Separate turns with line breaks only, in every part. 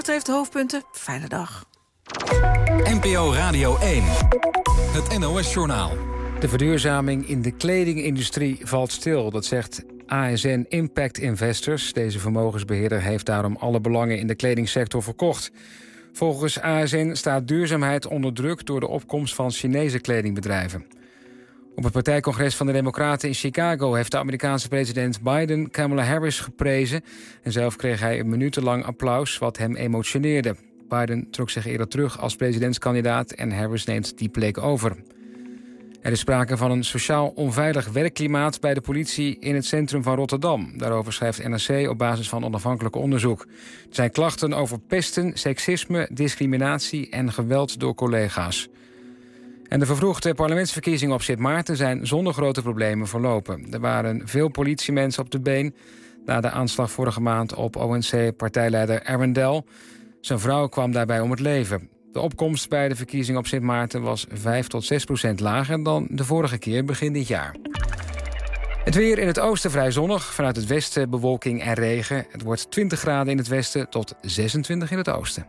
dat heeft de hoofdpunten. Fijne dag.
NPO Radio 1. Het NOS-journaal.
De verduurzaming in de kledingindustrie valt stil. Dat zegt ASN Impact Investors. Deze vermogensbeheerder heeft daarom alle belangen in de kledingsector verkocht. Volgens ASN staat duurzaamheid onder druk door de opkomst van Chinese kledingbedrijven. Op het partijcongres van de Democraten in Chicago heeft de Amerikaanse president Biden Kamala Harris geprezen. En zelf kreeg hij een minutenlang applaus, wat hem emotioneerde. Biden trok zich eerder terug als presidentskandidaat en Harris neemt die plek over. Er is sprake van een sociaal onveilig werkklimaat bij de politie in het centrum van Rotterdam. Daarover schrijft NRC op basis van onafhankelijk onderzoek. Er zijn klachten over pesten, seksisme, discriminatie en geweld door collega's. En de vervroegde parlementsverkiezingen op Sint Maarten zijn zonder grote problemen verlopen. Er waren veel politiemensen op de been na de aanslag vorige maand op ONC-partijleider Arendel. Zijn vrouw kwam daarbij om het leven. De opkomst bij de verkiezingen op Sint Maarten was 5 tot 6% lager dan de vorige keer begin dit jaar. Het weer in het oosten vrij zonnig, vanuit het westen bewolking en regen. Het wordt 20 graden in het westen tot 26 in het oosten.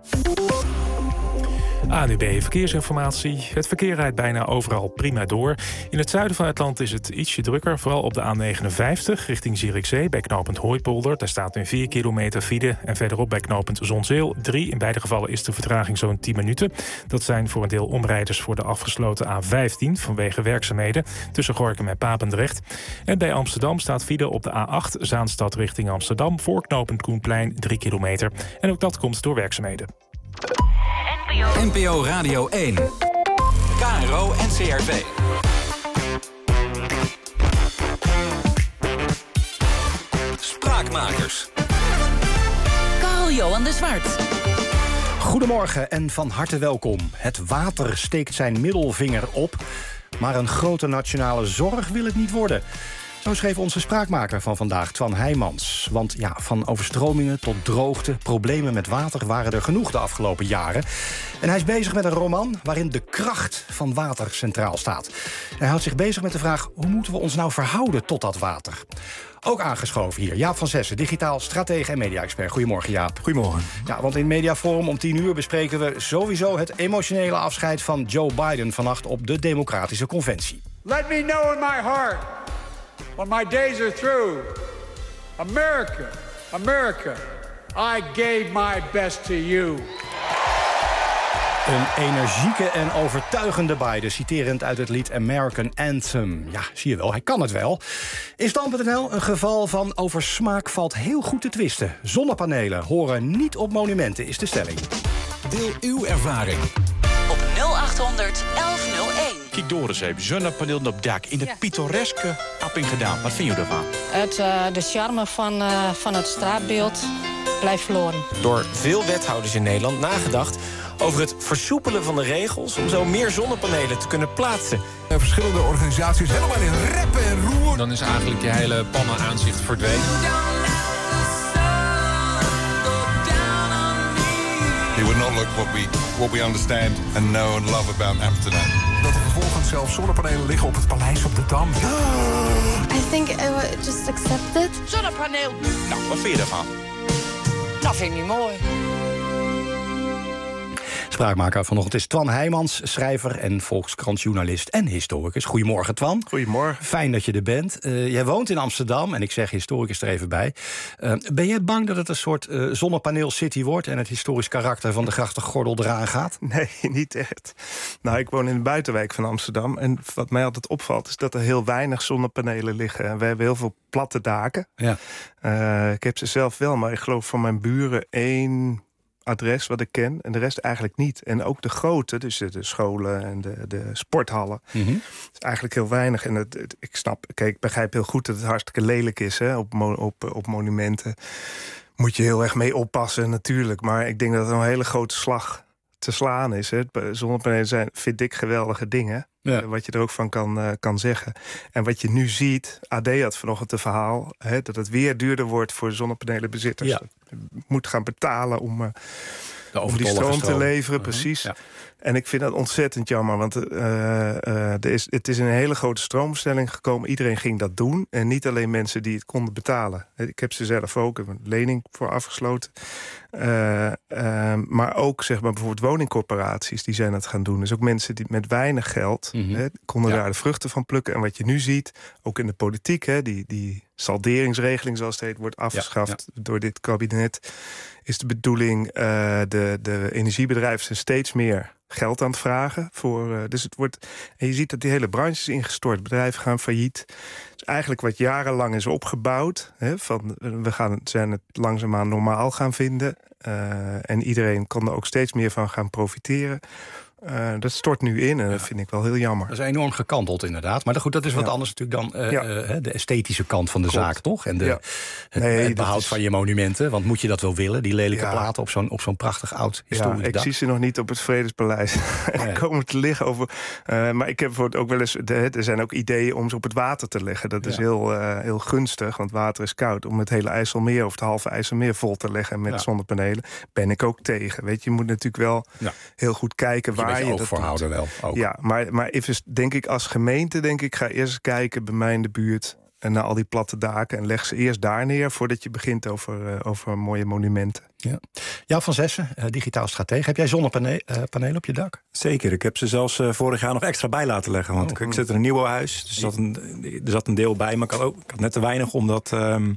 ANUB Verkeersinformatie. Het verkeer rijdt bijna overal prima door. In het zuiden van het land is het ietsje drukker. Vooral op de A59 richting Zierikzee bij knooppunt Hooipolder. Daar staat een 4 kilometer file. En verderop bij knooppunt Zonzeel 3. In beide gevallen is de vertraging zo'n 10 minuten. Dat zijn voor een deel omrijders voor de afgesloten A15... vanwege werkzaamheden tussen Gorinchem en Papendrecht. En bij Amsterdam staat file op de A8 Zaanstad richting Amsterdam... voor knooppunt Koenplein 3 kilometer. En ook dat komt door werkzaamheden.
NPO Radio 1. KRO NCRV. Spraakmakers.
Karel-Johan de Zwart.
Goedemorgen en van harte welkom. Het water steekt zijn middelvinger op, maar een grote nationale zorg wil het niet worden. Zo schreef onze spraakmaker van vandaag, Twan Heijmans. Want ja, van overstromingen tot droogte, problemen met water waren er genoeg de afgelopen jaren. En hij is bezig met een roman waarin de kracht van water centraal staat. Hij houdt zich bezig met de vraag, hoe moeten we ons nou verhouden tot dat water? Ook aangeschoven hier, Jaap van Zessen, digitaal stratege en media-expert. Goedemorgen, Jaap.
Goedemorgen.
Ja, want in Mediaforum om 10 uur bespreken we sowieso het emotionele afscheid van Joe Biden vannacht op de Democratische Conventie.
Let me know in my heart, when my days are through, America, America, I gave my best to you.
Een energieke en overtuigende Biden, citerend uit het lied American Anthem. Ja, zie je wel, hij kan het wel. In Stand.nl een geval van over smaak valt heel goed te twisten. Zonnepanelen horen niet op monumenten, is de stelling.
Deel uw ervaring.
Op 0800 1101.
Kijk door eens even. Zonnepaneel op dak. In de pittoreske Appingedam. Wat vind je ervan?
De charme van het straatbeeld blijft verloren.
Door veel wethouders in Nederland nagedacht over het versoepelen van de regels om zo meer zonnepanelen te kunnen plaatsen.
Verschillende organisaties helemaal in rep en roer.
Dan is eigenlijk je hele pannenaanzicht verdwenen.
He would not look what we understand and know and love about Amsterdam. Dat er vervolgens zelfs zonnepanelen liggen op het paleis op de Dam.
I think I would just accept it.
Zonnepaneel.
Nou, wat vind je ervan?
Dat vind ik niet mooi.
Spraakmaker vanochtend is Twan Heijmans, schrijver en Volkskrant-journalist en historicus. Goedemorgen, Twan.
Goedemorgen.
Fijn dat je er bent. Jij woont in Amsterdam en ik zeg historicus er even bij. Ben jij bang dat het een soort zonnepaneel-city wordt en het historisch karakter van de grachtengordel eraan gaat?
Nee, niet echt. Nou, ik woon in de buitenwijk van Amsterdam en wat mij altijd opvalt is dat er heel weinig zonnepanelen liggen. En we hebben heel veel platte daken.
Ja.
Ik heb ze zelf wel, maar ik geloof van mijn buren 1 adres wat ik ken en de rest eigenlijk niet. En ook de grote, dus de scholen en de sporthallen.
Mm-hmm.
is eigenlijk heel weinig. En ik begrijp heel goed dat het hartstikke lelijk is, hè, op monumenten. Moet je heel erg mee oppassen natuurlijk. Maar ik denk dat er een hele grote slag te slaan is. Hè. Zonnepanelen zijn, vind ik, geweldige dingen. Ja. Wat je er ook van kan zeggen. En wat je nu ziet, AD had vanochtend een verhaal, hè, dat het weer duurder wordt voor zonnepanelenbezitters. Ja. Je moet gaan betalen om die stroom te leveren, precies. Ja. En ik vind dat ontzettend jammer, want het is een hele grote stroomstelling gekomen. Iedereen ging dat doen en niet alleen mensen die het konden betalen. Ik heb ze zelf ook, een lening voor afgesloten. Maar ook zeg maar bijvoorbeeld woningcorporaties die zijn dat gaan doen. Dus ook mensen die met weinig geld konden daar de vruchten van plukken. En wat je nu ziet, ook in de politiek, die salderingsregeling zoals het heet, wordt afgeschaft door dit kabinet. Is de bedoeling, de energiebedrijven zijn steeds meer geld aan het vragen. Dus het wordt, en je ziet dat die hele branche is ingestort. Bedrijven gaan failliet. Dus eigenlijk wat jarenlang is opgebouwd. We zijn het langzaamaan normaal gaan vinden. En iedereen kan er ook steeds meer van gaan profiteren. Dat stort nu in en dat vind ik wel heel jammer.
Dat is enorm gekanteld inderdaad. Maar goed, dat is wat anders natuurlijk dan de esthetische kant van de zaak, toch? En het behoud van je monumenten. Want moet je dat wel willen, die lelijke platen op zo'n prachtig oud historisch dak?
Ik zie ze nog niet op het Vredespaleis komen te liggen. Maar ik heb bijvoorbeeld ook wel eens... Er zijn ook ideeën om ze op het water te leggen. Dat is heel gunstig, want water is koud. Om het hele IJsselmeer of het halve IJsselmeer vol te leggen met zonnepanelen. Ben ik ook tegen. Weet je, moet natuurlijk wel heel goed kijken waar je dat
voorhouden wel. Ook.
Ja, maar even, denk ik als gemeente, ga eerst kijken bij mij in de buurt en naar al die platte daken en leg ze eerst daar neer voordat je begint over mooie monumenten.
Ja. Jan van Zessen, digitaal stratege. Heb jij zonnepanelen op je dak?
Zeker. Ik heb ze zelfs vorig jaar nog extra bij laten leggen. Want ik zit in een nieuw huis. Dus er zat een deel bij. Maar ik had net te weinig om dat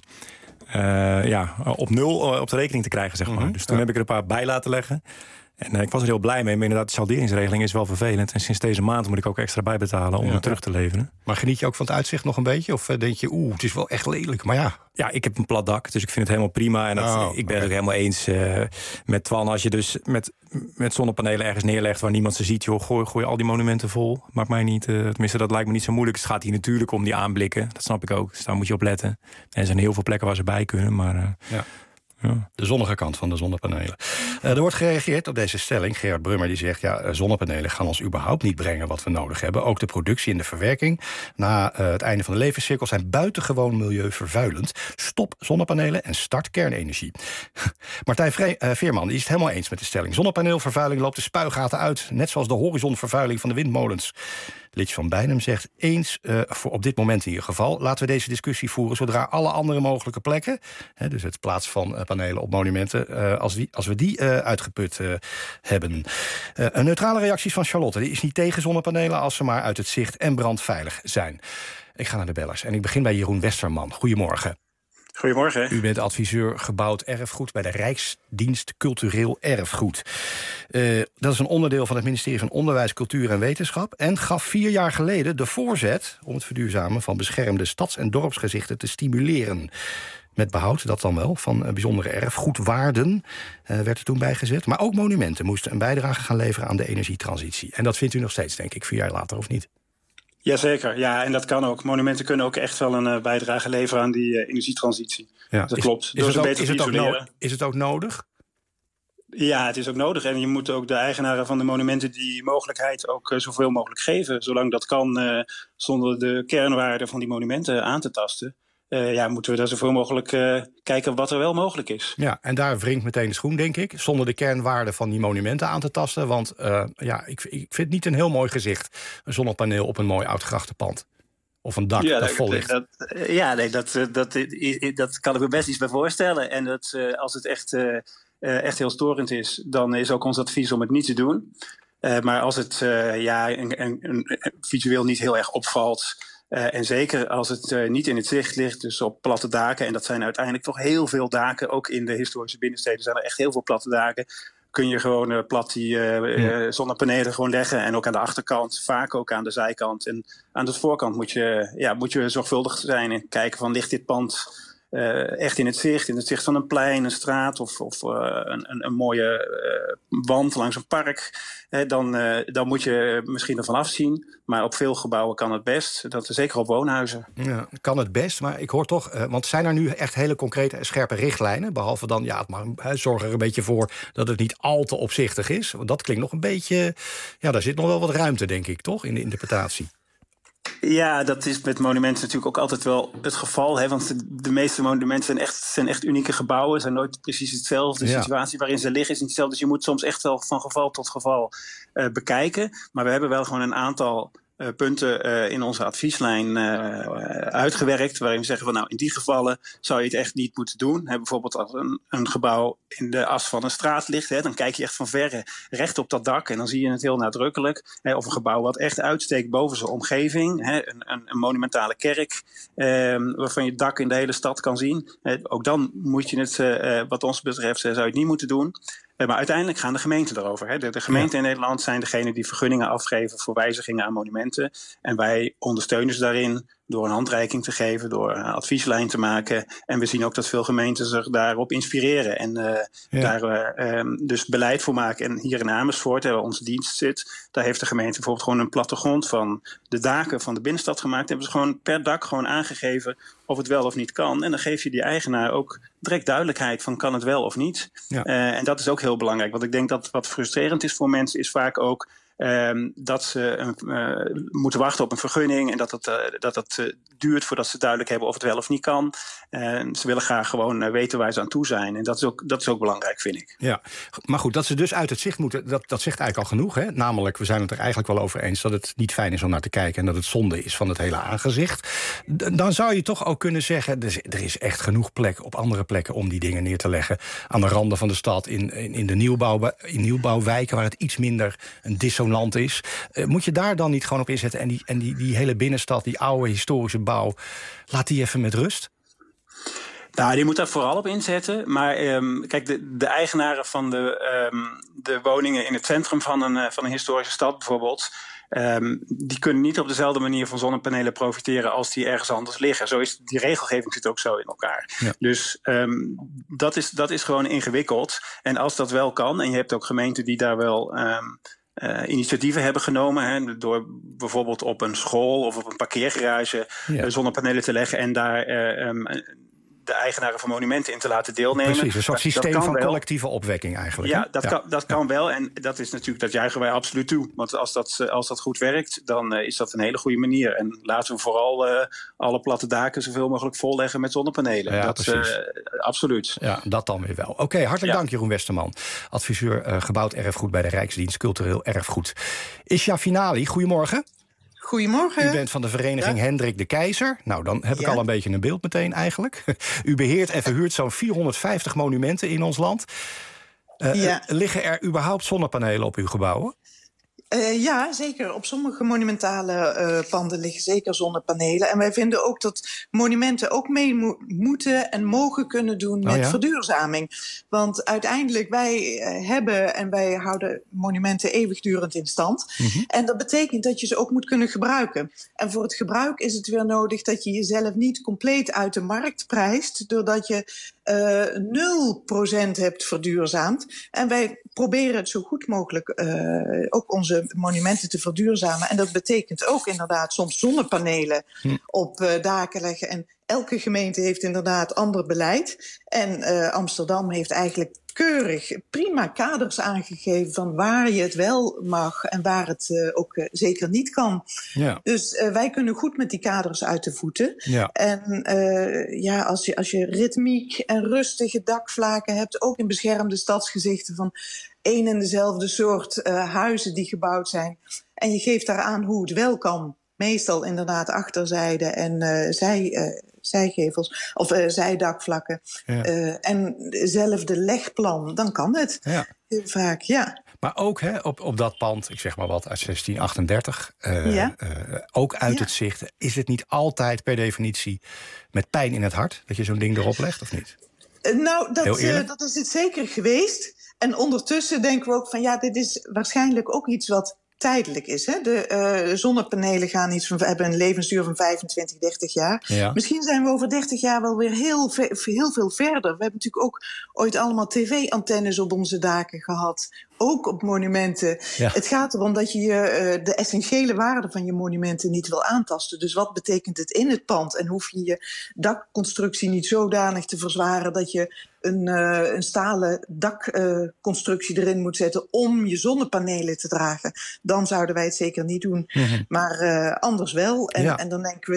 op nul op de rekening te krijgen, zeg maar. Dus toen heb ik er een paar bij laten leggen. En ik was er heel blij mee, maar inderdaad, de salderingsregeling is wel vervelend. En sinds deze maand moet ik ook extra bijbetalen om het terug te leveren. Maar
geniet je ook van het uitzicht nog een beetje? Of denk je, het is wel echt lelijk, maar ja.
Ja, ik heb een plat dak, dus ik vind het helemaal prima. En ik ben het ook helemaal eens met Twan. Als je dus met zonnepanelen ergens neerlegt waar niemand ze ziet, joh, gooi al die monumenten vol. Maakt mij niet, tenminste, dat lijkt me niet zo moeilijk. Het gaat hier natuurlijk om die aanblikken, dat snap ik ook. Dus daar moet je op letten. En er zijn heel veel plekken waar ze bij kunnen, maar...
Ja. De zonnige kant van de zonnepanelen. Er wordt gereageerd op deze stelling. Gerard Brummer die zegt, zonnepanelen gaan ons überhaupt niet brengen wat we nodig hebben. Ook de productie en de verwerking na het einde van de levenscirkel zijn buitengewoon milieuvervuilend. Stop zonnepanelen en start kernenergie. Martijn Veerman die is het helemaal eens met de stelling. Zonnepaneelvervuiling loopt de spuigaten uit, net zoals de horizonvervuiling van de windmolens. Lidje van Beinum zegt eens, voor op dit moment in ieder geval, laten we deze discussie voeren zodra alle andere mogelijke plekken, dus het plaatsen van panelen op monumenten, als we die uitgeput hebben. Een neutrale reactie van Charlotte. Die is niet tegen zonnepanelen als ze maar uit het zicht en brandveilig zijn. Ik ga naar de bellers en ik begin bij Jeroen Westerman. Goedemorgen.
Goedemorgen.
U bent adviseur gebouwd erfgoed bij de Rijksdienst Cultureel Erfgoed. Dat is een onderdeel van het ministerie van Onderwijs, Cultuur en Wetenschap en gaf 4 jaar geleden de voorzet om het verduurzamen van beschermde stads- en dorpsgezichten te stimuleren. Met behoud, dat dan wel, van bijzondere erfgoedwaarden werd er toen bijgezet. Maar ook monumenten moesten een bijdrage gaan leveren aan de energietransitie. En dat vindt u nog steeds, denk ik, 4 jaar later, of niet?
Jazeker, ja, en dat kan ook. Monumenten kunnen ook echt wel een bijdrage leveren aan die energietransitie. Ja. Dat klopt.
Is het ook nodig?
Ja, het is ook nodig. En je moet ook de eigenaren van de monumenten die mogelijkheid ook zoveel mogelijk geven. Zolang dat kan, zonder de kernwaarde van die monumenten aan te tasten. Moeten we daar zoveel mogelijk kijken wat er wel mogelijk is. Ja,
en daar wringt meteen de schoen, denk ik. Zonder de kernwaarde van die monumenten aan te tasten. Want ik vind het niet een heel mooi gezicht. Een zonnepaneel op een mooi oud grachtenpand. Of een dak dat vol ligt.
Dat kan ik me best iets bij voorstellen. En als het echt heel storend is, dan is ook ons advies om het niet te doen. Maar als het visueel niet heel erg opvalt, en zeker als het niet in het zicht ligt, dus op platte daken, en dat zijn uiteindelijk toch heel veel daken, ook in de historische binnensteden zijn er echt heel veel platte daken, kun je gewoon plat die zonnepanelen gewoon leggen. En ook aan de achterkant, vaak ook aan de zijkant. En aan de voorkant moet je zorgvuldig zijn en kijken van, ligt dit pand echt in het zicht van een plein, een straat of een mooie wand langs een park. Dan moet je misschien ervan afzien. Maar op veel gebouwen kan het best. Dat is zeker op woonhuizen.
Ja, kan het best, maar ik hoor toch, want zijn er nu echt hele concrete en scherpe richtlijnen? Behalve dan, zorg er een beetje voor dat het niet al te opzichtig is. Want dat klinkt nog een beetje, daar zit nog wel wat ruimte, denk ik, toch, in de interpretatie.
Ja, dat is met monumenten natuurlijk ook altijd wel het geval. Hè? Want de meeste monumenten zijn echt unieke gebouwen. Zijn nooit precies hetzelfde. De situatie waarin ze liggen is niet hetzelfde. Dus je moet soms echt wel van geval tot geval bekijken. Maar we hebben wel gewoon een aantal punten in onze advieslijn uitgewerkt, waarin we zeggen van in die gevallen zou je het echt niet moeten doen. Bijvoorbeeld als een gebouw in de as van een straat ligt, dan kijk je echt van verre recht op dat dak en dan zie je het heel nadrukkelijk. Of een gebouw wat echt uitsteekt boven zijn omgeving, een monumentale kerk waarvan je het dak in de hele stad kan zien. Ook dan moet je het, wat ons betreft, zou je het niet moeten doen. Maar uiteindelijk gaan de gemeenten erover. De gemeenten in Nederland zijn degene die vergunningen afgeven voor wijzigingen aan monumenten. En wij ondersteunen ze daarin door een handreiking te geven, door een advieslijn te maken. En we zien ook dat veel gemeenten zich daarop inspireren en daar dus beleid voor maken. En hier in Amersfoort, waar onze dienst zit, daar heeft de gemeente bijvoorbeeld gewoon een plattegrond van de daken van de binnenstad gemaakt. Hebben ze gewoon per dak gewoon aangegeven of het wel of niet kan. En dan geef je die eigenaar ook direct duidelijkheid van kan het wel of niet. Ja. En dat is ook heel belangrijk. Want ik denk dat wat frustrerend is voor mensen is vaak ook dat ze moeten wachten op een vergunning en dat het duurt voordat ze duidelijk hebben of het wel of niet kan. Ze willen graag gewoon weten waar ze aan toe zijn. En dat is ook belangrijk, vind ik.
Ja, maar goed, dat ze dus uit het zicht moeten, dat zegt eigenlijk al genoeg. Hè? Namelijk, we zijn het er eigenlijk wel over eens dat het niet fijn is om naar te kijken en dat het zonde is van het hele aangezicht. Dan zou je toch ook kunnen zeggen, er is echt genoeg plek op andere plekken om die dingen neer te leggen. Aan de randen van de stad, in de nieuwbouwwijken waar het iets minder een dissonant is. Moet je daar dan niet gewoon op inzetten en die hele binnenstad, die oude historische bouw, laat die even met rust?
Nou, die moet daar vooral op inzetten. Maar kijk, de eigenaren van de woningen in het centrum van een historische stad bijvoorbeeld, die kunnen niet op dezelfde manier van zonnepanelen profiteren als die ergens anders liggen. Zo is die regelgeving zit ook zo in elkaar. Ja. Dus dat is gewoon ingewikkeld. En als dat wel kan, en je hebt ook gemeenten die daar wel initiatieven hebben genomen, door bijvoorbeeld op een school of op een parkeergarage zonnepanelen te leggen en daar de eigenaren van monumenten in te laten deelnemen.
Precies, een soort systeem van collectieve opwekking eigenlijk.
Ja, dat kan wel. En dat is natuurlijk, dat juichen wij absoluut toe. Want als dat goed werkt, dan is dat een hele goede manier. En laten we vooral alle platte daken zoveel mogelijk volleggen met zonnepanelen.
Ja,
dat absoluut.
Ja, dat dan weer wel. Oké, hartelijk dank Jeroen Westerman. Adviseur gebouwd erfgoed bij de Rijksdienst Cultureel Erfgoed. Isja Finali, goedemorgen.
Goedemorgen.
U bent van de vereniging Hendrik de Keizer. Nou, dan heb ik al een beetje een beeld meteen eigenlijk. U beheert en verhuurt zo'n 450 monumenten in ons land. Liggen er überhaupt zonnepanelen op uw gebouwen?
Ja, zeker. Op sommige monumentale panden liggen zeker zonnepanelen. En wij vinden ook dat monumenten ook mee moeten en mogen kunnen doen met verduurzaming. Want uiteindelijk, wij hebben en wij houden monumenten eeuwigdurend in stand. Mm-hmm. En dat betekent dat je ze ook moet kunnen gebruiken. En voor het gebruik is het weer nodig dat je jezelf niet compleet uit de markt prijst, doordat je 0% hebt verduurzaamd. En wij proberen het zo goed mogelijk ook onze monumenten te verduurzamen. En dat betekent ook inderdaad soms zonnepanelen op daken leggen. En elke gemeente heeft inderdaad ander beleid. En Amsterdam heeft eigenlijk keurig prima kaders aangegeven van waar je het wel mag en waar het ook zeker niet kan. Ja. Dus wij kunnen goed met die kaders uit de voeten. Ja. En als je ritmiek en rustige dakvlaken hebt, ook in beschermde stadsgezichten van één en dezelfde soort huizen die gebouwd zijn, en je geeft daaraan hoe het wel kan, meestal inderdaad achterzijde en zijgevels of zijdakvlakken. Ja. En zelfde legplan, dan kan het. Ja. Heel vaak, ja.
Maar ook op dat pand, ik zeg maar wat, uit 1638... ook uit het zicht, is het niet altijd per definitie met pijn in het hart dat je zo'n ding erop legt, of niet?
Nou, dat is het zeker geweest. En ondertussen denken we ook van dit is waarschijnlijk ook iets wat tijdelijk is. Hè? De zonnepanelen hebben een levensduur van 25, 30 jaar. Ja. Misschien zijn we over 30 jaar wel weer heel veel verder. We hebben natuurlijk ook ooit allemaal tv-antennes op onze daken gehad. Ook op monumenten. Ja. Het gaat erom dat je de essentiële waarde van je monumenten niet wil aantasten. Dus wat betekent het in het pand? En hoef je je dakconstructie niet zodanig te verzwaren dat je een stalen dakconstructie erin moet zetten om je zonnepanelen te dragen. Dan zouden wij het zeker niet doen. Mm-hmm. Maar anders wel. En dan denken we,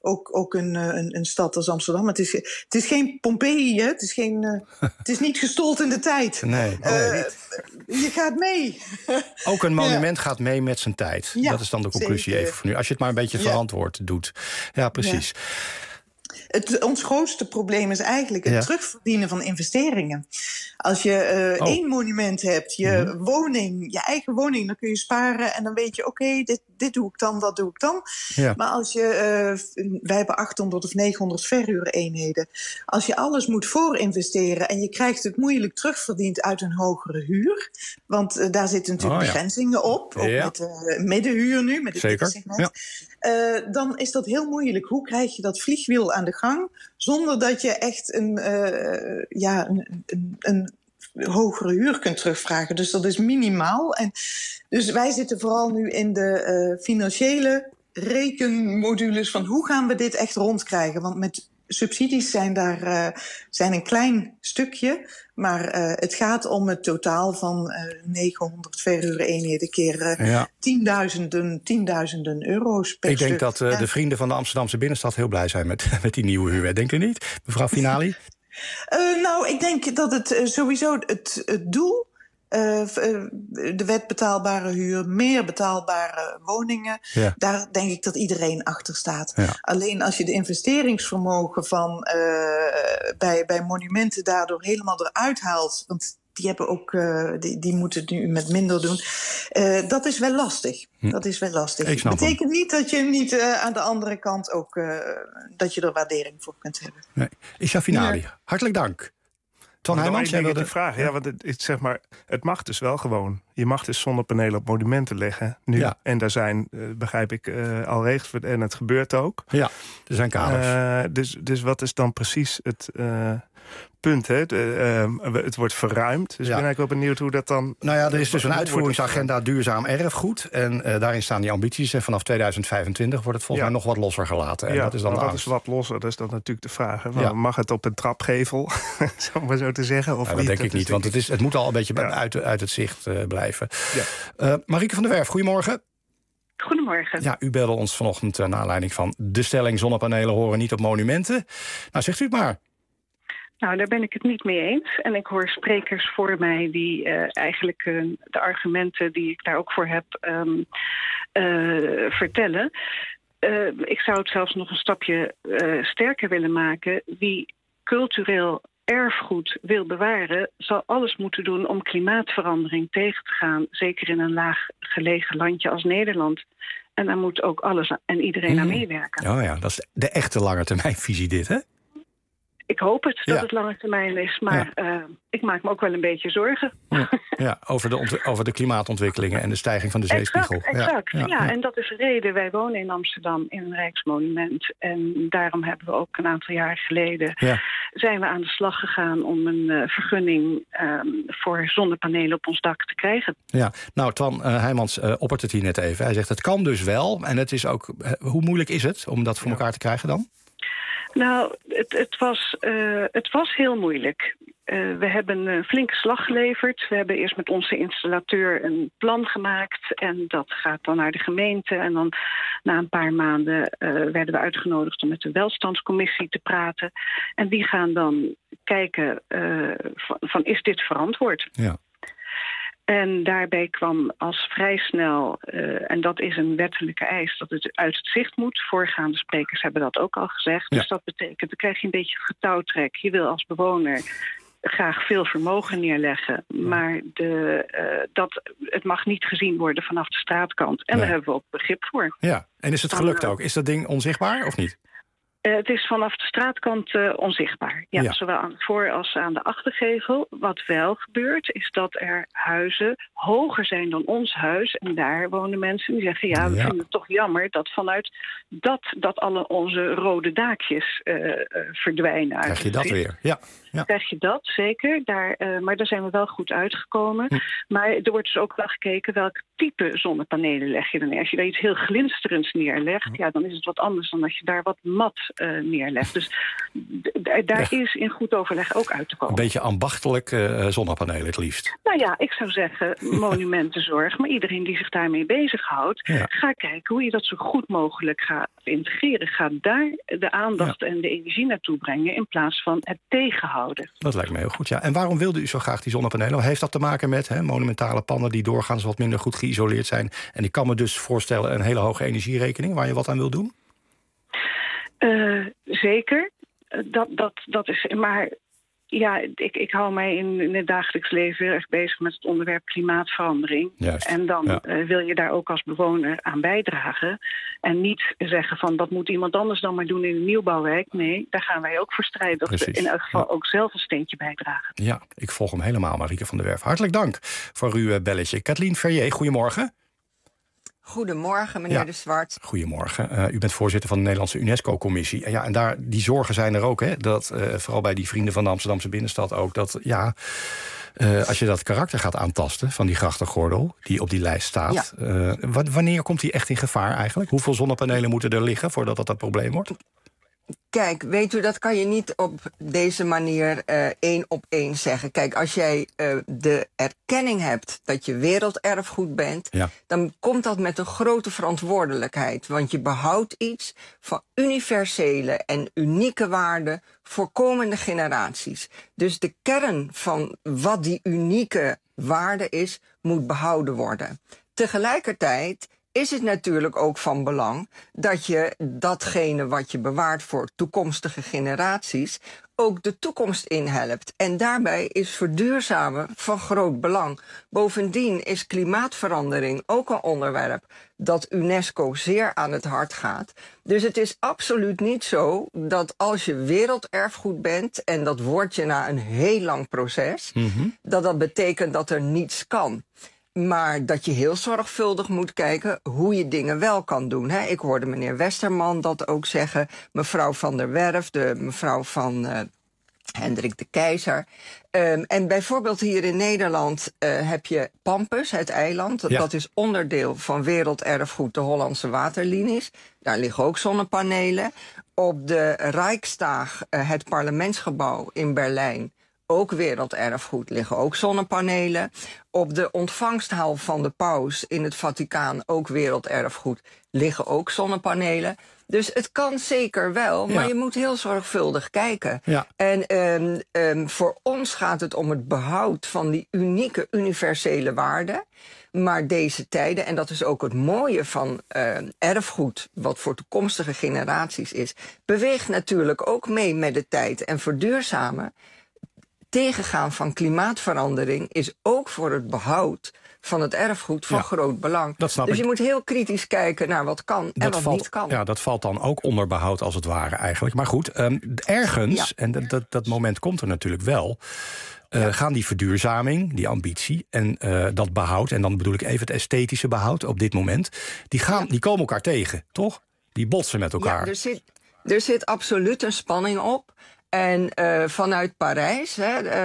ook een stad als Amsterdam. Het is geen Pompeii, hè? Het is niet gestold in de tijd.
Nee,
je gaat mee.
Ook een monument gaat mee met zijn tijd.
Ja,
dat is dan de conclusie
zeker.
even van nu. Als je het maar een beetje verantwoord doet. Ja, precies. Ja.
Ons grootste probleem is eigenlijk het terugverdienen van investeringen. Als je één monument hebt, je woning, je eigen woning, dan kun je sparen en dan weet je, oké, dit doe ik dan, dat doe ik dan. Ja. Maar als je, wij hebben 800 of 900 verhuureenheden. Als je alles moet voorinvesteren en je krijgt het moeilijk terugverdiend uit een hogere huur, want daar zitten natuurlijk begrenzingen op, ook met middenhuur nu, met het middensegment. Dan is dat heel moeilijk. Hoe krijg je dat vliegwiel aan de gang zonder dat je echt een hogere huur kunt terugvragen? Dus dat is minimaal. En dus wij zitten vooral nu in de financiële rekenmodules van hoe gaan we dit echt rondkrijgen? Want met subsidies zijn een klein stukje, maar het gaat om het totaal van 900 verhuureenheden keer tienduizenden euro's per stuk.
Ik denk dat de vrienden van de Amsterdamse binnenstad heel blij zijn met die nieuwe huur. Denkt u niet, mevrouw Finali?
Nou, ik denk dat het sowieso het doel, de wet betaalbare huur, meer betaalbare woningen, daar denk ik dat iedereen achter staat. Ja. Alleen als je de investeringsvermogen van bij monumenten daardoor helemaal eruit haalt, want die hebben ook, die moeten het nu met minder doen. Dat is wel lastig. Dat is wel lastig. Het betekent niet dat je niet aan de andere kant ook dat je er waardering voor kunt hebben.
Nee. Isha Finali, hartelijk dank. Ton Heijmans, jij wilde
vragen. Ja, want het mag dus wel gewoon. Je mag dus zonnepanelen op monumenten leggen nu. Ja. En daar zijn, begrijp ik, al regels voor. En het gebeurt ook.
Ja, er zijn kaders.
Dus wat is dan precies het punt? Hè? Het wordt verruimd. Dus ik ben eigenlijk wel benieuwd hoe dat dan...
Nou ja, er is dus een uitvoeringsagenda duurzaam erfgoed. En daarin staan die ambities. En vanaf 2025 wordt het volgens mij nog wat losser gelaten. En dat is dan
wat is wat losser? Dat is dan natuurlijk de vraag. Hè? Mag het op een trapgevel, om maar zo te zeggen? Of
dat
niet?
denk ik niet, want het moet al een beetje uit het zicht blijven. Ja. Marieke van der Werf, goedemorgen.
Goedemorgen.
Ja, u belde ons vanochtend naar aanleiding van de stelling zonnepanelen horen niet op monumenten. Nou, zegt u het maar.
Nou, daar ben ik het niet mee eens. En ik hoor sprekers voor mij die eigenlijk de argumenten die ik daar ook voor heb vertellen. Ik zou het zelfs nog een stapje sterker willen maken. Wie cultureel erfgoed wil bewaren, zal alles moeten doen om klimaatverandering tegen te gaan. Zeker in een laag gelegen landje als Nederland. En daar moet ook alles en iedereen aan meewerken.
Oh ja, dat is de echte langetermijnvisie dit, hè?
Ik hoop dat het lange termijn is, maar ik maak me ook wel een beetje zorgen.
Ja, over de klimaatontwikkelingen en de stijging van de zeespiegel.
Exact. Ja, en dat is de reden. Wij wonen in Amsterdam in een Rijksmonument. En daarom hebben we ook een aantal jaar geleden zijn we aan de slag gegaan om een vergunning voor zonnepanelen op ons dak te krijgen. Ja,
nou, Twan Heijmans oppert het hier net even. Hij zegt het kan dus wel. En het is ook, hoe moeilijk is het om dat voor elkaar te krijgen dan?
Nou, het was heel moeilijk. We hebben een flinke slag geleverd. We hebben eerst met onze installateur een plan gemaakt. En dat gaat dan naar de gemeente. En dan na een paar maanden werden we uitgenodigd om met de welstandscommissie te praten. En die gaan dan kijken van is dit verantwoord? Ja. En daarbij kwam als vrij snel, en dat is een wettelijke eis, dat het uit het zicht moet. Voorgaande sprekers hebben dat ook al gezegd. Ja. Dus dat betekent, dan krijg je een beetje getouwtrek. Je wil als bewoner graag veel vermogen neerleggen, maar het mag niet gezien worden vanaf de straatkant. En daar hebben we ook begrip voor.
Ja, en is het gelukt ook? Is dat ding onzichtbaar of niet?
Het is vanaf de straatkant onzichtbaar. Ja, zowel aan de voor- als aan de achtergevel. Wat wel gebeurt, is dat er huizen hoger zijn dan ons huis. En daar wonen mensen die zeggen, we vinden het toch jammer dat vanuit dat alle onze rode daakjes verdwijnen.
Krijg je dat weer? Ja.
Krijg je dat, zeker. Maar daar zijn we wel goed uitgekomen. Maar er wordt dus ook wel gekeken welk type zonnepanelen leg je dan neer. Als je daar iets heel glinsterends neerlegt, dan is het wat anders dan als je daar wat mat neerlegt. Dus daar is in goed overleg ook uit te komen.
Een beetje ambachtelijk zonnepanelen het liefst.
Nou ja, ik zou zeggen monumentenzorg. Maar iedereen die zich daarmee bezighoudt, ga kijken hoe je dat zo goed mogelijk gaat integreren. Ga daar de aandacht en de energie naartoe brengen in plaats van het tegenhouden.
Dat lijkt me heel goed, ja. En waarom wilde u zo graag die zonnepanelen? Heeft dat te maken met monumentale pannen die doorgaans wat minder goed geïsoleerd zijn? En ik kan me dus voorstellen een hele hoge energierekening waar je wat aan wil doen?
Zeker. Dat is. Maar ja, ik hou mij in het dagelijks leven heel erg bezig met het onderwerp klimaatverandering. Juist. En dan wil je daar ook als bewoner aan bijdragen. En niet zeggen van dat moet iemand anders dan maar doen in een nieuwbouwwijk. Nee, daar gaan wij ook voor strijden. Dat we in elk geval ook zelf een steentje bijdragen.
Ja, ik volg hem helemaal, Marieke van der Werf. Hartelijk dank voor uw belletje. Kathleen Verrier, goedemorgen.
Goedemorgen, meneer De Zwart.
Goedemorgen. U bent voorzitter van de Nederlandse UNESCO-commissie. Ja, en die zorgen zijn er ook, hè? Dat vooral bij die vrienden van de Amsterdamse binnenstad ook, dat als je dat karakter gaat aantasten van die grachtengordel die op die lijst staat, wanneer komt die echt in gevaar eigenlijk? Hoeveel zonnepanelen moeten er liggen voordat dat een probleem wordt?
Kijk, weet u, dat kan je niet op deze manier 1 op 1 zeggen. Kijk, als jij de erkenning hebt dat je werelderfgoed bent, dan komt dat met een grote verantwoordelijkheid. Want je behoudt iets van universele en unieke waarde voor komende generaties. Dus de kern van wat die unieke waarde is, moet behouden worden. Tegelijkertijd is het natuurlijk ook van belang dat je datgene wat je bewaart voor toekomstige generaties ook de toekomst inhelpt. En daarbij is verduurzamen van groot belang. Bovendien is klimaatverandering ook een onderwerp dat UNESCO zeer aan het hart gaat. Dus het is absoluut niet zo dat als je werelderfgoed bent, en dat word je na een heel lang proces, dat betekent dat er niets kan. Maar dat je heel zorgvuldig moet kijken hoe je dingen wel kan doen. Hè? Ik hoorde meneer Westerman dat ook zeggen. Mevrouw van der Werf, de mevrouw van Hendrik de Keizer. En bijvoorbeeld hier in Nederland heb je Pampus, het eiland. Ja. Dat is onderdeel van werelderfgoed, de Hollandse waterlinies. Daar liggen ook zonnepanelen. Op de Rijksdag, het parlementsgebouw in Berlijn, ook werelderfgoed, liggen ook zonnepanelen. Op de ontvangsthal van de paus in het Vaticaan, ook werelderfgoed, liggen ook zonnepanelen. Dus het kan zeker wel, maar je moet heel zorgvuldig kijken. Ja. En voor ons gaat het om het behoud van die unieke, universele waarden. Maar deze tijden, en dat is ook het mooie van erfgoed, wat voor toekomstige generaties is, beweegt natuurlijk ook mee met de tijd. En verduurzamen, tegengaan van klimaatverandering is ook voor het behoud van het erfgoed van groot belang. Dus je moet heel kritisch kijken naar wat kan en wat niet kan.
Ja, dat valt dan ook onder behoud als het ware eigenlijk. Maar goed, ergens, en dat moment komt er natuurlijk wel, gaan die verduurzaming, die ambitie en dat behoud, en dan bedoel ik even het esthetische behoud op dit moment, die komen elkaar tegen, toch? Die botsen met elkaar.
Ja, er zit absoluut een spanning op. En vanuit Parijs,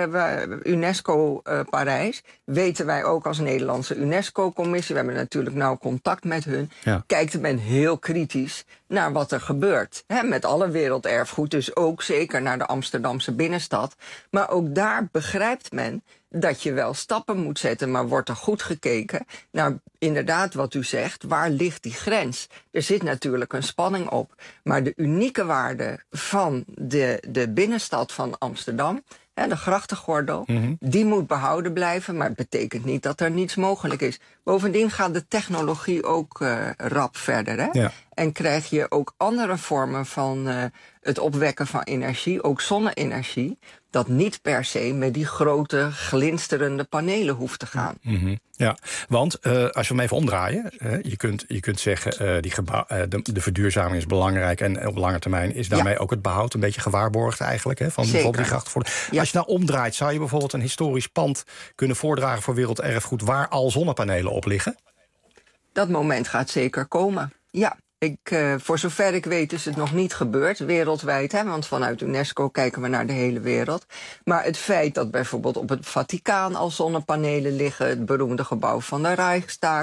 UNESCO Parijs, weten wij ook als Nederlandse UNESCO-commissie, we hebben natuurlijk nauw contact met hun, kijkt men heel kritisch naar wat er gebeurt. Met alle werelderfgoed, dus ook zeker naar de Amsterdamse binnenstad. Maar ook daar begrijpt men dat je wel stappen moet zetten, maar wordt er goed gekeken naar inderdaad wat u zegt, waar ligt die grens? Er zit natuurlijk een spanning op, maar de unieke waarde van de binnenstad van Amsterdam, de grachtengordel, die moet behouden blijven, maar het betekent niet dat er niets mogelijk is. Bovendien gaat de technologie ook rap verder. Hè? Ja. En krijg je ook andere vormen van het opwekken van energie, ook zonne-energie, dat niet per se met die grote glinsterende panelen hoeft te gaan.
Ja, want als we hem even omdraaien, je kunt zeggen de verduurzaming is belangrijk en op lange termijn is daarmee ook het behoud een beetje gewaarborgd eigenlijk, van bijvoorbeeld die grachtengordel. Ja. Als je nou omdraait, zou je bijvoorbeeld een historisch pand kunnen voordragen voor werelderfgoed waar al zonnepanelen op liggen?
Dat moment gaat zeker komen, ja. Voor zover ik weet is het nog niet gebeurd wereldwijd. Hè, want vanuit UNESCO kijken we naar de hele wereld. Maar het feit dat bijvoorbeeld op het Vaticaan al zonnepanelen liggen... het beroemde gebouw van de Reichstag...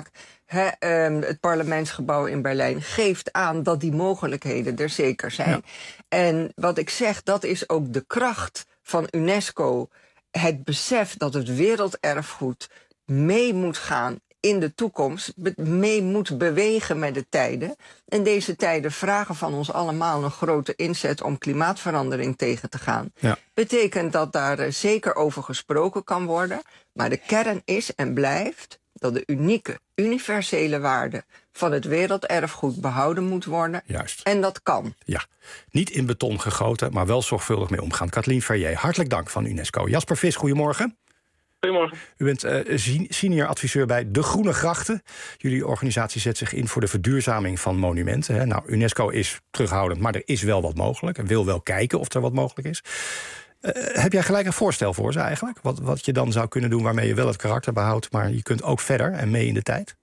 het parlementsgebouw in Berlijn geeft aan dat die mogelijkheden er zeker zijn. Ja. En wat ik zeg, dat is ook de kracht van UNESCO. Het besef dat het werelderfgoed mee moet gaan in de toekomst, mee moet bewegen met de tijden. En deze tijden vragen van ons allemaal een grote inzet om klimaatverandering tegen te gaan. Ja. Betekent dat daar zeker over gesproken kan worden. Maar de kern is en blijft dat de unieke, universele waarde van het werelderfgoed behouden moet worden.
Juist.
En dat kan.
Ja, niet in beton gegoten, maar wel zorgvuldig mee omgaan. Kathleen Verrier, hartelijk dank van UNESCO. Jasper Vis, goedemorgen.
Goedemorgen.
U bent senior adviseur bij De Groene Grachten. Jullie organisatie zet zich in voor de verduurzaming van monumenten. Hè. Nou, UNESCO is terughoudend, maar er is wel wat mogelijk. En wil wel kijken of er wat mogelijk is. Heb jij gelijk een voorstel voor ze eigenlijk? Wat je dan zou kunnen doen waarmee je wel het karakter behoudt... maar je kunt ook verder en mee in de tijd?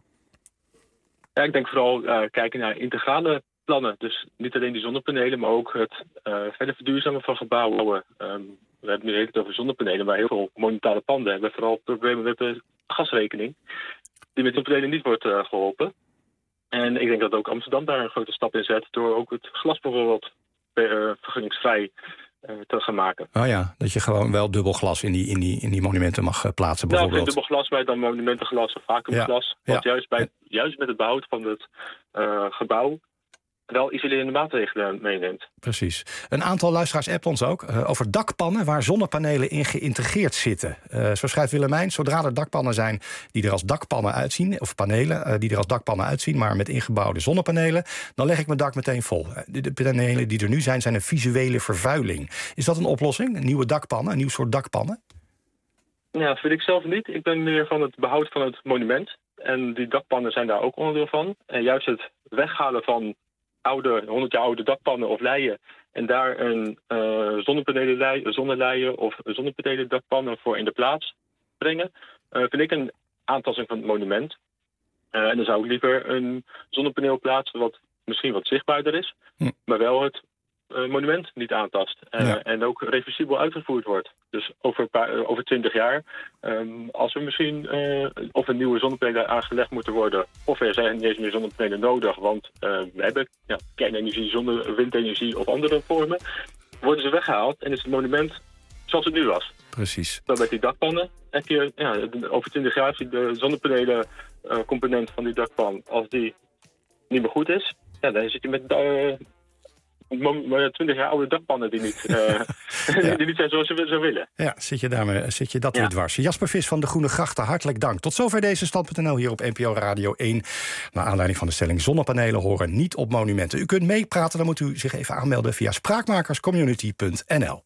Ja, ik denk vooral kijken naar integrale plannen. Dus niet alleen die zonnepanelen, maar ook het verder verduurzamen van gebouwen. We hebben nu het over zonnepanelen, maar heel veel monumentale panden hebben vooral problemen met de gasrekening, die met zonnepanelen niet wordt geholpen. En ik denk dat ook Amsterdam daar een grote stap in zet, door ook het glas bijvoorbeeld vergunningsvrij te gaan maken.
Oh ja, dat je gewoon wel dubbel glas in die monumenten mag plaatsen bijvoorbeeld.
Ja, dubbel glas, maar dan monumentenglas of vacuümglas. Ja. Want juist met het behoud van het gebouw wel isolerende maatregelen meeneemt.
Precies. Een aantal luisteraars appt ons ook over dakpannen waar zonnepanelen in geïntegreerd zitten. Zo schrijft Willemijn, zodra er dakpannen zijn die er als dakpannen uitzien, of panelen die er als dakpannen uitzien, maar met ingebouwde zonnepanelen, dan leg ik mijn dak meteen vol. De panelen die er nu zijn een visuele vervuiling. Is dat een oplossing? Een nieuwe dakpannen, een nieuw soort dakpannen?
Ja, dat vind ik zelf niet. Ik ben meer van het behoud van het monument. En die dakpannen zijn daar ook onderdeel van. En juist het weghalen van 100 jaar oude dakpannen of leien en daar een zonneleien of zonnepanelen dakpannen voor in de plaats brengen, vind ik een aantasting van het monument. En dan zou ik liever een zonnepaneel plaatsen wat misschien wat zichtbaarder is, maar wel het monument niet aantast. En ook reversibel uitgevoerd wordt. Dus over 20 jaar, als er misschien of een nieuwe zonnepanelen aangelegd moeten worden, of er zijn niet eens meer zonnepanelen nodig, want we hebben kernenergie, windenergie of andere vormen, worden ze weggehaald en is het monument zoals het nu was.
Precies.
Dan met die dakpannen heb je over 20 jaar de zonnepanelen component van die dakpan, als die niet meer goed is, dan zit je met 20 jaar oude dakpannen die niet, die niet zijn zoals ze zou willen.
Ja, zit je dat weer dwars. Jasper Vis van De Groene Grachten, hartelijk dank. Tot zover deze Stand.nl hier op NPO Radio 1. Naar aanleiding van de stelling zonnepanelen horen niet op monumenten. U kunt meepraten, dan moet u zich even aanmelden via spraakmakerscommunity.nl.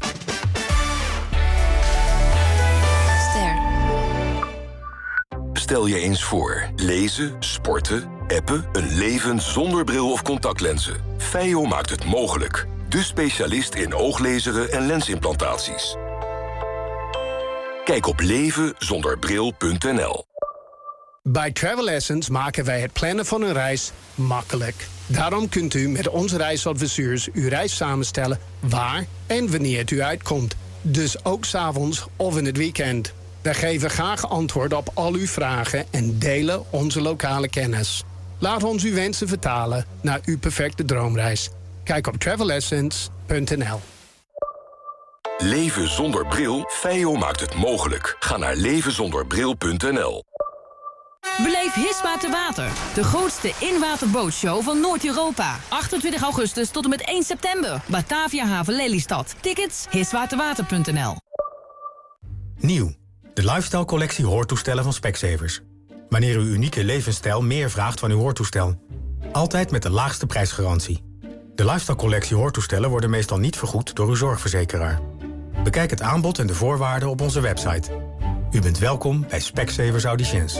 Stel je eens voor, lezen, sporten, appen, een leven zonder bril of contactlenzen. Feio maakt het mogelijk. De specialist in ooglezeren en lensimplantaties. Kijk op levenzonderbril.nl.
Bij Travel Essence maken wij het plannen van een reis makkelijk. Daarom kunt u met onze reisadviseurs uw reis samenstellen waar en wanneer het u uitkomt. Dus ook 's avonds of in het weekend. Wij geven graag antwoord op al uw vragen en delen onze lokale kennis. Laat ons uw wensen vertalen naar uw perfecte droomreis. Kijk op travelessence.nl.
Leven zonder bril? Feio maakt het mogelijk. Ga naar levenzonderbril.nl.
Beleef Hisma te Water, de grootste in-waterbootshow van Noord-Europa. 28 augustus tot en met 1 september. Batavia Haven Lelystad. Tickets hiswaterwater.nl.
Nieuw. De Lifestyle collectie hoortoestellen van Specsavers. Wanneer uw unieke levensstijl meer vraagt van uw hoortoestel. Altijd met de laagste prijsgarantie. De Lifestyle collectie hoortoestellen worden meestal niet vergoed door uw zorgverzekeraar. Bekijk het aanbod en de voorwaarden op onze website. U bent welkom bij Specsavers Auditions.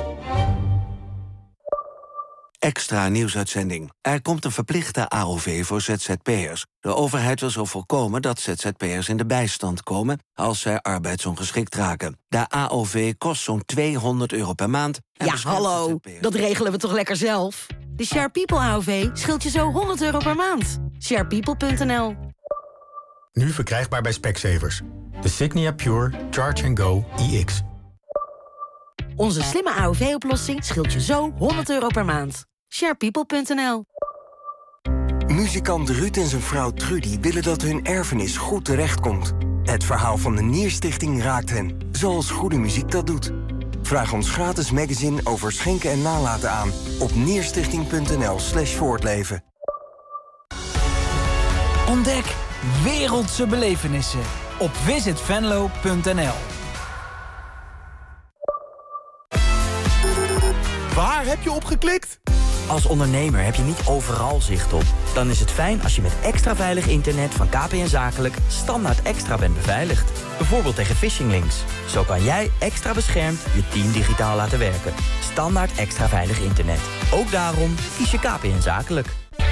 Extra nieuwsuitzending. Er komt een verplichte AOV voor ZZP'ers. De overheid wil zo voorkomen dat ZZP'ers in de bijstand komen als zij arbeidsongeschikt raken. De AOV kost zo'n €200 per maand.
Ja, hallo, dat regelen we toch lekker zelf?
De Share People AOV scheelt je zo €100 per maand. sharepeople.nl.
Nu verkrijgbaar bij Specsavers. De Signia Pure Charge & Go iX.
Onze slimme AOV-oplossing scheelt je zo €100 per maand. sharepeople.nl.
Muzikant Ruud en zijn vrouw Trudy willen dat hun erfenis goed terechtkomt. Het verhaal van de Nierstichting raakt hen, zoals goede muziek dat doet. Vraag ons gratis magazine over schenken en nalaten aan op nierstichting.nl/voortleven.
Ontdek wereldse belevenissen op visitvenlo.nl.
Waar heb je op geklikt?
Als ondernemer heb je niet overal zicht op. Dan is het fijn als je met extra veilig internet van KPN Zakelijk standaard extra bent beveiligd. Bijvoorbeeld tegen phishing links. Zo kan jij extra beschermd je team digitaal laten werken. Standaard extra veilig internet. Ook daarom kies je KPN Zakelijk.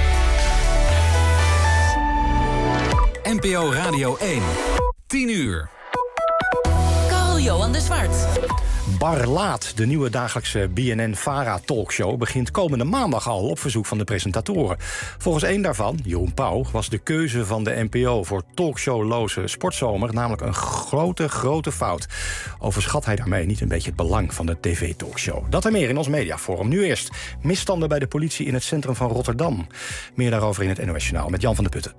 NPO Radio 1. 10 uur.
Carl-Johan de Zwart.
Bar Laat, de nieuwe dagelijkse BNN-VARA-talkshow... begint komende maandag al op verzoek van de presentatoren. Volgens één daarvan, Jeroen Pauw, was de keuze van de NPO... voor talkshowloze sportzomer namelijk een grote fout. Overschat hij daarmee niet een beetje het belang van de tv-talkshow? Dat en meer in ons mediaforum. Nu eerst misstanden bij de politie in het centrum van Rotterdam. Meer daarover in het NOS Journaal met Jan van der Putten.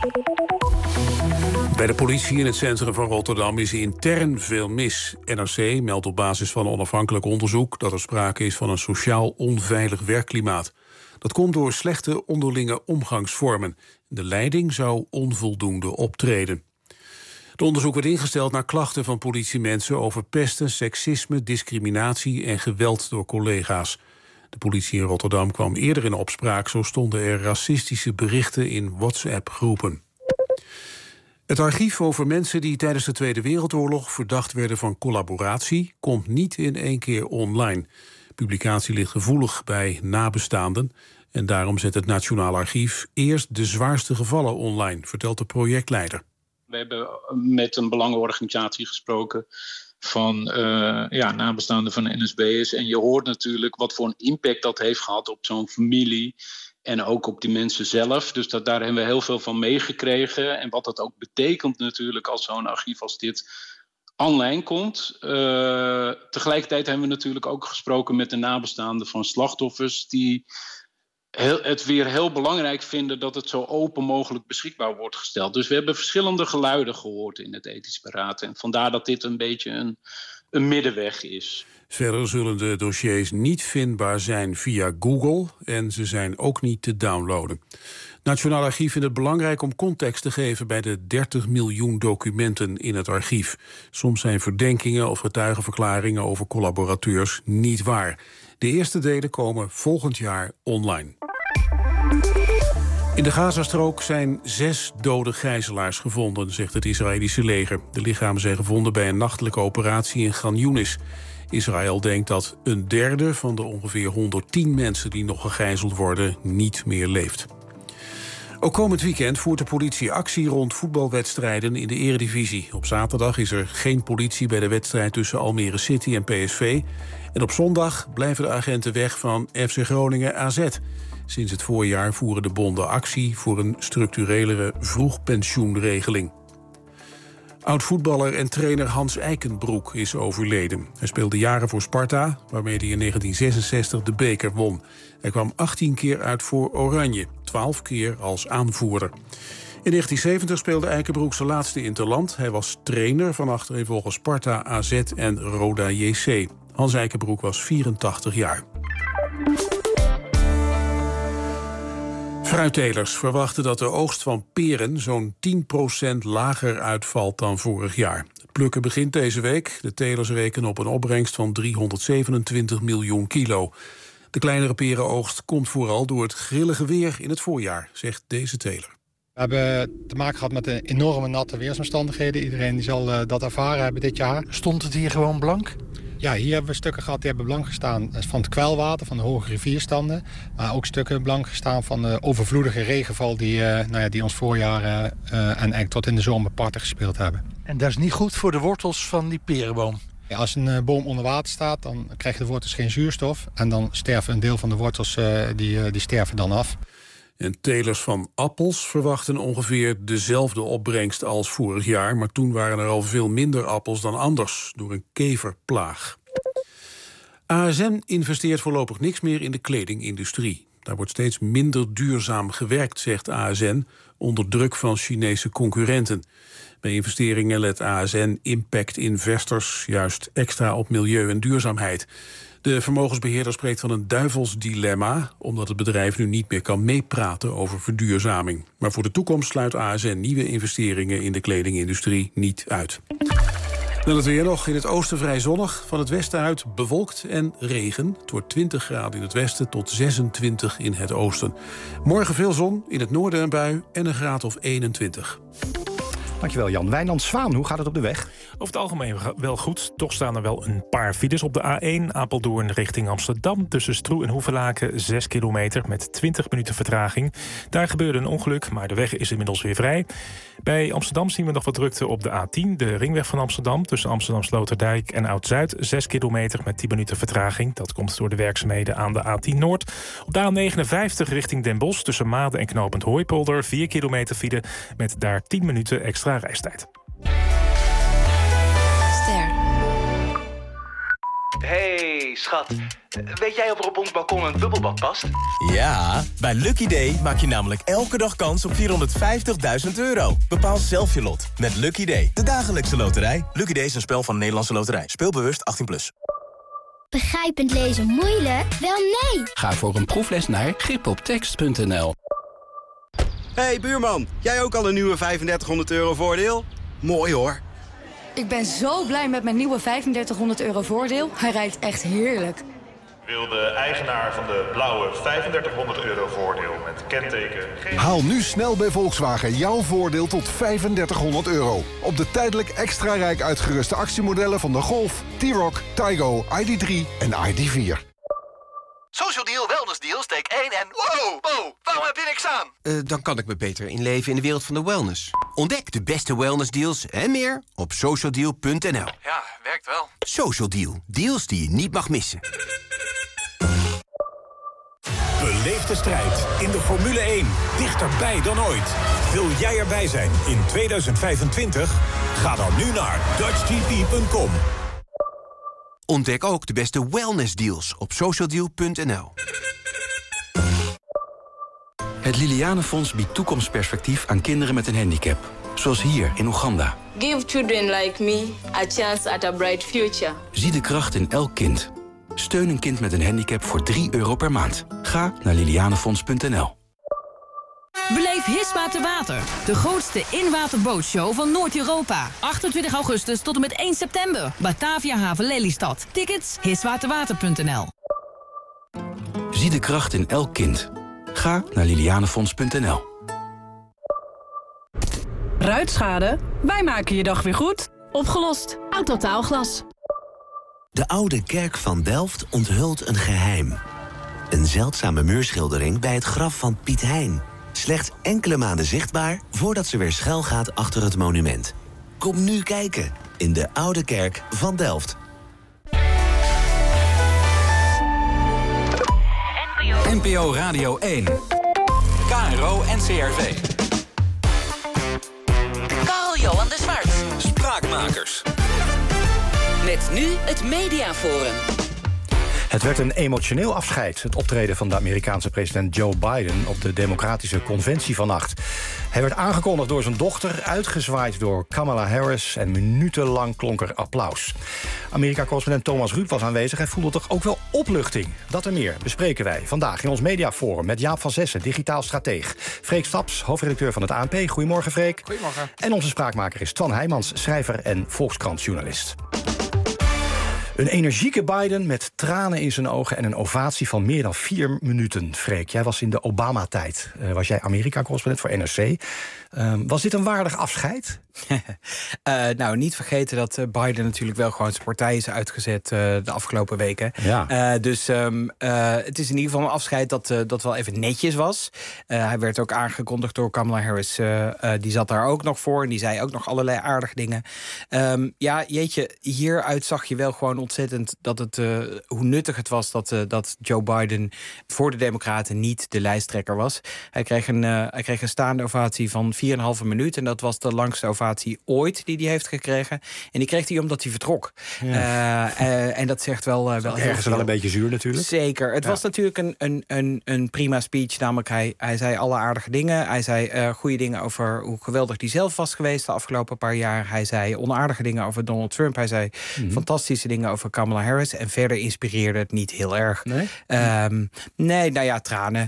Bij de politie in het centrum van Rotterdam is intern veel mis. NRC meldt op basis van onafhankelijk onderzoek... dat er sprake is van een sociaal onveilig werkklimaat. Dat komt door slechte onderlinge omgangsvormen. De leiding zou onvoldoende optreden. Het onderzoek werd ingesteld naar klachten van politiemensen... over pesten, seksisme, discriminatie en geweld door collega's. De politie in Rotterdam kwam eerder in opspraak. Zo stonden er racistische berichten in WhatsApp-groepen. Het archief over mensen die tijdens de Tweede Wereldoorlog verdacht werden van collaboratie komt niet in één keer online. Publicatie ligt gevoelig bij nabestaanden en daarom zet het Nationaal Archief eerst de zwaarste gevallen online, vertelt de projectleider.
We hebben met een belangenorganisatie gesproken van nabestaanden van NSB'ers en je hoort natuurlijk wat voor een impact dat heeft gehad op zo'n familie. En ook op die mensen zelf. Dus daar hebben we heel veel van meegekregen. En wat dat ook betekent natuurlijk als zo'n archief als dit online komt. Tegelijkertijd hebben we natuurlijk ook gesproken met de nabestaanden van slachtoffers... die het weer heel belangrijk vinden dat het zo open mogelijk beschikbaar wordt gesteld. Dus we hebben verschillende geluiden gehoord in het ethisch beraad. En vandaar dat dit een beetje een middenweg is.
Verder zullen de dossiers niet vindbaar zijn via Google en ze zijn ook niet te downloaden. Het Nationaal Archief vindt het belangrijk om context te geven bij de 30 miljoen documenten in het archief. Soms zijn verdenkingen of getuigenverklaringen over collaborateurs niet waar. De eerste delen komen volgend jaar online. In de Gazastrook zijn 6 dode gijzelaars gevonden, zegt het Israëlische leger. De lichamen zijn gevonden bij een nachtelijke operatie in Khan Younis. Israël denkt dat een derde van de ongeveer 110 mensen die nog gegijzeld worden niet meer leeft. Ook komend weekend voert de politie actie rond voetbalwedstrijden in de Eredivisie. Op zaterdag is er geen politie bij de wedstrijd tussen Almere City en PSV. En op zondag blijven de agenten weg van FC Groningen AZ. Sinds het voorjaar voeren de bonden actie voor een structurelere vroegpensioenregeling. Oud-voetballer en trainer Hans Eikenbroek is overleden. Hij speelde jaren voor Sparta, waarmee hij in 1966 de beker won. Hij kwam 18 keer uit voor Oranje, 12 keer als aanvoerder. In 1970 speelde Eikenbroek zijn laatste interland. Hij was trainer van achtereenvolgens Sparta, AZ en Roda JC. Hans Eikenbroek was 84 jaar. Fruittelers verwachten dat de oogst van peren zo'n 10% lager uitvalt dan vorig jaar. Het plukken begint deze week. De telers rekenen op een opbrengst van 327 miljoen kilo. De kleinere perenoogst komt vooral door het grillige weer in het voorjaar, zegt deze teler.
We hebben te maken gehad met enorme natte weersomstandigheden. Iedereen die zal dat ervaren hebben dit jaar.
Stond het hier gewoon blank?
Ja, hier hebben we stukken gehad die hebben blank gestaan van het kwelwater, van de hoge rivierstanden. Maar ook stukken blank gestaan van de overvloedige regenval die ons voorjaar en eigenlijk tot in de zomer parten gespeeld hebben.
En dat is niet goed voor de wortels van die perenboom?
Als een boom onder water staat, dan krijgen de wortels geen zuurstof. En dan sterven een deel van de wortels die sterven dan af.
En telers van appels verwachten ongeveer dezelfde opbrengst als vorig jaar. Maar toen waren er al veel minder appels dan anders door een keverplaag. ASN investeert voorlopig niks meer in de kledingindustrie. Daar wordt steeds minder duurzaam gewerkt, zegt ASN, onder druk van Chinese concurrenten. Bij investeringen let ASN Impact Investors juist extra op milieu en duurzaamheid. De vermogensbeheerder spreekt van een duivelsdilemma, omdat het bedrijf nu niet meer kan meepraten over verduurzaming. Maar voor de toekomst sluit ASN nieuwe investeringen in de kledingindustrie niet uit. Dan het weer nog. In het oosten vrij zonnig. Van het westen uit bewolkt en regen. Het wordt 20 graden in het westen tot 26 in het oosten. Morgen veel zon, in het noorden een bui en een graad of 21.
Dankjewel Jan. Wijnand Zwaan, hoe gaat het op de weg?
Over het algemeen wel goed. Toch staan er wel een paar files op de A1 Apeldoorn richting Amsterdam. Tussen Stroe en Hoevelaken 6 kilometer met 20 minuten vertraging. Daar gebeurde een ongeluk, maar de weg is inmiddels weer vrij. Bij Amsterdam zien we nog wat drukte op de A10, de ringweg van Amsterdam. Tussen Amsterdam Sloterdijk en Oud-Zuid 6 kilometer met 10 minuten vertraging. Dat komt door de werkzaamheden aan de A10 Noord. Op de A59 richting Den Bosch tussen Maden en Knopend Hooipolder 4 kilometer file met daar 10 minuten extra reistijd.
Hey, schat. Weet jij of er op ons balkon een bubbelbad past?
Ja, bij Lucky Day maak je namelijk elke dag kans op €450.000. Bepaal zelf je lot met Lucky Day, de dagelijkse loterij. Lucky Day is een spel van Nederlandse Loterij. Speel bewust 18+.
Begrijpend lezen moeilijk? Wel nee!
Ga voor een proefles naar gripoptekst.nl.
Hey buurman, jij ook al een nieuwe €3500 voordeel? Mooi hoor.
Ik ben zo blij met mijn nieuwe €3500 voordeel. Hij rijdt echt heerlijk.
Wil de eigenaar van de blauwe €3500 voordeel met kenteken...
Haal nu snel bij Volkswagen jouw voordeel tot €3500. Op de tijdelijk extra rijk uitgeruste actiemodellen van de Golf, T-Roc, Taygo, ID3 en ID4.
Social Deal, Wellness Deal, steek 1 en... Wow, waarom heb je niks aan?
Dan kan ik me beter inleven in de wereld van de wellness. Ontdek de beste wellnessdeals en meer op socialdeal.nl.
Ja, werkt wel.
Social Deal, deals die je niet mag missen.
Beleef de strijd in de Formule 1. Dichterbij dan ooit. Wil jij erbij zijn in 2025? Ga dan nu naar dutchgp.com.
Ontdek ook de beste wellnessdeals op socialdeal.nl.
Het Lilianenfonds biedt toekomstperspectief aan kinderen met een handicap. Zoals hier in Oeganda.
Give children like me a chance at a bright future.
Zie de kracht in elk kind. Steun een kind met een handicap voor €3 per maand. Ga naar lilianenfonds.nl.
Beleef Hisma te Water. De grootste in-waterbootshow van Noord-Europa. 28 augustus tot en met 1 september. Batavia Haven Lelystad. Tickets hiswaterwater.nl.
Zie de kracht in elk kind. Ga naar lilianenfonds.nl.
Ruitschade? Wij maken je dag weer goed. Opgelost. Autotaalglas.
De Oude Kerk van Delft onthult een geheim. Een zeldzame muurschildering bij het graf van Piet Hein. Slechts enkele maanden zichtbaar voordat ze weer schuil gaat achter het monument. Kom nu kijken in de Oude Kerk van Delft.
NPO Radio 1. KRO NCRV.
Carl-Johan de Zwart.
Spraakmakers.
Met nu het Mediaforum.
Het werd een emotioneel afscheid, het optreden van de Amerikaanse president Joe Biden op de Democratische Conventie vannacht. Hij werd aangekondigd door zijn dochter, uitgezwaaid door Kamala Harris en minutenlang klonk er applaus. Amerika-correspondent Thomas Ruip was aanwezig. Hij voelde toch ook wel opluchting. Dat en meer bespreken wij vandaag in ons Mediaforum met Jaap van Zessen, digitaal strateeg. Freek Staps, hoofdredacteur van het ANP. Goedemorgen, Freek.
Goedemorgen.
En onze spraakmaker is Twan Heijmans, schrijver en Volkskrant-journalist. Een energieke Biden met tranen in zijn ogen en een ovatie van meer dan 4 minuten. Freek, jij was in de Obama-tijd. Was jij Amerika-correspondent voor NRC. Was dit een waardig afscheid?
Nou, niet vergeten dat Biden natuurlijk wel gewoon zijn partij is uitgezet de afgelopen weken. Ja. Dus het is in ieder geval een afscheid dat wel even netjes was. Hij werd ook aangekondigd door Kamala Harris. Die zat daar ook nog voor en die zei ook nog allerlei aardige dingen. Ja, jeetje, hieruit zag je wel gewoon ontzettend dat hoe nuttig het was dat Joe Biden voor de Democraten niet de lijsttrekker was. Hij kreeg een staande ovatie van 4,5 minuut en dat was de langste ovatie ooit die hij heeft gekregen. En die kreeg hij omdat hij vertrok. Ja. En dat zegt wel
ergens wel een beetje zuur natuurlijk.
Zeker. Het was natuurlijk een prima speech. Namelijk, hij zei alle aardige dingen. Hij zei goede dingen over hoe geweldig hij zelf was geweest de afgelopen paar jaar. Hij zei onaardige dingen over Donald Trump. Hij zei fantastische dingen over Kamala Harris. En verder inspireerde het niet heel erg. Nee? Nee, nou ja, tranen.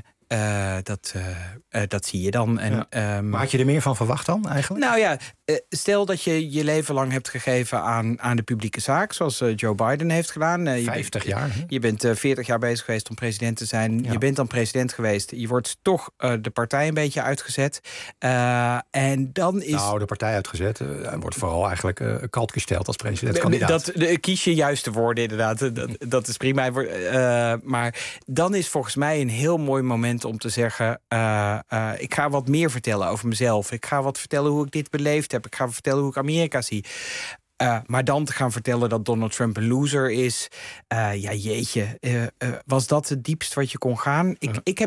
Dat zie je dan. En,
maar had je er meer van verwacht dan eigenlijk?
Nou ja, stel dat je je leven lang hebt gegeven aan de publieke zaak, zoals Joe Biden heeft gedaan.
50 jaar. Hè?
Je bent 40 jaar bezig geweest om president te zijn. Ja. Je bent dan president geweest. Je wordt toch de partij een beetje uitgezet. En dan is...
Nou, de partij uitgezet. Hij wordt vooral eigenlijk kalt gesteld als presidentskandidaat.
Kies je juiste woorden inderdaad. Dat is prima. Maar dan is volgens mij een heel mooi moment om te zeggen, ik ga wat meer vertellen over mezelf. Ik ga wat vertellen hoe ik dit beleefd heb. Ik ga vertellen hoe ik Amerika zie. Maar dan te gaan vertellen dat Donald Trump een loser is. Ja, jeetje. Was dat het diepst wat je kon gaan?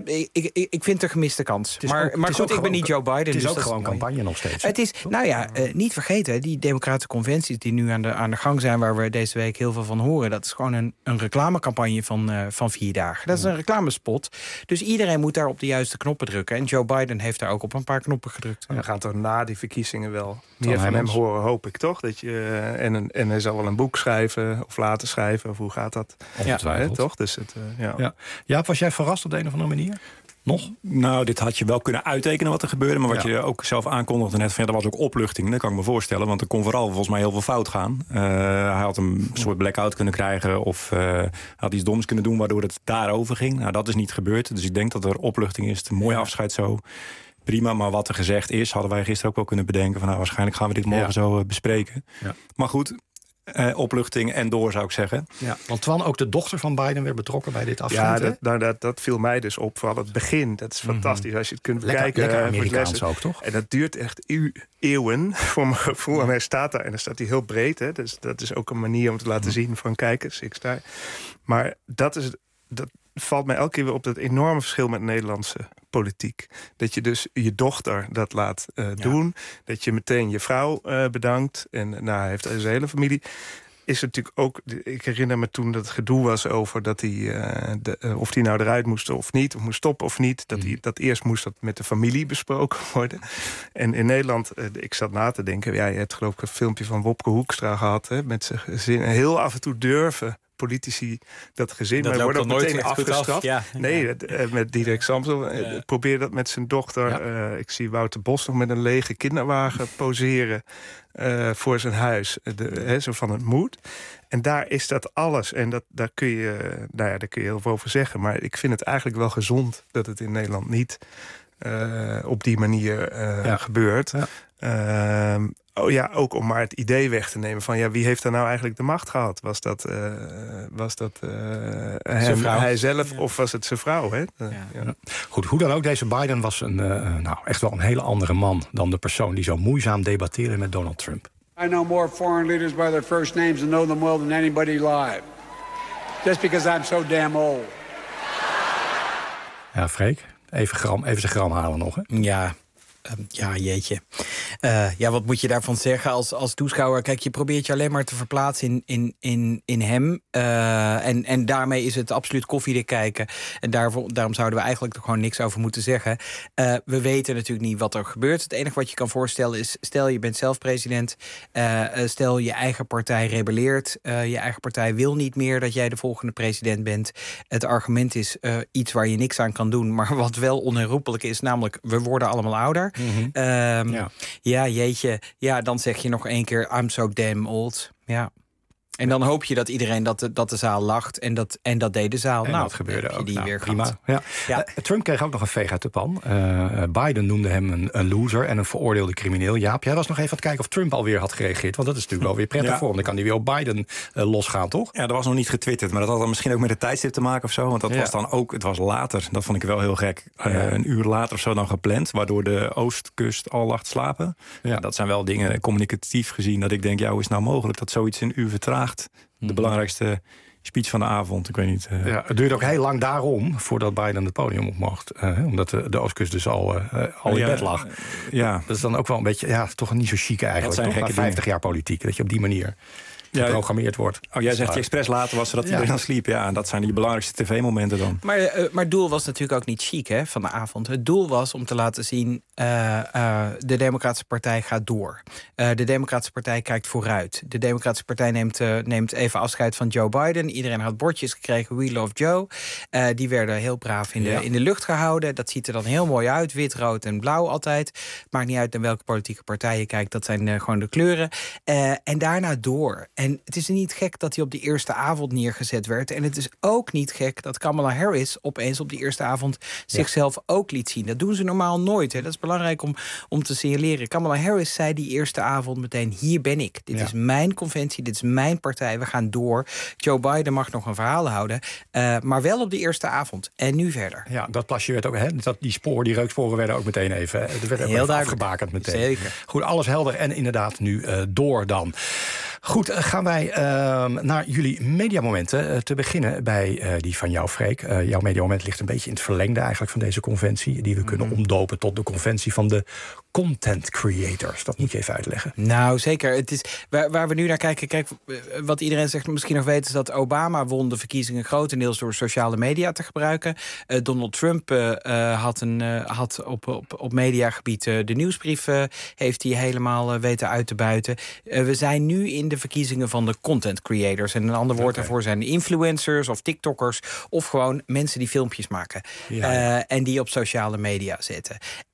Ik vind een gemiste kans. Maar goed, ik ben niet Joe Biden.
Het is
dus
ook gewoon campagne nog steeds.
Het is, nou ja, niet vergeten, die democratische conventies die nu aan de gang zijn, waar we deze week heel veel van horen, dat is gewoon een reclamecampagne van 4 dagen. Dat is een reclamespot. Dus iedereen moet daar op de juiste knoppen drukken. En Joe Biden heeft daar ook op een paar knoppen gedrukt.
We gaan toch na die verkiezingen wel meer van hem horen, hoop ik toch? Dat je... En hij zal wel een boek schrijven of laten schrijven. Of hoe gaat dat?
Ongetwijfeld.
Toch? Dus
Jaap, was jij verrast op de een of andere manier? Nog?
Nou, dit had je wel kunnen uittekenen wat er gebeurde. Maar wat je ook zelf aankondigde net, er was ook opluchting. Dat kan ik me voorstellen, want er kon vooral volgens mij heel veel fout gaan. Hij had een soort blackout kunnen krijgen of had iets doms kunnen doen waardoor het daarover ging. Nou, dat is niet gebeurd. Dus ik denk dat er opluchting is. Een mooi afscheid zo. Prima, maar wat er gezegd is, hadden wij gisteren ook wel kunnen bedenken van waarschijnlijk gaan we dit morgen zo bespreken. Ja. Maar goed, opluchting en door zou ik zeggen.
Ja, want Twan, ook de dochter van Biden werd betrokken bij dit afscheid.
Ja, dat viel mij dus op. Vooral het begin, dat is fantastisch. Als je het kunt bekijken.
Lekker Amerikaans ook, toch?
En dat duurt echt eeuwen, voor mijn gevoel. En hij staat daar en dan staat hij heel breed. Hè? Dus dat is ook een manier om te laten zien van kijkers, ik sta. Maar dat valt mij elke keer weer op dat enorme verschil met Nederlandse politiek. Dat je dus je dochter dat laat doen. Dat je meteen je vrouw bedankt. En hij heeft zijn hele familie. Is natuurlijk ook, ik herinner me toen dat het gedoe was over dat hij of hij nou eruit moest of niet, of moest stoppen of niet. Dat eerst moest dat met de familie besproken worden. En in Nederland, ik zat na te denken, je hebt geloof ik een filmpje van Wopke Hoekstra gehad, hè, met zijn gezin. En heel af en toe durven politici dat gezin,
dat
maar wordt ook
nooit
meteen afgestraft. Met Diederik Samson probeer dat met zijn dochter. Ik zie Wouter Bos nog met een lege kinderwagen poseren voor zijn huis. Zo van het moet. En daar is dat alles. En daar kun je heel veel over zeggen. Maar ik vind het eigenlijk wel gezond dat het in Nederland niet op die manier gebeurt. Ja. Ook om maar het idee weg te nemen van wie heeft er nou eigenlijk de macht gehad? Was dat hij zelf of was het zijn vrouw? Hè?
Goed, hoe dan ook, deze Biden was echt wel een hele andere man dan de persoon die zo moeizaam debatteerde met Donald Trump.
I know more foreign leaders by their first names and know them well than anybody live. Just because I'm so damn old.
Ja, Freek, even zijn gram halen nog, hè?
Ja, jeetje. Wat moet je daarvan zeggen als toeschouwer? Kijk, je probeert je alleen maar te verplaatsen in hem. En daarmee is het absoluut koffiedik kijken. En daarom zouden we eigenlijk er gewoon niks over moeten zeggen. We weten natuurlijk niet wat er gebeurt. Het enige wat je kan voorstellen is, stel je bent zelf president. Stel je eigen partij rebelleert. Je eigen partij wil niet meer dat jij de volgende president bent. Het argument is iets waar je niks aan kan doen. Maar wat wel onherroepelijk is, namelijk we worden allemaal ouder.
Mm-hmm.
Jeetje. Ja, dan zeg je nog 1 keer I'm so damn old. Ja. En dan hoop je dat iedereen dat de zaal lacht. En dat deed de zaal.
En dat gebeurde ook.
Die weer
prima.
Ja.
Trump kreeg ook nog een veeg uit de pan. Biden noemde hem een loser en een veroordeelde crimineel. Jaap, jij was nog even aan het kijken of Trump alweer had gereageerd. Want dat is natuurlijk wel weer prettig voor hem. Dan kan hij weer op Biden losgaan, toch?
Ja, dat was nog niet getwitterd. Maar dat had dan misschien ook met het tijdstip te maken of zo. Want dat was dan ook, het was later. Dat vond ik wel heel gek. Een uur later of zo dan gepland. Waardoor de oostkust al lag te slapen. Ja. Dat zijn wel dingen, communicatief gezien, dat ik denk, hoe is het nou mogelijk dat zoiets een uur vertraagt? De belangrijkste speech van de avond, ik weet niet.
Het duurde ook heel lang daarom, voordat Biden het podium op mocht. Omdat de oostkust dus al in bed lag. Dat is dan ook wel een beetje, toch niet zo chic eigenlijk. Toch? Na 50 jaar politiek, dat je op die manier geprogrammeerd wordt.
Jij zegt je expres later was zodat iedereen dan sliep. Ja, en dat zijn die belangrijkste tv-momenten dan.
Maar het doel was natuurlijk ook niet chic van de avond. Het doel was om te laten zien, de Democratische Partij gaat door. De Democratische Partij kijkt vooruit. De Democratische Partij neemt even afscheid van Joe Biden. Iedereen had bordjes gekregen, We Love Joe. Die werden heel braaf in de lucht gehouden. Dat ziet er dan heel mooi uit. Wit, rood en blauw altijd. Maakt niet uit naar welke politieke partij je kijkt. Dat zijn gewoon de kleuren. En daarna door. En het is niet gek dat hij op die eerste avond neergezet werd. En het is ook niet gek dat Kamala Harris opeens op die eerste avond zichzelf ook liet zien. Dat doen ze normaal nooit. Dat is belangrijk om te signaleren. Kamala Harris zei die eerste avond meteen, hier ben ik. Dit is mijn conventie, dit is mijn partij. We gaan door. Joe Biden mag nog een verhaal houden. Maar wel op de eerste avond. En nu verder.
Ja, dat plasje werd ook, die reuksporen werden ook meteen even, er werd heel even afgebakend meteen.
Zeker.
Goed, alles helder en inderdaad nu door dan. Goed, gaan wij naar jullie mediamomenten. Te beginnen bij die van jou, Freek. Jouw mediamoment ligt een beetje in het verlengde eigenlijk van deze conventie, die we kunnen omdopen tot de conventie van de content creators. Dat moet je even uitleggen.
Nou, zeker. Het is waar we nu naar kijken. Kijk, wat iedereen zegt misschien nog weet, is dat Obama won de verkiezingen grotendeels door sociale media te gebruiken. Donald Trump had op mediagebied de nieuwsbrief heeft hij helemaal weten uit te buiten. We zijn nu in de verkiezingen van de content creators. En een ander woord daarvoor zijn influencers of TikTokkers of gewoon mensen die filmpjes maken. En die op sociale media zetten.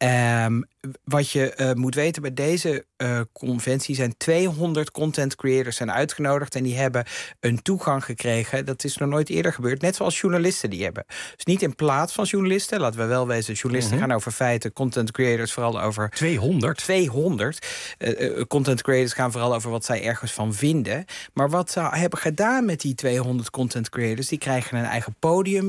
Wat je moet weten, bij deze conventie zijn 200 content creators zijn uitgenodigd en die hebben een toegang gekregen. Dat is nog nooit eerder gebeurd, net zoals journalisten die hebben. Dus niet in plaats van journalisten, laten we wel wezen, journalisten gaan over feiten, content creators vooral over 200. Content creators gaan vooral over wat zij ergens van vinden. Maar wat ze hebben gedaan met die 200 content creators, die krijgen een eigen podium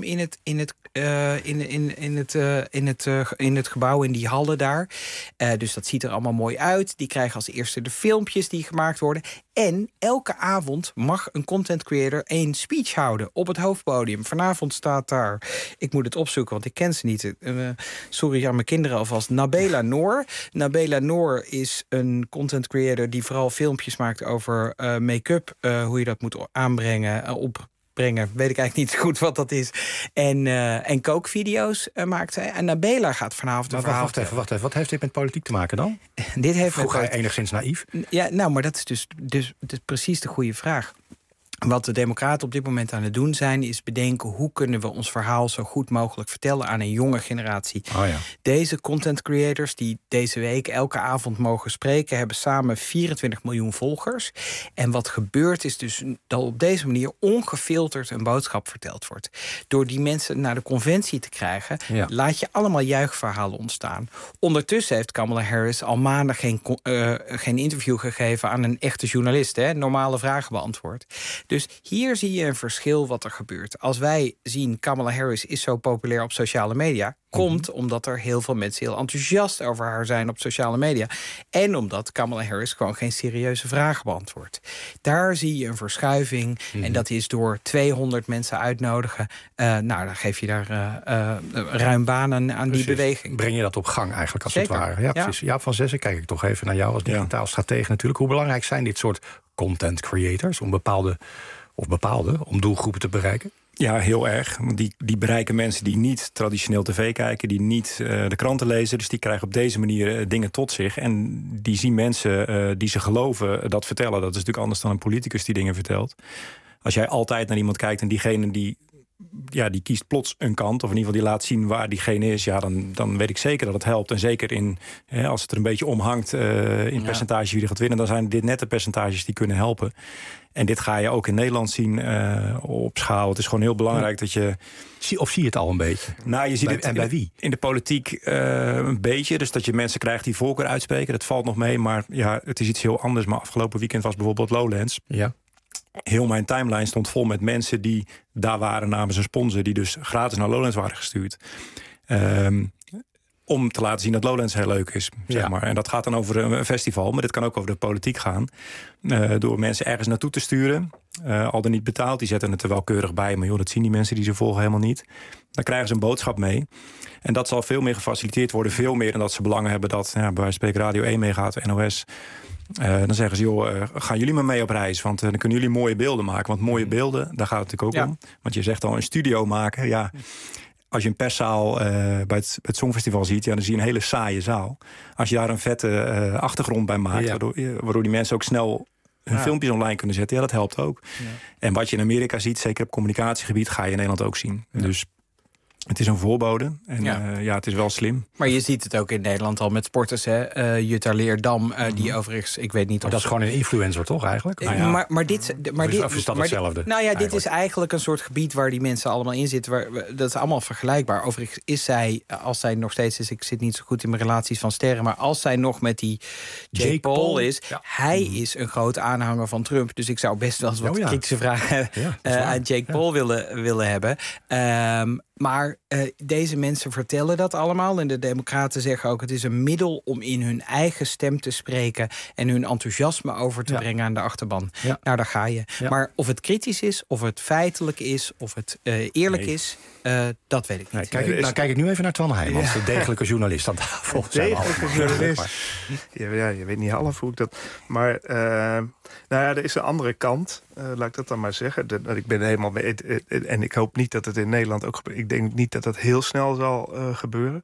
in het gebouw, in die hallen daar. Dus dat ziet er allemaal mooi uit. Die krijgen als eerste de filmpjes die gemaakt worden. En elke avond mag een content creator een speech houden op het hoofdpodium. Vanavond staat daar, ik moet het opzoeken, want ik ken ze niet. Sorry aan mijn kinderen alvast. Nabela Noor. Nabela Noor is een content creator die vooral filmpjes maakt over make-up. Hoe je dat moet aanbrengen, opbrengen. Weet ik eigenlijk niet goed wat dat is. En kookvideo's maakt zij. En Nabela gaat vanavond een verhaal.
Wacht even. Wat heeft dit met politiek te maken dan?
Dit heeft
vroeg hij enigszins naïef.
Ja, nou, maar dat is dus precies de goede vraag. Wat de Democraten op dit moment aan het doen zijn, is bedenken hoe kunnen we ons verhaal zo goed mogelijk vertellen aan een jonge generatie. Deze content creators die deze week elke avond mogen spreken, hebben samen 24 miljoen volgers. En wat gebeurt is dus dat op deze manier ongefilterd een boodschap verteld wordt. Door die mensen naar de conventie te krijgen, laat je allemaal juichverhalen ontstaan. Ondertussen heeft Kamala Harris al maanden geen interview gegeven aan een echte journalist. Normale vragen beantwoord. Dus hier zie je een verschil wat er gebeurt. Als wij zien Kamala Harris is zo populair op sociale media, komt omdat er heel veel mensen heel enthousiast over haar zijn op sociale media. En omdat Kamala Harris gewoon geen serieuze vragen beantwoordt. Daar zie je een verschuiving. En dat is door 200 mensen uitnodigen. Dan geef je daar ruim baan aan die beweging.
Breng je dat op gang eigenlijk als het ware. Ja, precies. Jaap van Zessen, kijk ik toch even naar jou als digitaal stratege natuurlijk. Hoe belangrijk zijn dit soort content creators om bepaalde doelgroepen te bereiken?
Ja, heel erg. Want die bereiken mensen die niet traditioneel tv kijken, die niet de kranten lezen. Dus die krijgen op deze manier dingen tot zich. En die zien mensen die ze geloven dat vertellen. Dat is natuurlijk anders dan een politicus die dingen vertelt. Als jij altijd naar iemand kijkt en diegene die die kiest plots een kant. Of in ieder geval die laat zien waar diegene is. Ja, dan weet ik zeker dat het helpt. En zeker als het er een beetje omhangt in percentage wie er gaat winnen, dan zijn dit net de percentages die kunnen helpen. En dit ga je ook in Nederland zien op schaal. Het is gewoon heel belangrijk dat je...
Of zie je het al een beetje?
Nou, je ziet het
bij wie?
In de politiek een beetje. Dus dat je mensen krijgt die voorkeur uitspreken. Dat valt nog mee, maar ja, het is iets heel anders. Maar afgelopen weekend was bijvoorbeeld Lowlands.
Ja.
Heel mijn timeline stond vol met mensen die daar waren namens een sponsor, die dus gratis naar Lowlands waren gestuurd. Om te laten zien dat Lowlands heel leuk is, zeg maar. En dat gaat dan over een festival, maar dit kan ook over de politiek gaan. Door mensen ergens naartoe te sturen, al dan niet betaald. Die zetten het er wel keurig bij, maar joh, dat zien die mensen die ze volgen helemaal niet. Dan krijgen ze een boodschap mee. En dat zal veel meer gefaciliteerd worden. Veel meer dan dat ze belangen hebben dat bij wijze van spreken Radio 1 meegaat, NOS. Dan zeggen ze, joh, gaan jullie maar mee op reis? Want dan kunnen jullie mooie beelden maken. Want mooie beelden, daar gaat het natuurlijk ook om. Want je zegt al, een studio maken, ja. Als je een perszaal bij het Songfestival ziet, dan zie je een hele saaie zaal. Als je daar een vette achtergrond bij maakt, waardoor die mensen ook snel hun filmpjes online kunnen zetten, dat helpt ook. Ja. En wat je in Amerika ziet, zeker op communicatiegebied, ga je in Nederland ook zien. Ja. Dus het is een voorbode. En het is wel slim.
Maar je ziet het ook in Nederland al met sporters. Hè? Jutta Leerdam, die overigens, ik weet niet of...
Dat is gewoon een influencer, toch, eigenlijk?
Maar dit...
Of is dat hetzelfde?
Dit is eigenlijk een soort gebied waar die mensen allemaal in zitten. Dat is allemaal vergelijkbaar. Overigens is zij, als zij nog steeds is... Ik zit niet zo goed in mijn relaties van sterren... maar als zij nog met die Jake Paul is... Hij is een groot aanhanger van Trump. Dus ik zou best wel eens wat kritische vragen aan Jake Paul willen hebben. Maar deze mensen vertellen dat allemaal. En de democraten zeggen ook, het is een middel om in hun eigen stem te spreken en hun enthousiasme over te brengen aan de achterban. Ja. Nou, daar ga je. Ja. Maar of het kritisch is, of het feitelijk is, of het eerlijk is, dat weet ik niet.
Kijk ik nu even naar Twan Heijmans, de degelijke journalist aan tafel.
Degelijke journalist. Je weet niet half hoe ik dat... Maar er is een andere kant, laat ik dat dan maar zeggen. Ik ben helemaal mee. En ik hoop niet dat het in Nederland ook gebeurt. Ik denk niet dat dat heel snel zal gebeuren.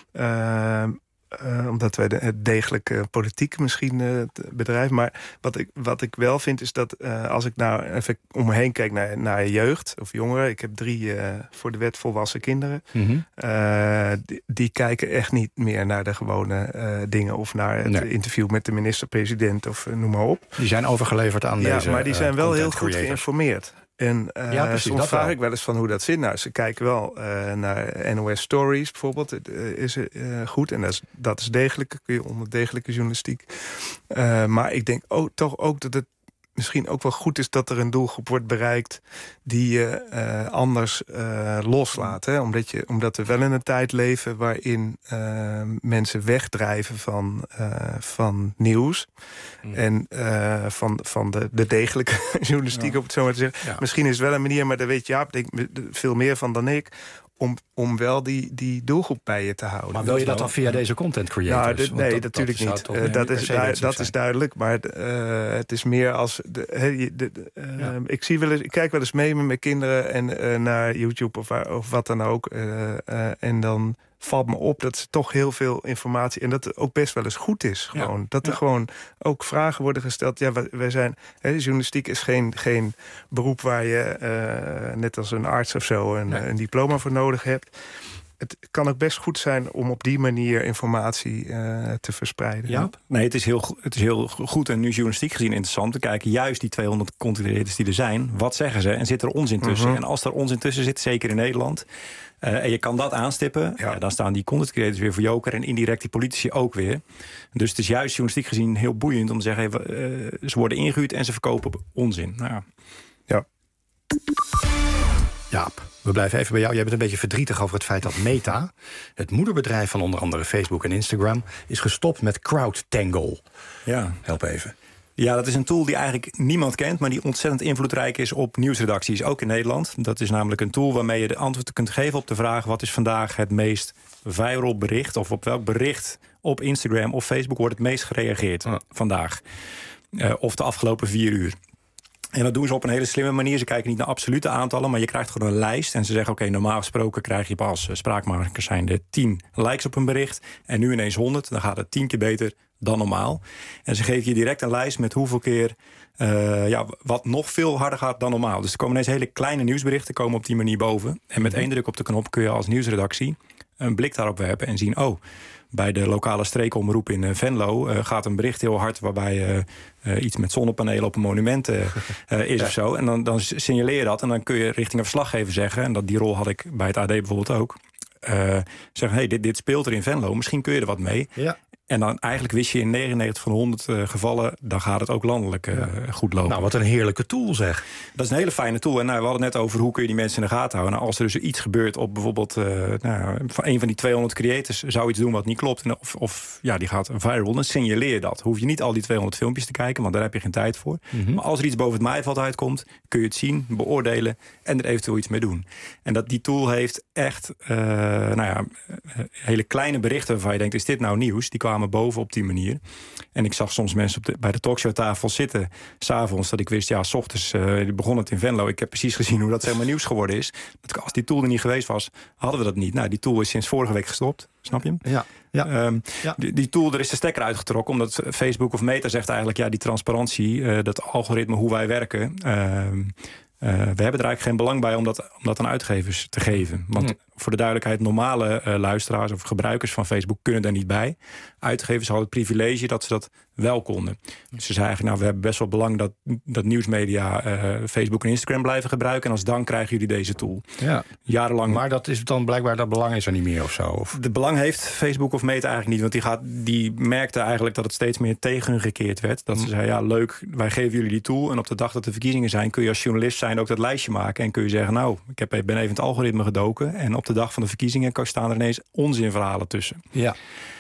Omdat wij het degelijke politiek misschien bedrijven. Maar wat ik wel vind is dat als ik nou even om me heen kijk naar jeugd of jongeren. Ik heb 3 voor de wet volwassen kinderen. Mm-hmm. Die kijken echt niet meer naar de gewone dingen. Of naar het interview met de minister-president of noem maar op.
Die zijn overgeleverd aan deze
maar die zijn wel heel goed geïnformeerd. En soms vraag ik wel eens van hoe dat zit. Nou, ze kijken wel naar NOS Stories bijvoorbeeld. Is goed en dat is degelijk. Kun je onder degelijke journalistiek. Maar ik denk toch ook dat het misschien ook wel goed is dat er een doelgroep wordt bereikt die je anders loslaat. Hè? Omdat we wel in een tijd leven waarin mensen wegdrijven van nieuws. En van de degelijke journalistiek, op het zo maar te zeggen. Ja. Misschien is het wel een manier, maar daar weet Jaap denk veel meer van dan ik, om wel die doelgroep bij je te houden. Maar
wil je dat dan via deze content creators?
Nou, nee, natuurlijk niet. Dat is duidelijk. Maar het is meer als... Ik kijk wel eens mee met mijn kinderen en naar YouTube of wat dan ook. En dan valt me op dat ze toch heel veel informatie... en dat het ook best wel eens goed is. Gewoon. Dat er gewoon ook vragen worden gesteld. Ja, wij zijn... journalistiek is geen beroep waar je... net als een arts of zo een diploma voor nodig hebt. Het kan ook best goed zijn om op die manier informatie te verspreiden.
Ja. Nee, het is heel goed en nu journalistiek gezien interessant te kijken. Juist die 200 content creators die er zijn. Wat zeggen ze? En zit er onzin tussen? En als er onzin tussen zit, zeker in Nederland... en je kan dat aanstippen, dan staan die content creators weer voor joker... en indirect die politici ook weer. Dus het is juist journalistiek gezien heel boeiend om te zeggen... ze worden ingehuurd en ze verkopen onzin. Nou,
ja.
Jaap, we blijven even bij jou. Jij bent een beetje verdrietig over het feit dat Meta... het moederbedrijf van onder andere Facebook en Instagram... is gestopt met CrowdTangle.
Ja.
Help even.
Ja, dat is een tool die eigenlijk niemand kent... maar die ontzettend invloedrijk is op nieuwsredacties, ook in Nederland. Dat is namelijk een tool waarmee je de antwoord kunt geven op de vraag... wat is vandaag het meest viral bericht... of op welk bericht op Instagram of Facebook wordt het meest gereageerd vandaag. Of de afgelopen 4 uur. En dat doen ze op een hele slimme manier. Ze kijken niet naar absolute aantallen, maar je krijgt gewoon een lijst. En ze zeggen, oké, normaal gesproken krijg je als spraakmakers zijn er 10 likes op een bericht. En nu ineens 100, dan gaat het 10 keer beter dan normaal. En ze geven je direct een lijst met hoeveel keer... wat nog veel harder gaat dan normaal. Dus er komen ineens hele kleine nieuwsberichten komen op die manier boven. En met 1 druk op de knop kun je als nieuwsredactie een blik daarop werpen en zien... bij de lokale streekomroep in Venlo gaat een bericht heel hard... waarbij iets met zonnepanelen op een monument is of zo. En dan signaleer je dat en dan kun je richting een verslaggever zeggen... en die rol had ik bij het AD bijvoorbeeld ook... zeggen, dit speelt er in Venlo, misschien kun je er wat mee...
Ja.
En dan eigenlijk wist je in 99 van 100 gevallen... dan gaat het ook landelijk goed lopen.
Nou, wat een heerlijke tool zeg.
Dat is een hele fijne tool. En we hadden het net over hoe kun je die mensen in de gaten houden. Nou, als er dus iets gebeurt op bijvoorbeeld... van een van die 200 creators zou iets doen wat niet klopt... of die gaat viral, dan signaleer je dat. Hoef je niet al die 200 filmpjes te kijken... want daar heb je geen tijd voor. Mm-hmm. Maar als er iets boven het maaiveld uitkomt... kun je het zien, beoordelen en er eventueel iets mee doen. En die tool heeft echt hele kleine berichten... waarvan je denkt, is dit nou nieuws? Die kwamen boven op die manier. En ik zag soms mensen bij de talkshowtafel zitten... 's avonds, dat ik wist, 's ochtends begon het in Venlo. Ik heb precies gezien hoe dat helemaal nieuws geworden is. Als die tool er niet geweest was, hadden we dat niet. Nou, die tool is sinds vorige week gestopt. Snap je hem?
Ja.
Die tool, er is de stekker uitgetrokken... omdat Facebook of Meta zegt eigenlijk... die transparantie, dat algoritme, hoe wij werken... we hebben er eigenlijk geen belang bij om dat aan uitgevers te geven. Want voor de duidelijkheid, normale luisteraars of gebruikers van Facebook kunnen daar niet bij. Uitgevers hadden het privilege dat ze dat wel konden. Dus ze zeiden eigenlijk, we hebben best wel belang dat nieuwsmedia Facebook en Instagram blijven gebruiken. En als dank krijgen jullie deze tool. Ja. Jarenlang.
Maar dat is dan blijkbaar, dat belang is er niet meer of zo? Of?
De belang heeft Facebook of Meta eigenlijk niet. Want die merkte eigenlijk dat het steeds meer tegen hun gekeerd werd. Dat ze zei, leuk, wij geven jullie die tool. En op de dag dat de verkiezingen zijn, kun je als journalist zijn ook dat lijstje maken. En kun je zeggen, ik ben even in het algoritme gedoken. En op de dag van de verkiezingen staan er ineens onzinverhalen tussen. Ja.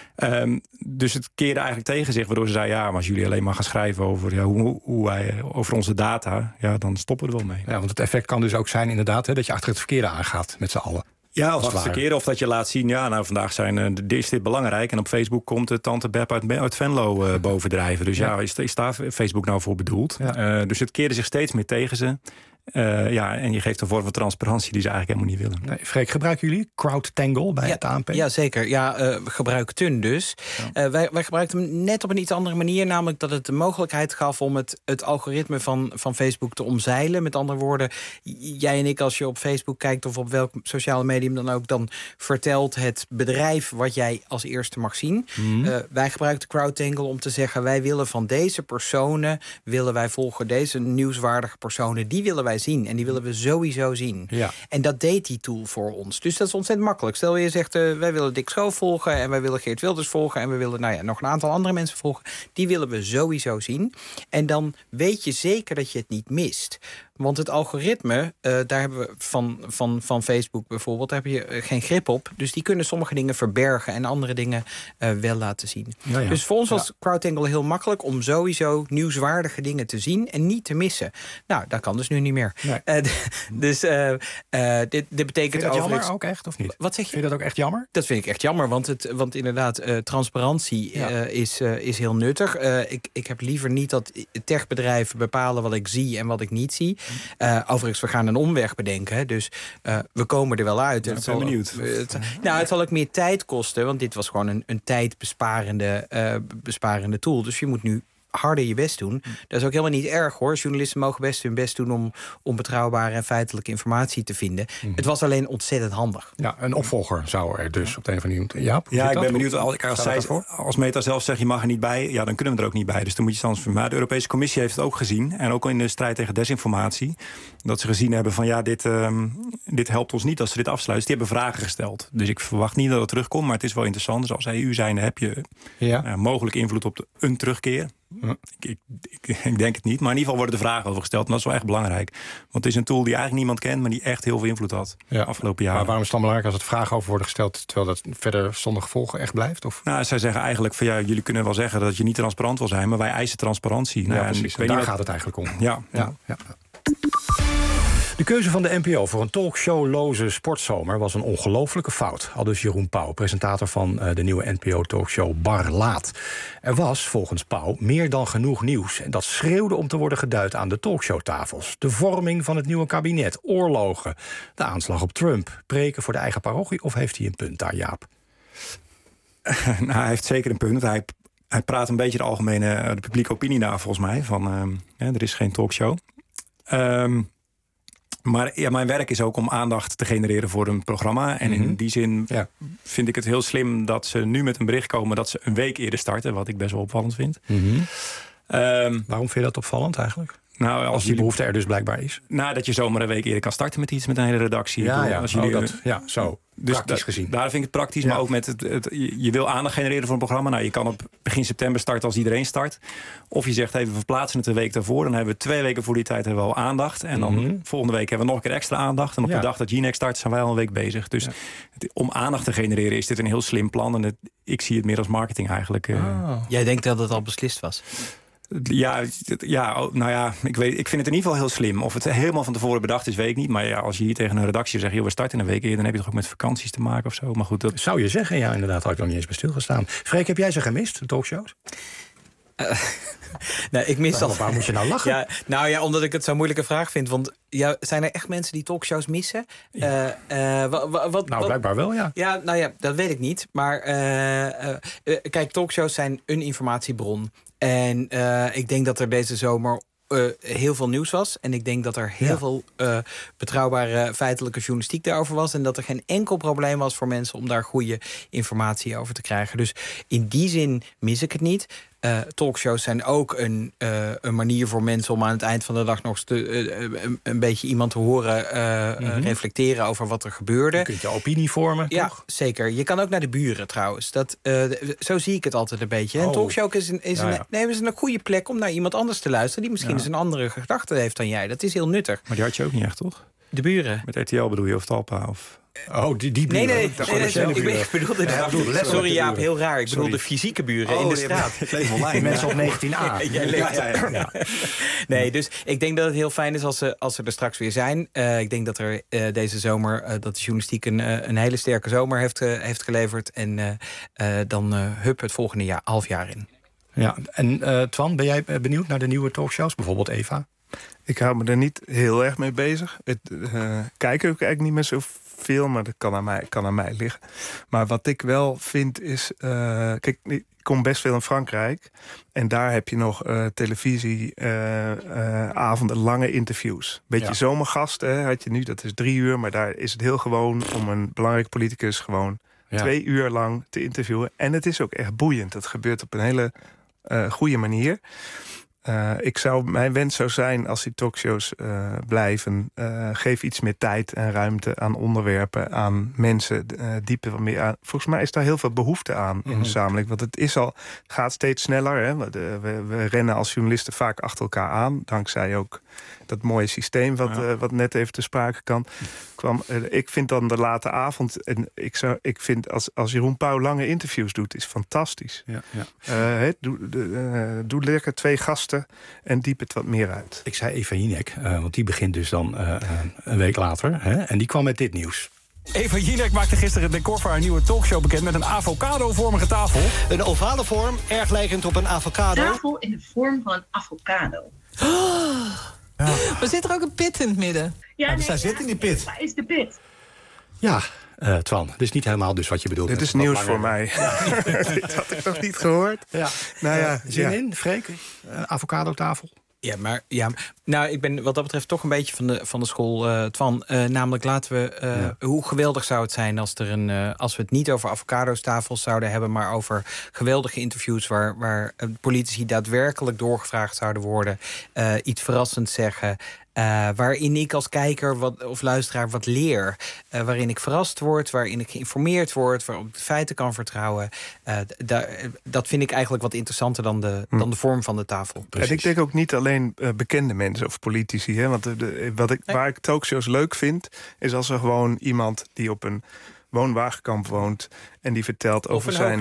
Dus het keerde eigenlijk tegen zich, waardoor ze zei... maar als jullie alleen maar gaan schrijven over hoe wij over onze data... dan stoppen we er wel mee.
Ja, want het effect kan dus ook zijn inderdaad... dat je achter het verkeerde aangaat met z'n allen.
Ja, of het verkeerde, of dat je laat zien... vandaag is dit belangrijk. En op Facebook komt de tante Beb uit Venlo bovendrijven. Dus is daar Facebook nou voor bedoeld? Ja. Dus het keerde zich steeds meer tegen ze. En je geeft een vorm van transparantie die ze eigenlijk helemaal niet willen.
Nee, Freek, gebruiken jullie CrowdTangle bij het ANP?
Ja, zeker. We gebruikten hem dus. Ja. Wij gebruikten hem net op een iets andere manier. Namelijk dat het de mogelijkheid gaf om het algoritme van Facebook te omzeilen. Met andere woorden, jij en ik, als je op Facebook kijkt... of op welk sociale medium dan ook... dan vertelt het bedrijf wat jij als eerste mag zien. Wij gebruikten CrowdTangle om te zeggen... wij willen van deze personen, willen wij volgen deze nieuwswaardige personen... die willen wij zien en die willen we sowieso zien. Ja. En dat deed die tool voor ons. Dus dat is ontzettend makkelijk. Stel je zegt, wij willen Dick Schoof volgen... en wij willen Geert Wilders volgen... en we willen nog een aantal andere mensen volgen. Die willen we sowieso zien. En dan weet je zeker dat je het niet mist. Want het algoritme, daar hebben we van Facebook bijvoorbeeld... daar heb je geen grip op. Dus die kunnen sommige dingen verbergen... en andere dingen wel laten zien. Ja. Dus voor ons was CrowdTangle heel makkelijk... om sowieso nieuwswaardige dingen te zien en niet te missen. Nou, dat kan dus nu niet meer. Nee. Dit betekent...
Vind je dat jammer ook echt, of niet?
Wat zeg je?
Vind je dat ook echt jammer?
Dat vind ik echt jammer, want inderdaad... transparantie is heel nuttig. Ik heb liever niet dat techbedrijven bepalen wat ik zie en wat ik niet zie... Overigens, we gaan een omweg bedenken. Hè, dus we komen er wel uit.
Ik ben benieuwd.
Het zal ook meer tijd kosten. Want dit was gewoon een tijdbesparende tool. Dus je moet nu harder je best doen. Dat is ook helemaal niet erg, hoor. Journalisten mogen best hun best doen om betrouwbare en feitelijke informatie te vinden. Het was alleen ontzettend handig.
Ja, een opvolger zou er dus op de een of andere manier...
Ja, ik ben benieuwd. Als Meta zelf zegt, je mag er niet bij, dan kunnen we er ook niet bij. Dus dan moet je het anders. Maar de Europese Commissie heeft het ook gezien. En ook in de strijd tegen desinformatie. Dat ze gezien hebben van, dit helpt ons niet als ze dit afsluiten. Die hebben vragen gesteld. Dus ik verwacht niet dat het terugkomt. Maar het is wel interessant. Dus als EU zijnde heb je mogelijk invloed op een terugkeer. Ik denk het niet. Maar in ieder geval worden er vragen over gesteld. En dat is wel echt belangrijk. Want het is een tool die eigenlijk niemand kent... maar die echt heel veel invloed had afgelopen jaren.
Maar waarom is het dan belangrijk als het vragen over worden gesteld... terwijl dat verder zonder gevolgen echt blijft? Of?
Nou, zij zeggen eigenlijk van jullie kunnen wel zeggen... dat je niet transparant wil zijn, maar wij eisen transparantie.
Ja, precies. En daar gaat het eigenlijk om.
Ja.
De keuze van de NPO voor een talkshowloze sportzomer was een ongelofelijke fout. Aldus Jeroen Pauw, presentator van de nieuwe NPO-talkshow Bar Laat. Er was, volgens Pauw, meer dan genoeg nieuws. En dat schreeuwde om te worden geduid aan de talkshowtafels. De vorming van het nieuwe kabinet, oorlogen, de aanslag op Trump. Preken voor de eigen parochie, of heeft hij een punt daar, Jaap?
Nou, hij heeft zeker een punt. Hij praat een beetje de publieke opinie na, volgens mij. Van, er is geen talkshow. Maar ja, mijn werk is ook om aandacht te genereren voor een programma. En in die zin vind ik het heel slim dat ze nu met een bericht komen... dat ze een week eerder starten, wat ik best wel opvallend vind.
Waarom vind je dat opvallend eigenlijk?
Nou,
als die behoefte er dus blijkbaar is.
Nou, dat je zomaar een week eerder kan starten met iets, met een hele redactie.
Zo. Dus praktisch gezien.
Daar vind ik het praktisch, maar ook met je wil aandacht genereren voor een programma. Nou, je kan op begin september starten als iedereen start. Of je zegt, we verplaatsen het een week daarvoor. Dan hebben we 2 weken voor die tijd hebben we al aandacht. En dan volgende week hebben we nog een keer extra aandacht. En op de dag dat GNX start zijn wij al een week bezig. Dus om aandacht te genereren is dit een heel slim plan. En ik zie het meer als marketing eigenlijk.
Jij denkt dat het al beslist was?
Ik vind het in ieder geval heel slim. Of het helemaal van tevoren bedacht is, weet ik niet. Maar ja, als je hier tegen een redactie zegt, we starten een week eerder, dan heb je toch ook met vakanties te maken of zo. Maar goed, dat
zou je zeggen, ja, inderdaad, had ik nog niet eens bij stilgestaan. Freek, heb jij ze gemist, de talkshows?
Nee, ik mis dat.
Waar moet je nou lachen?
Omdat ik het zo'n moeilijke vraag vind. Want zijn er echt mensen die talkshows missen?
Blijkbaar wel, ja.
Ja, dat weet ik niet. Maar kijk, talkshows zijn een informatiebron. En ik denk dat er deze zomer heel veel nieuws was. En ik denk dat er heel veel betrouwbare feitelijke journalistiek daarover was. En dat er geen enkel probleem was voor mensen om daar goede informatie over te krijgen. Dus in die zin mis ik het niet. Talkshows zijn ook een manier voor mensen om aan het eind van de dag nog een beetje iemand te horen reflecteren over wat er gebeurde.
Je kunt je opinie vormen,
ja,
toch?
Zeker. Je kan ook naar de buren trouwens. Zo zie ik het altijd een beetje. Een talkshow is een goede plek om naar iemand anders te luisteren die misschien eens een andere gedachte heeft dan jij. Dat is heel nuttig.
Maar die had je ook niet echt, toch?
De buren.
Met RTL bedoel je, of Talpa? Of...
die buren. Nee, ik bedoelde sorry Jaap, heel raar. Ik bedoel de fysieke buren in de straat.
Die mensen op 19a.
Nee, dus ik denk dat het heel fijn is als ze er straks weer zijn. Ik denk dat er deze zomer, dat de journalistiek een hele sterke zomer heeft geleverd. En dan het volgende halfjaar in.
Ja, en Twan, ben jij benieuwd naar de nieuwe talkshows? Bijvoorbeeld Eva?
Ik hou me er niet heel erg mee bezig. Kijken ook eigenlijk niet meer zoveel, maar dat kan aan mij liggen. Maar wat ik wel vind is... kijk, ik kom best veel in Frankrijk. En daar heb je nog televisieavonden, lange interviews. Beetje zomergasten had je nu, dat is 3 uur. Maar daar is het heel gewoon om een belangrijke politicus gewoon 2 uur lang te interviewen. En het is ook echt boeiend. Dat gebeurt op een hele goede manier. Mijn wens zou zijn, als die talkshows blijven... geef iets meer tijd en ruimte aan onderwerpen, aan mensen, dieper meer aan. Volgens mij is daar heel veel behoefte aan in de samenleving. Want het gaat steeds sneller. Hè? We rennen als journalisten vaak achter elkaar aan. Dankzij ook dat mooie systeem wat net even te sprake kwam. Ik vind dan de late avond... en ik vind als Jeroen Pauw lange interviews doet, is fantastisch. Doe lekker 2 gasten en diep het wat meer uit.
Ik zei Eva Jinek, want die begint dus dan een week later. Hè? En die kwam met dit nieuws.
Eva Jinek maakte gisteren het decor voor haar nieuwe talkshow bekend... met een avocado-vormige tafel.
Een ovale vorm, erg lijkend op een avocado.
Tafel in de vorm van een avocado.
Maar zit er ook een pit in het midden?
Zij zit in die pit.
Waar is de pit?
Ja, Twan, dit is niet helemaal dus wat je bedoelt.
Dit is nieuws voor mij. Dit had ik nog niet gehoord.
Zin in, Freek? Avocado-tafel?
Ik ben wat dat betreft toch een beetje van de school, Twan. Namelijk laten we... Hoe geweldig zou het zijn als we het niet over avocados-tafels zouden hebben... maar over geweldige interviews waar politici daadwerkelijk doorgevraagd zouden worden... iets verrassends zeggen... waarin ik als kijker of luisteraar wat leer. Waarin ik verrast word, waarin ik geïnformeerd word... waarop ik de feiten kan vertrouwen. Dat vind ik eigenlijk wat interessanter dan de vorm van de tafel.
Precies. En ik denk ook niet alleen bekende mensen of politici. Hè? Want waar ik talkshows leuk vind... is als er gewoon iemand die op een woonwagenkamp woont... en die vertelt over zijn...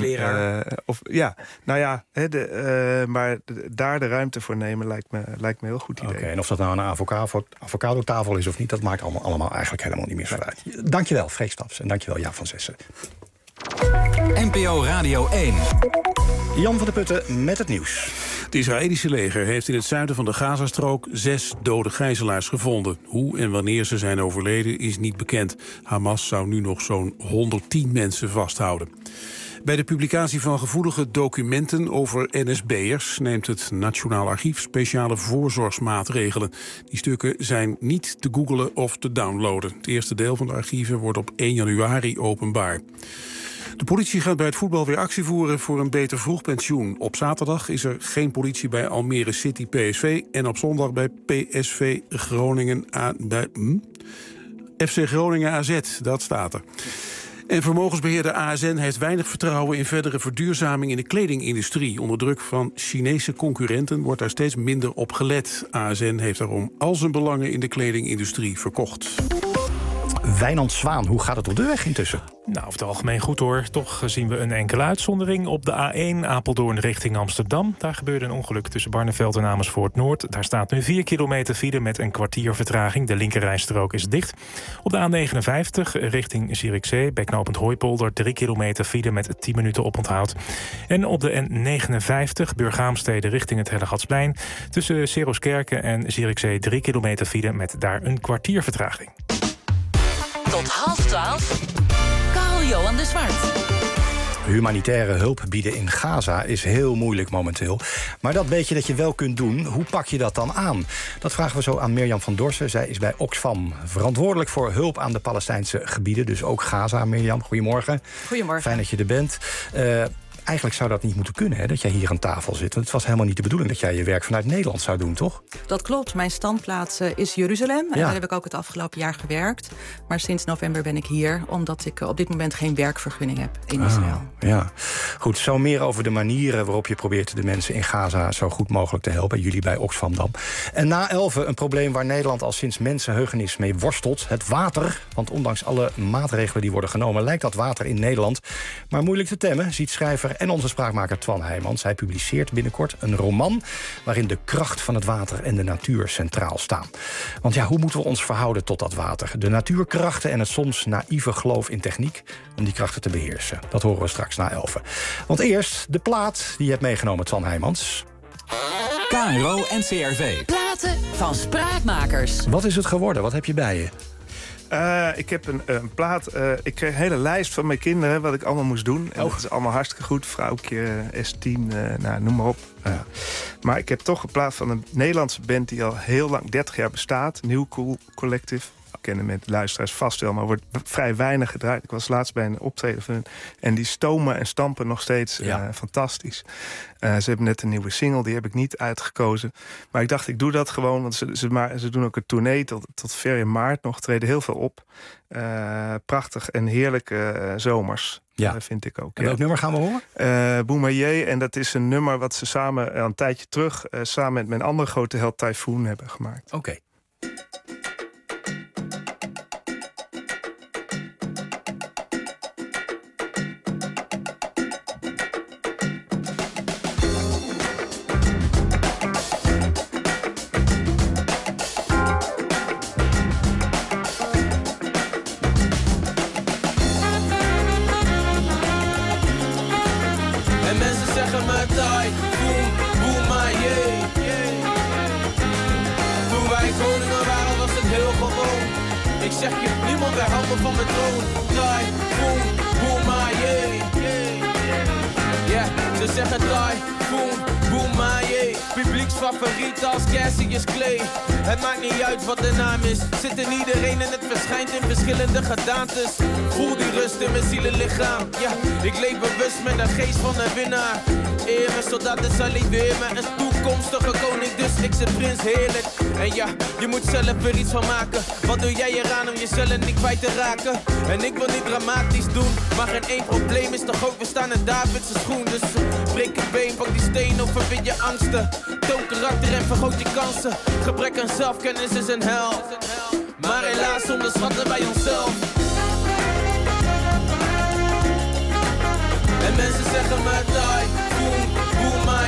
maar daar de ruimte voor nemen lijkt me een heel goed idee.
En of dat nou een avocado-tafel is of niet... dat maakt allemaal eigenlijk helemaal niet meer zo uit. Dankjewel, Freek Staps. En dankjewel, Jaap van Zessen.
NPO Radio 1.
Jan van der Putten met het nieuws.
Het Israëlische leger heeft in het zuiden van de Gazastrook 6 dode gijzelaars gevonden. Hoe en wanneer ze zijn overleden is niet bekend. Hamas zou nu nog zo'n 110 mensen vasthouden. Bij de publicatie van gevoelige documenten over NSB'ers neemt het Nationaal Archief speciale voorzorgsmaatregelen. Die stukken zijn niet te googlen of te downloaden. Het eerste deel van de archieven wordt op 1 januari openbaar. De politie gaat bij het voetbal weer actie voeren voor een beter vroegpensioen. Op zaterdag is er geen politie bij Almere City PSV en op zondag bij PSV Groningen FC Groningen AZ, dat staat er. En vermogensbeheerder ASN heeft weinig vertrouwen in verdere verduurzaming in de kledingindustrie. Onder druk van Chinese concurrenten wordt daar steeds minder op gelet. ASN heeft daarom al zijn belangen in de kledingindustrie verkocht.
Wijnand Zwaan, hoe gaat het op de weg intussen?
Nou, over het algemeen goed hoor. Toch zien we een enkele uitzondering. Op de A1 Apeldoorn richting Amsterdam. Daar gebeurde een ongeluk tussen Barneveld en Amersfoort Noord. Daar staat nu 4 kilometer file met een kwartier vertraging. De linkerrijstrook is dicht. Op de A59 richting Zierikzee, bij knooppunt Hooipolder 3 kilometer file met 10 minuten oponthoud. En op de N59 Burghaamstede richting het Hellegatsplein. Tussen Seroskerken en Zierikzee 3 kilometer file met daar een kwartier vertraging.
Tot 11:30. Karl-Johan de Zwart.
Humanitaire hulp bieden in Gaza is heel moeilijk momenteel. Maar dat beetje dat je wel kunt doen, hoe pak je dat dan aan? Dat vragen we zo aan Mirjam van Dorsen. Zij is bij Oxfam verantwoordelijk voor hulp aan de Palestijnse gebieden. Dus ook Gaza. Mirjam, goedemorgen.
Goedemorgen.
Fijn dat je er bent. Eigenlijk zou dat niet moeten kunnen, hè, dat jij hier aan tafel zit. Want het was helemaal niet de bedoeling dat jij je werk vanuit Nederland zou doen, toch?
Dat klopt. Mijn standplaats is Jeruzalem. En daar heb ik ook het afgelopen jaar gewerkt. Maar sinds november ben ik hier, omdat ik op dit moment geen werkvergunning heb in Israël.
Ja, goed. Zo meer over de manieren waarop je probeert de mensen in Gaza zo goed mogelijk te helpen. Jullie bij Oxfam dan. En na 11 een probleem waar Nederland al sinds mensenheugenis mee worstelt. Het water. Want ondanks alle maatregelen die worden genomen, lijkt dat water in Nederland maar moeilijk te temmen, ziet schrijver en onze spraakmaker Twan Heijmans. Hij publiceert binnenkort een roman waarin de kracht van het water en de natuur centraal staan. Want ja, hoe moeten we ons verhouden tot dat water? De natuurkrachten en het soms naïeve geloof in techniek om die krachten te beheersen. Dat horen we straks na 11. Want eerst de plaat die je hebt meegenomen, Twan Heijmans.
KRO en CRV.
Platen van spraakmakers.
Wat is het geworden? Wat heb je bij je?
Ik heb een plaat. Ik kreeg een hele lijst van mijn kinderen wat ik allemaal moest doen. En dat is allemaal hartstikke goed. Vrouwtje, S10, noem maar op. Maar ik heb toch een plaat van een Nederlandse band die al heel lang, 30 jaar bestaat. New Cool Collective. Kennen met luisteraars vast wel, maar wordt vrij weinig gedraaid. Ik was laatst bij een optreden van hun. En die stomen en stampen nog steeds fantastisch. Ze hebben net een nieuwe single, die heb ik niet uitgekozen. Maar ik dacht, ik doe dat gewoon, want ze doen ook een tournee tot ver in maart nog. Treden heel veel op. Prachtig en heerlijke zomers.
Ja.
Vind ik ook.
En welk nummer gaan we horen?
Boumaillé. En dat is een nummer wat ze samen een tijdje terug samen met mijn andere grote held Typhoon hebben gemaakt.
Oké.
Ik zeg je, niemand weerhoudt me van mijn troon. Thai, boom, boom, maar yeah, ze zeggen thai, boom, boom, maar Publieksfavoriet als Cassius Clay. Het maakt niet uit wat de naam is. Zit in iedereen en het verschijnt in verschillende gedaantes. Voel die rust in mijn zielenlichaam. Ja, ik leef bewust met de geest van een winnaar. Eer mijn soldaten saliveer me een toekomstige koning, dus ik zit prins heerlijk. En ja, je moet zelf er iets van maken. Wat doe jij eraan om jezelf niet kwijt te raken? En ik wil niet dramatisch doen, maar geen één probleem is toch ook, we staan in David's schoen. Dus breek het been, pak die steen of verwin je angsten. Toon karakter en vergroot je kansen. Gebrek aan zelfkennis is een hel, maar helaas onderschatten wij onszelf. En mensen zeggen me die, boom, boom, maar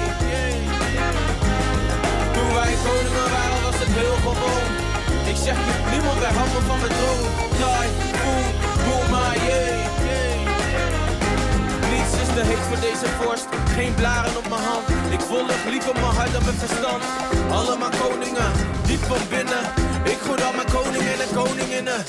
toen wij koningen waren was het heel gewoon. Ik zeg je, niemand weerhoudt me van mijn troon. Die, boom, boom, maar niets is te heet voor deze vorst. Geen blaren op mijn hand. Ik volg liever mijn hart dan mijn verstand. Allemaal koningen, diep van binnen. Ik gooi al mijn koningen en koninginnen.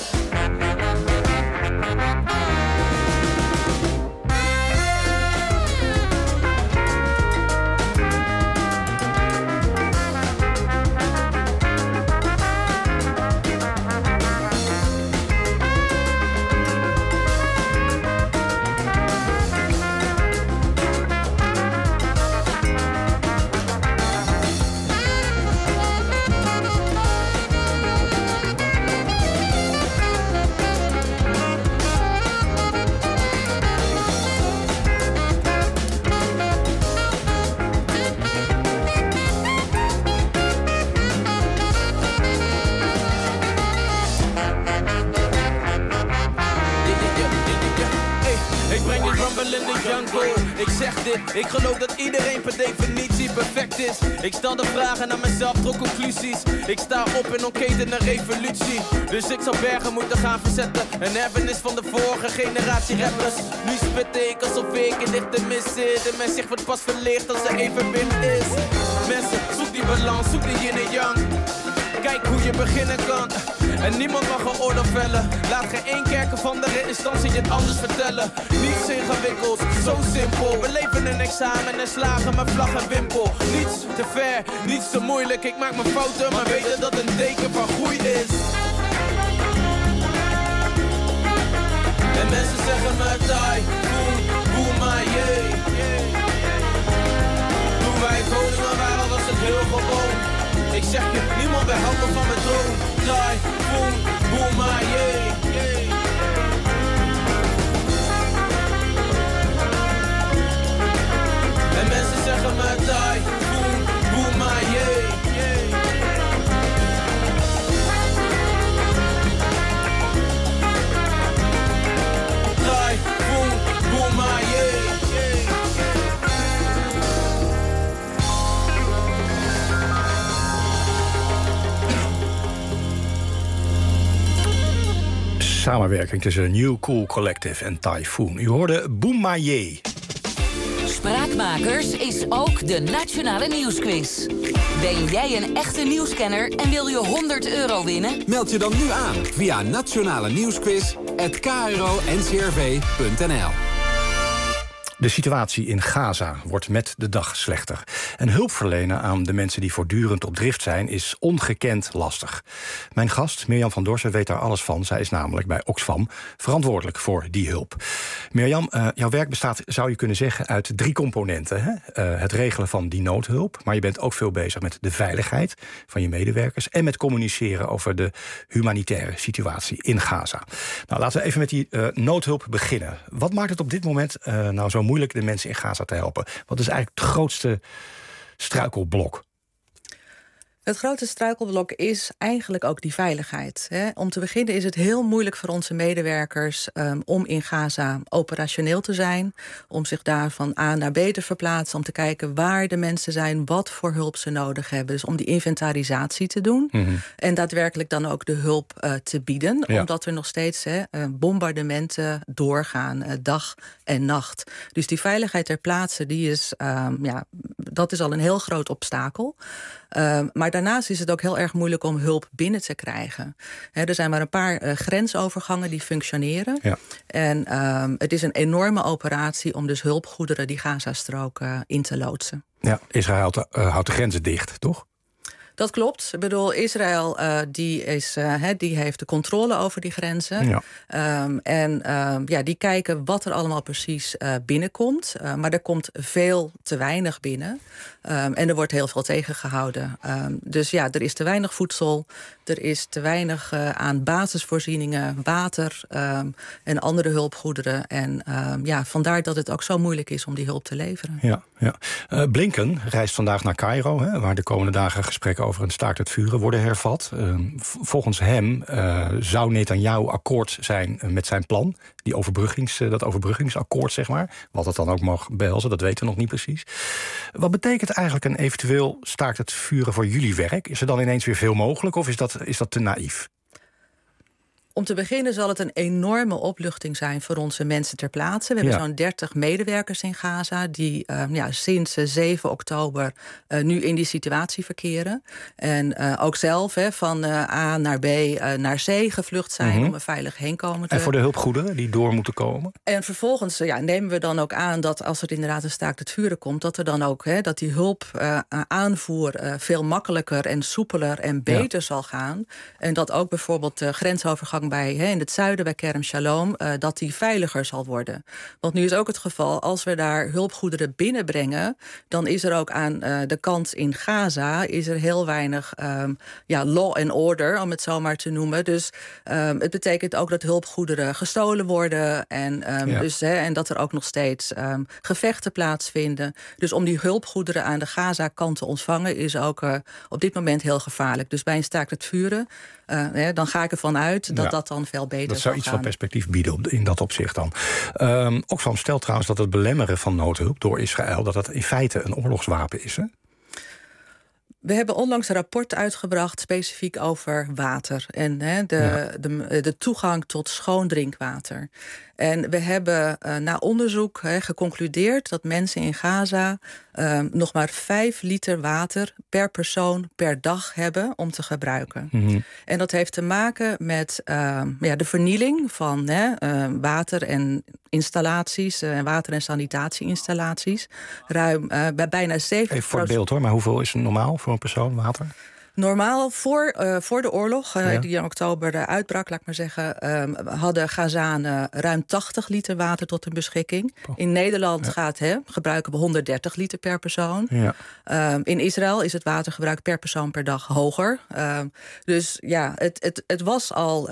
Ik zeg dit, ik geloof dat iedereen per definitie perfect is. Ik stel de vragen naar mezelf, trok conclusies. Ik sta op en ontketen een revolutie. Dus ik zou bergen moeten gaan verzetten. Een erfenis van de vorige generatie rappers. Nu spit ik alsof ik in dit te mis zit. En mijn zicht wordt pas verlicht als er even wind is. Mensen, zoek die balans, zoek die yin en yang. Kijk hoe je beginnen kan. En niemand mag een oordeel vellen. Laat geen één kerk of andere instantie het anders vertellen. Niets ingewikkeld, zo simpel. We leven een examen en slagen met vlag en wimpel. Niets te ver, niets te moeilijk. Ik maak mijn fouten, maar weet dat een teken van groei is. En mensen zeggen me taai, boem, maar jee. Toen wij koningen waren was het heel gewoon. Ik zeg je, niemand weerhoudt me van mijn droom. Draai, boem, maar jee. En mensen zeggen me draai, boem, maar jee. Draai, boem, maar jee.
Samenwerking tussen New Cool Collective en Typhoon. U hoorde Boem Maar Jee.
Spraakmakers is ook de Nationale Nieuwsquiz. Ben jij een echte nieuwskenner en wil je 100 euro winnen?
Meld je dan nu aan via nationalenieuwsquiz@kro-ncrv.nl.
De situatie in Gaza wordt met de dag slechter. En hulp verlenen aan de mensen die voortdurend op drift zijn is ongekend lastig. Mijn gast, Mirjam van Dorsen, weet daar alles van. Zij is namelijk bij Oxfam verantwoordelijk voor die hulp. Mirjam, jouw werk bestaat, zou je kunnen zeggen, uit 3 componenten. Hè? Het regelen van die noodhulp, maar je bent ook veel bezig met de veiligheid van je medewerkers en met communiceren over de humanitaire situatie in Gaza. Nou, laten we even met die noodhulp beginnen. Wat maakt het op dit moment nou zo moeilijk de mensen in Gaza te helpen? Wat is eigenlijk het grootste struikelblok?
Het grote struikelblok is eigenlijk ook die veiligheid. Hè. Om te beginnen is het heel moeilijk voor onze medewerkers om in Gaza operationeel te zijn. Om zich daar van A naar B te verplaatsen. Om te kijken waar de mensen zijn, wat voor hulp ze nodig hebben. Dus om die inventarisatie te doen. Mm-hmm. En daadwerkelijk dan ook de hulp te bieden. Ja. Omdat er nog steeds bombardementen doorgaan, dag en nacht. Dus die veiligheid ter plaatse, die is, dat is al een heel groot obstakel. Maar daarnaast is het ook heel erg moeilijk om hulp binnen te krijgen. Er zijn maar een paar grensovergangen die functioneren. Ja. En het is een enorme operatie om dus hulpgoederen die Gazastrook in te loodsen. Ja,
Israël houdt de grenzen dicht, toch?
Dat klopt. Ik bedoel, Israël die heeft de controle over die grenzen. Ja. Die kijken wat er allemaal precies binnenkomt. Maar er komt veel te weinig binnen. En er wordt heel veel tegengehouden. Dus ja, er is te weinig voedsel. Er is te weinig aan basisvoorzieningen, water en andere hulpgoederen. En vandaar dat het ook zo moeilijk is om die hulp te leveren. Ja.
Blinken reist vandaag naar Cairo, waar de komende dagen gesprekken over een staakt het vuren worden hervat. Volgens hem zou Netanyahu akkoord zijn met zijn plan. Dat overbruggingsakkoord, zeg maar. Wat het dan ook mag behelzen, dat weten we nog niet precies. Wat betekent eigenlijk een eventueel staakt het vuren voor jullie werk? Is er dan ineens weer veel mogelijk of is dat te naïef?
Om te beginnen zal het een enorme opluchting zijn voor onze mensen ter plaatse. We hebben zo'n 30 medewerkers in Gaza die sinds 7 oktober nu in die situatie verkeren. En ook zelf van A naar B naar C gevlucht zijn om een veilig heenkomen te...
En voor de hulpgoederen die door moeten komen?
En vervolgens nemen we dan ook aan dat als er inderdaad een staakt het vuren komt, dat er dan ook dat die hulp aanvoer veel makkelijker en soepeler en beter zal gaan. En dat ook bijvoorbeeld de grensovergang in het zuiden bij Kerem Shalom, dat die veiliger zal worden. Want nu is ook het geval, als we daar hulpgoederen binnenbrengen, dan is er ook aan de kant in Gaza is er heel weinig law and order, om het zo maar te noemen. Dus het betekent ook dat hulpgoederen gestolen worden en en dat er ook nog steeds gevechten plaatsvinden. Dus om die hulpgoederen aan de Gaza-kant te ontvangen is ook op dit moment heel gevaarlijk. Dus bij een staakt het vuren, dan ga ik ervan uit dat dat dan veel beter zal gaan.
Dat zou iets van perspectief bieden in dat opzicht dan. Oxfam stelt trouwens dat het belemmeren van noodhulp door Israël, dat dat in feite een oorlogswapen is, hè?
We hebben onlangs een rapport uitgebracht specifiek over water en de toegang tot schoon drinkwater. En we hebben na onderzoek geconcludeerd dat mensen in Gaza nog maar 5 liter water per persoon per dag hebben om te gebruiken. En dat heeft te maken met de vernieling van water en installaties, water- en sanitatieinstallaties. Ruim bij bijna 70%.
Even voor het beeld hoor, maar hoeveel is normaal voor een persoon water?
Normaal, voor de oorlog, die in oktober uitbrak, laat ik maar zeggen, hadden Gazanen ruim 80 liter water tot hun beschikking. In Nederland gebruiken we 130 liter per persoon. In Israël is het watergebruik per persoon per dag hoger. Dus het was al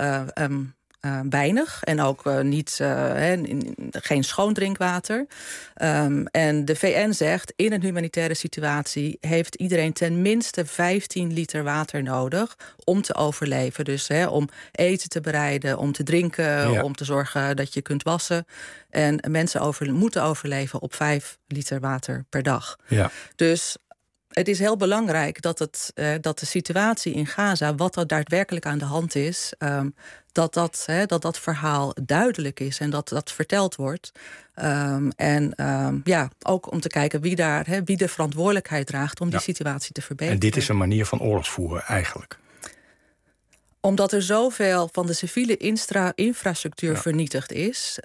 weinig en ook geen schoon drinkwater. En de VN zegt, in een humanitaire situatie heeft iedereen ten minste 15 liter water nodig om te overleven. Dus om eten te bereiden, om te drinken, om te zorgen dat je kunt wassen. En mensen moeten overleven op 5 liter water per dag. Dus het is heel belangrijk dat de situatie in Gaza, wat er daadwerkelijk aan de hand is, dat verhaal duidelijk is en dat verteld wordt. Ook om te kijken wie de verantwoordelijkheid draagt om die situatie te verbeteren.
En dit is een manier van oorlogsvoeren eigenlijk?
Omdat er zoveel van de civiele infrastructuur vernietigd is,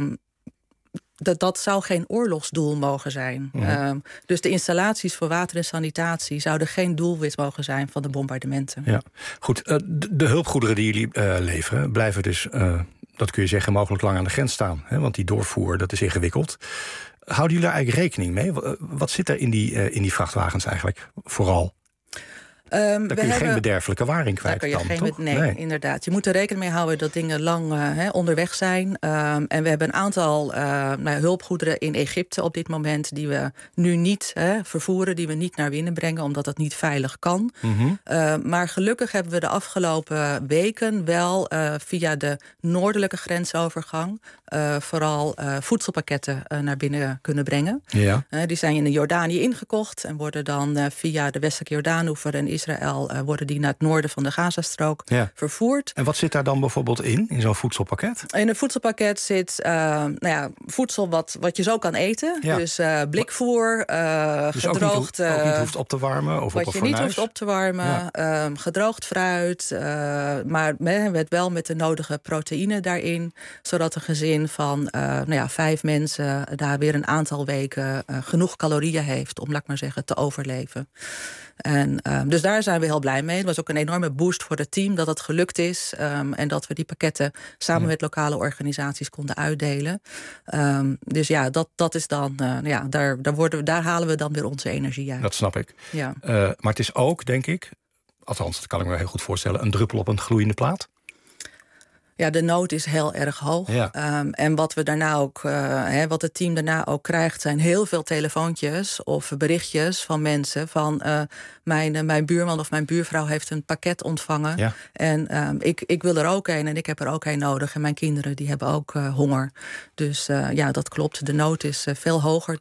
dat zou geen oorlogsdoel mogen zijn. Dus de installaties voor water en sanitatie zouden geen doelwit mogen zijn van de bombardementen. Ja.
Goed, de hulpgoederen die jullie leveren blijven dus, dat kun je zeggen, mogelijk lang aan de grens staan. Hè? Want die doorvoer, dat is ingewikkeld. Houden jullie daar eigenlijk rekening mee? Wat zit er in die vrachtwagens eigenlijk vooral? Daar kun je geen bederfelijke waar in kwijt.
Daar kun je toch? Nee, inderdaad. Je moet er rekening mee houden dat dingen lang onderweg zijn. En we hebben een aantal hulpgoederen in Egypte op dit moment die we nu niet vervoeren, die we niet naar binnen brengen, omdat dat niet veilig kan. Maar gelukkig hebben we de afgelopen weken wel via de noordelijke grensovergang vooral voedselpakketten naar binnen kunnen brengen. Die zijn in Jordanië ingekocht en worden dan via de westelijke Jordaanoever en Israël worden die naar het noorden van de Gazastrook vervoerd.
En wat zit daar dan bijvoorbeeld in zo'n voedselpakket?
In een voedselpakket zit voedsel wat je zo kan eten. Dus blikvoer,
dus
gedroogd.
Ook niet hoeft op te warmen of
wat
op een
je niet hoeft op te warmen. Gedroogd fruit. Maar wel met de nodige proteïne daarin. Zodat een gezin van 5 mensen daar weer een aantal weken genoeg calorieën heeft om, laat ik maar zeggen, te overleven. En dus daar zijn we heel blij mee. Het was ook een enorme boost voor het team dat het gelukt is. En dat we die pakketten samen met lokale organisaties konden uitdelen. Dus dat is dan, daar halen we dan weer onze energie uit.
Dat snap ik. Maar het is ook, denk ik, althans dat kan ik me heel goed voorstellen, een druppel op een gloeiende plaat.
Ja, de nood is heel erg hoog. En wat we daarna ook, wat het team daarna ook krijgt, zijn heel veel telefoontjes of berichtjes van mensen van mijn buurman of mijn buurvrouw heeft een pakket ontvangen. En ik wil er ook een en ik heb er ook een nodig. En mijn kinderen die hebben ook honger. Dus dat klopt. De nood is veel hoger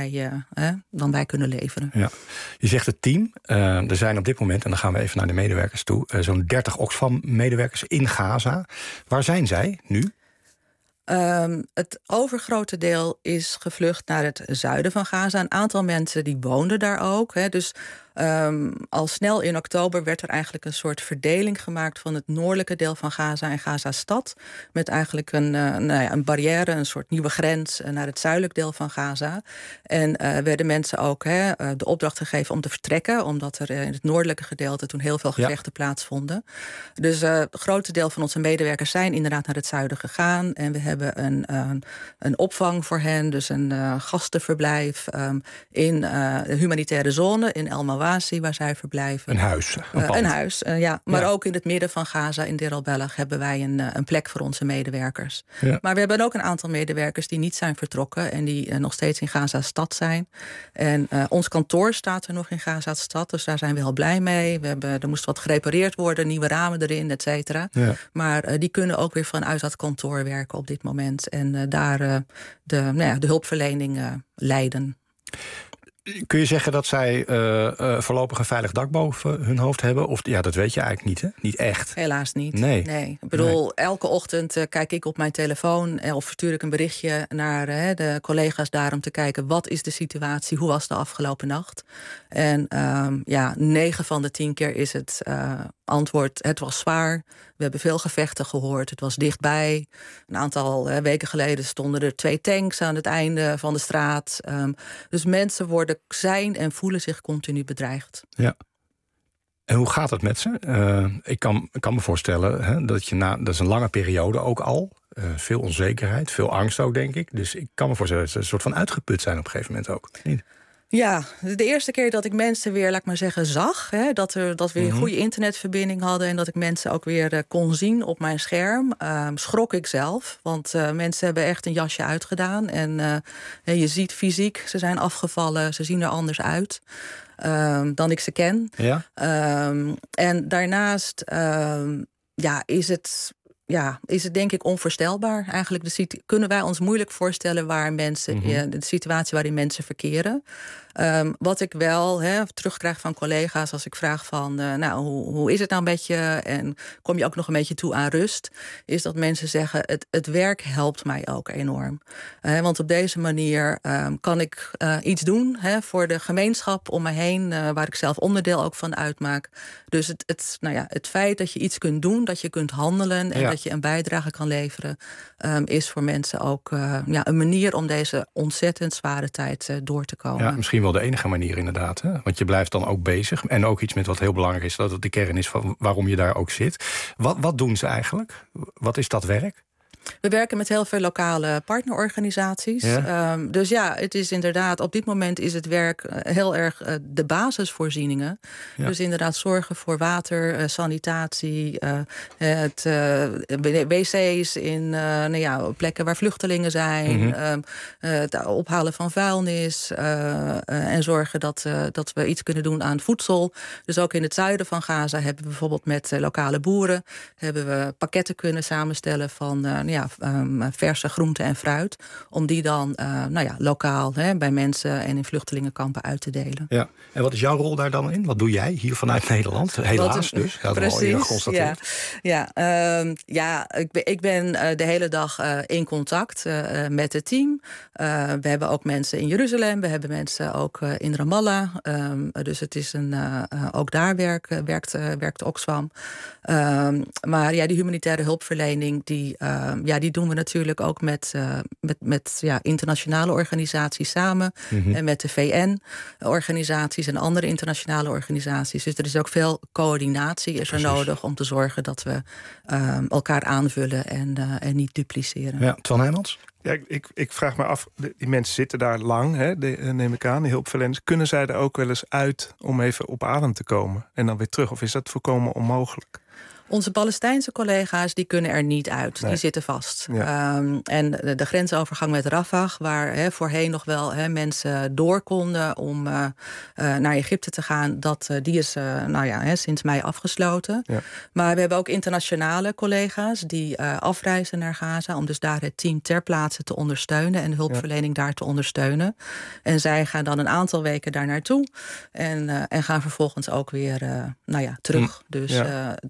dan wij kunnen leveren. Ja.
Je zegt het team. Er zijn op dit moment, en dan gaan we even naar de medewerkers toe, zo'n 30 Oxfam-medewerkers in Gaza. Waar zijn zij nu?
Het overgrote deel is gevlucht naar het zuiden van Gaza. Een aantal mensen die woonden daar ook. Hè. Dus al snel in oktober werd er eigenlijk een soort verdeling gemaakt van het noordelijke deel van Gaza en Gaza-stad. Met eigenlijk een barrière, een soort nieuwe grens naar het zuidelijk deel van Gaza. En werden mensen ook de opdracht gegeven om te vertrekken, omdat er in het noordelijke gedeelte toen heel veel gevechten plaatsvonden. Dus het grote deel van onze medewerkers zijn inderdaad naar het zuiden gegaan. En we hebben een opvang voor hen, dus een gastenverblijf in de humanitaire zone in El Mawasi, waar zij verblijven.
Een huis.
Een huis, ja. Maar ook in het midden van Gaza, in Deir el-Belag, hebben wij een plek voor onze medewerkers. Ja. Maar we hebben ook een aantal medewerkers die niet zijn vertrokken en die nog steeds in Gaza-stad zijn. En ons kantoor staat er nog in Gaza-stad, dus daar zijn we heel blij mee. Er moest wat gerepareerd worden, nieuwe ramen erin, et cetera. Ja. Maar die kunnen ook weer vanuit dat kantoor werken op dit moment. En daar de hulpverlening leiden.
Kun je zeggen dat zij voorlopig een veilig dak boven hun hoofd hebben? Of ja, dat weet je eigenlijk niet, hè? Niet echt.
Helaas niet.
Nee.
Ik bedoel, elke ochtend kijk ik op mijn telefoon of stuur ik een berichtje naar de collega's daar om te kijken wat is de situatie, hoe was de afgelopen nacht. En 9 van de 10 keer is het antwoord: het was zwaar. We hebben veel gevechten gehoord. Het was dichtbij. Een aantal weken geleden stonden er 2 tanks aan het einde van de straat. Dus mensen zijn en voelen zich continu bedreigd.
Ja. En hoe gaat het met ze? Ik kan me voorstellen dat dat is een lange periode ook al. Veel onzekerheid, veel angst ook, denk ik. Dus ik kan me voorstellen dat ze een soort van uitgeput zijn op een gegeven moment ook. Niet?
Ja, de eerste keer dat ik mensen weer, laat ik maar zeggen, zag. Dat we een goede internetverbinding hadden en dat ik mensen ook weer kon zien op mijn scherm. Schrok ik zelf, want mensen hebben echt een jasje uitgedaan. En je ziet fysiek, ze zijn afgevallen, ze zien er anders uit dan ik ze ken. Ja. En daarnaast is het denk ik onvoorstelbaar. Eigenlijk kunnen wij ons moeilijk voorstellen waar mensen, de situatie waarin mensen verkeren. Wat ik wel terugkrijg van collega's als ik vraag van hoe is het nou met je en kom je ook nog een beetje toe aan rust, is dat mensen zeggen het werk helpt mij ook enorm. Want op deze manier kan ik iets doen voor de gemeenschap om me heen, waar ik zelf onderdeel ook van uitmaak. Dus het feit dat je iets kunt doen, dat je kunt handelen en dat je een bijdrage kan leveren, is voor mensen ook een manier om deze ontzettend zware tijd door te komen.
Ja, misschien wel de enige manier inderdaad. Hè? Want je blijft dan ook bezig. En ook iets met wat heel belangrijk is, dat het de kern is van waarom je daar ook zit. Wat doen ze eigenlijk? Wat is dat werk?
We werken met heel veel lokale partnerorganisaties. Ja. Dus het is inderdaad, op dit moment is het werk heel erg de basisvoorzieningen. Ja. Dus inderdaad zorgen voor water, sanitatie, wc's in plekken waar vluchtelingen zijn. Het ophalen van vuilnis. En zorgen dat we iets kunnen doen aan voedsel. Dus ook in het zuiden van Gaza hebben we bijvoorbeeld met lokale boeren hebben we pakketten kunnen samenstellen van verse groenten en fruit. Om die dan lokaal bij mensen en in vluchtelingenkampen uit te delen. Ja.
En wat is jouw rol daar dan in? Wat doe jij hier vanuit Nederland? Helaas dus. Ja,
precies. Ik ben de hele dag in contact met het team. We hebben ook mensen in Jeruzalem. We hebben mensen ook in Ramallah. Dus het is ook daar werkt Oxfam. Maar die humanitaire hulpverlening, die doen we natuurlijk ook met internationale organisaties samen. En met de VN-organisaties en andere internationale organisaties. Dus er is ook veel coördinatie nodig om te zorgen dat we elkaar aanvullen en niet dupliceren.
Ja, Twan Heijmans?
Ja, ik vraag me af, die mensen zitten daar lang, neem ik aan, de hulpverleners. Kunnen zij er ook wel eens uit om even op adem te komen en dan weer terug? Of is dat volkomen onmogelijk?
Onze Palestijnse collega's die kunnen er niet uit. Nee. Die zitten vast. Ja. En de grensovergang met Rafah, waar voorheen nog wel mensen door konden om naar Egypte te gaan, die is sinds mei afgesloten. Ja. Maar we hebben ook internationale collega's die afreizen naar Gaza om dus daar het team ter plaatse te ondersteunen en de hulpverlening daar te ondersteunen. En zij gaan dan een aantal weken daar naartoe en gaan vervolgens ook weer terug. Dus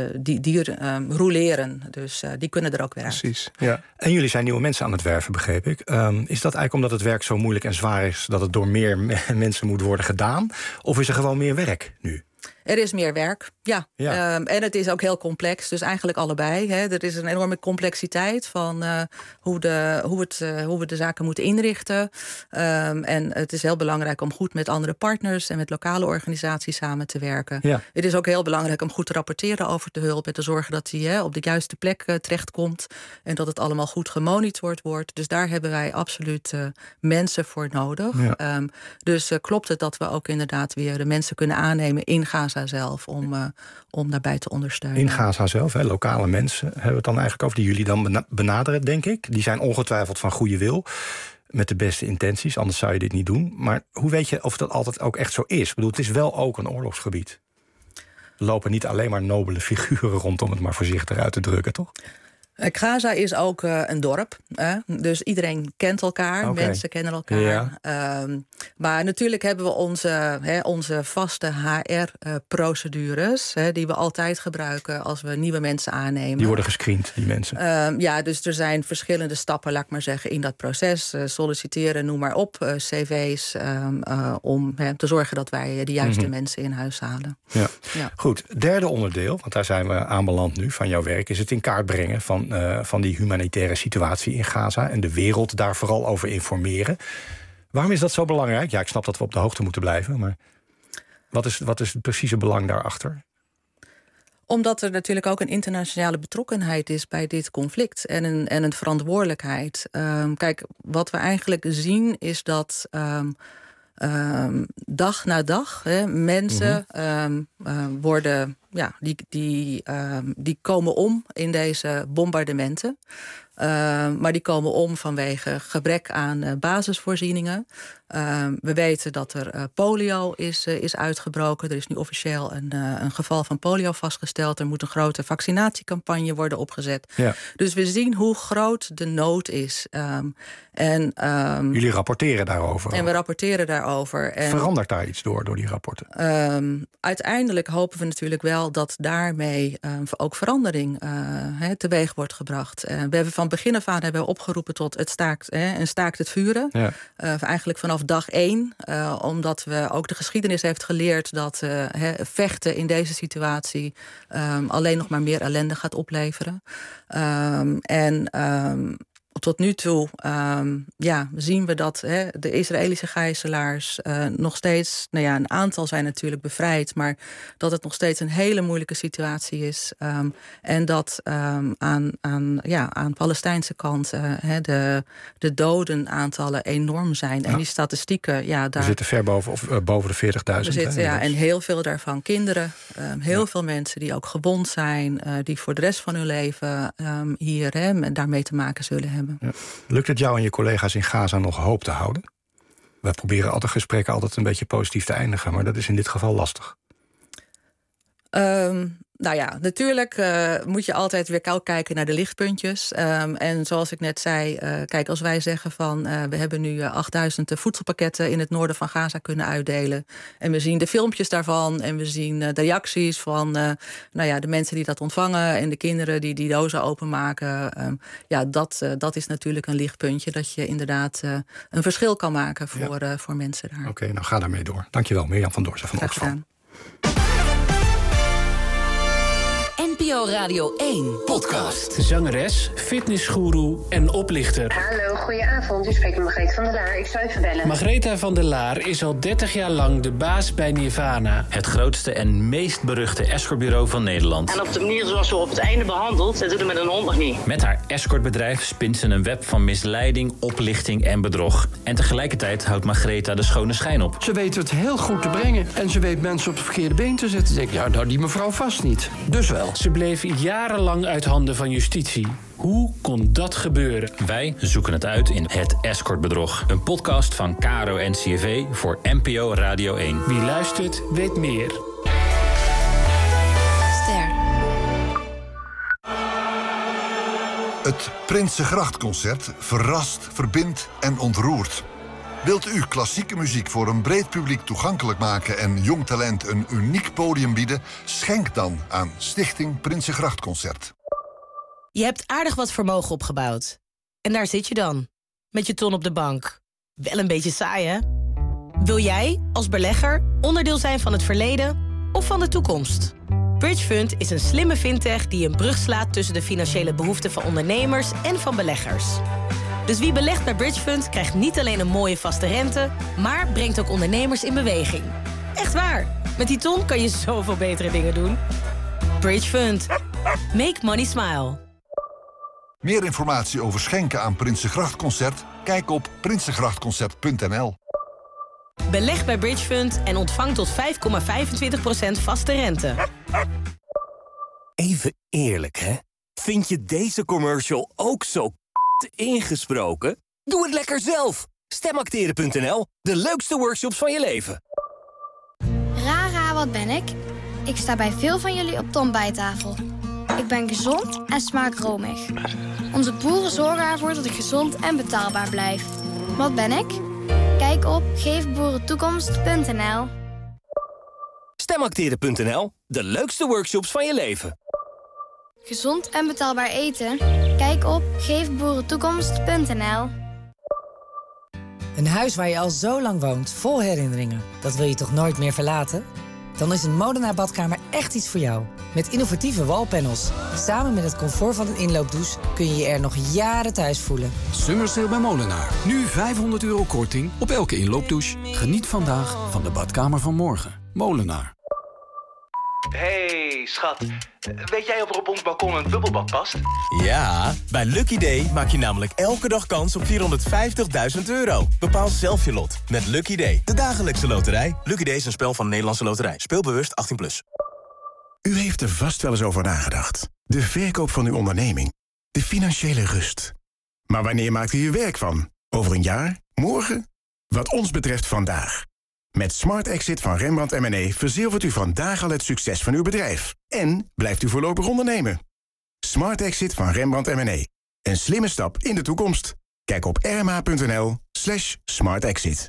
die roleren. Dus die kunnen er ook weer uit.
Precies, ja.
En jullie zijn nieuwe mensen aan het werven, begreep ik. Is dat eigenlijk omdat het werk zo moeilijk en zwaar is... dat het door meer mensen moet worden gedaan? Of is er gewoon meer werk nu?
Er is meer werk, ja. En het is ook heel complex, dus eigenlijk allebei. Hè. Er is een enorme complexiteit van hoe we de zaken moeten inrichten. En het is heel belangrijk om goed met andere partners... en met lokale organisaties samen te werken. Ja. Het is ook heel belangrijk om goed te rapporteren over de hulp... en te zorgen dat die op de juiste plek terechtkomt... en dat het allemaal goed gemonitord wordt. Dus daar hebben wij absoluut mensen voor nodig. Ja. Dus klopt het dat we ook inderdaad weer de mensen kunnen aannemen... in Gaza zelf, om daarbij te ondersteunen. In
Gaza zelf, lokale mensen, hebben we het dan eigenlijk over... die jullie dan benaderen, denk ik. Die zijn ongetwijfeld van goede wil, met de beste intenties. Anders zou je dit niet doen. Maar hoe weet je of dat altijd ook echt zo is? Ik bedoel, het is wel ook een oorlogsgebied. Er lopen niet alleen maar nobele figuren rond... om het maar voorzichtig uit te drukken, toch?
Gaza is ook een dorp. Dus iedereen kent elkaar. Okay. Mensen kennen elkaar. Ja. Maar natuurlijk hebben we onze vaste HR-procedures... die we altijd gebruiken als we nieuwe mensen aannemen.
Die worden gescreend, die mensen?
Dus er zijn verschillende stappen, laat ik maar zeggen... in dat proces. Solliciteren, noem maar op. CV's, om te zorgen dat wij de juiste mensen in huis halen.
Ja. Ja. Goed, derde onderdeel, want daar zijn we aanbeland nu... van jouw werk, is het in kaart brengen... van die humanitaire situatie in Gaza... en de wereld daar vooral over informeren. Waarom is dat zo belangrijk? Ja, ik snap dat we op de hoogte moeten blijven... maar wat is het precieze belang daarachter?
Omdat er natuurlijk ook een internationale betrokkenheid is... bij dit conflict en een verantwoordelijkheid. Kijk, wat we eigenlijk zien is dat... dag na dag mensen worden... Ja, die komen om in deze bombardementen. Maar die komen om vanwege gebrek aan basisvoorzieningen. We weten dat er polio is uitgebroken. Er is nu officieel een geval van polio vastgesteld. Er moet een grote vaccinatiecampagne worden opgezet. Ja. Dus we zien hoe groot de nood is.
Jullie rapporteren daarover?
En we rapporteren daarover.
Verandert daar iets door die rapporten?
Uiteindelijk hopen we natuurlijk wel dat daarmee ook verandering teweeg wordt gebracht. We hebben van begin af aan opgeroepen tot een staakt het vuren. Ja. Eigenlijk vanaf dag 1. Omdat we ook de geschiedenis heeft geleerd dat vechten in deze situatie alleen nog maar meer ellende gaat opleveren. Tot nu toe zien we dat de Israëlische gijzelaars nog steeds... een aantal zijn natuurlijk bevrijd... maar dat het nog steeds een hele moeilijke situatie is. En dat aan Palestijnse kant de dodenaantallen enorm zijn. En die statistieken... we
zitten ver boven de 40.000.
We zitten, en heel veel daarvan kinderen. Heel veel mensen die ook gewond zijn... die voor de rest van hun leven hier daarmee te maken zullen hebben. Ja.
Lukt het jou en je collega's in Gaza nog hoop te houden? We proberen gesprekken altijd een beetje positief te eindigen... maar dat is in dit geval lastig.
Natuurlijk moet je altijd weer kijken naar de lichtpuntjes. En zoals ik net zei, kijk, als wij zeggen van... we hebben nu 8000 voedselpakketten in het noorden van Gaza kunnen uitdelen. En we zien de filmpjes daarvan en we zien de reacties van de mensen die dat ontvangen... en de kinderen die die dozen openmaken. Dat is natuurlijk een lichtpuntje... dat je inderdaad een verschil kan maken voor mensen daar.
Oké, nou ga daarmee door. Dankjewel, Mirjam van Doorzen van Oxfam.
NPO Radio 1 podcast.
Zangeres, fitnessgoeroe en oplichter.
Hallo, goedenavond. U spreekt met Margreet van der Laar. Ik zou even bellen.
Margreta van der Laar is al 30 jaar lang de baas bij Nirvana.
Het grootste en meest beruchte escortbureau van Nederland.
En op de manier zoals ze op het einde behandelt, dat doet het met een hond nog niet.
Met haar escortbedrijf spint ze een web van misleiding, oplichting en bedrog. En tegelijkertijd houdt Margreta de schone schijn op.
Ze weet het heel goed te brengen. En ze weet mensen op het verkeerde been te zetten. Dan denk ik, die mevrouw vast niet. Dus wel.
Ze bleef jarenlang uit handen van justitie. Hoe kon dat gebeuren?
Wij zoeken het uit in Het Escortbedrog. Een podcast van KRO en NCRV voor NPO Radio 1.
Wie luistert, weet meer.
Ster.
Het Prinsengrachtconcert verrast, verbindt en ontroert.
Wilt u klassieke muziek voor een breed publiek toegankelijk maken en jong talent een uniek podium bieden? Schenk dan aan Stichting Prinsengrachtconcert.
Je hebt aardig wat vermogen opgebouwd. En daar zit je dan, met je ton op de bank. Wel een beetje saai, hè? Wil jij, als belegger, onderdeel zijn van het verleden of van de toekomst? Bridgefund is een slimme fintech die een brug slaat tussen de financiële behoeften van ondernemers en van beleggers. Dus wie belegt bij Bridgefund krijgt niet alleen een mooie vaste rente, maar brengt ook ondernemers in beweging. Echt waar, met die ton kan je zoveel betere dingen doen. Bridgefund. Make money smile.
Meer informatie over schenken aan Prinsengrachtconcert? Kijk op prinsengrachtconcert.nl.
Beleg bij Bridgefund en ontvang tot 5,25% vaste rente.
Even eerlijk, hè? Vind je deze commercial ook zo ingesproken? Doe het lekker zelf. Stemacteren.nl, de leukste workshops van je leven.
Rara, wat ben ik? Ik sta bij veel van jullie op de ontbijttafel. Ik ben gezond en smaak romig. Onze boeren zorgen ervoor dat ik gezond en betaalbaar blijf. Wat ben ik? Kijk op geefboerentoekomst.nl.
Stemacteren.nl, de leukste workshops van je leven.
Gezond en betaalbaar eten? Kijk op geefboerentoekomst.nl.
Een huis waar je al zo lang woont, vol herinneringen. Dat wil je toch nooit meer verlaten? Dan is een Molenaar badkamer echt iets voor jou. Met innovatieve wallpanels. Samen met het comfort van een inloopdouche kun je je er nog jaren thuis voelen.
Summer Sale bij Molenaar. Nu €500 korting op elke inloopdouche. Geniet vandaag van de badkamer van morgen. Molenaar.
Hey, schat. Weet jij of er op ons balkon een bubbelbad past?
Ja, bij Lucky Day maak je namelijk elke dag kans op €450.000. Bepaal zelf je lot met Lucky Day, de dagelijkse loterij. Lucky Day is een spel van Nederlandse Loterij. Speel bewust 18+.
U heeft er vast wel eens over nagedacht. De verkoop van uw onderneming. De financiële rust. Maar wanneer maakt u er werk van? Over een jaar? Morgen? Wat ons betreft vandaag. Met Smart Exit van Rembrandt M&A verzilvert u vandaag al het succes van uw bedrijf. En blijft u voorlopig ondernemen. Smart Exit van Rembrandt M&A. Een slimme stap in de toekomst. Kijk op rma.nl/smartexit.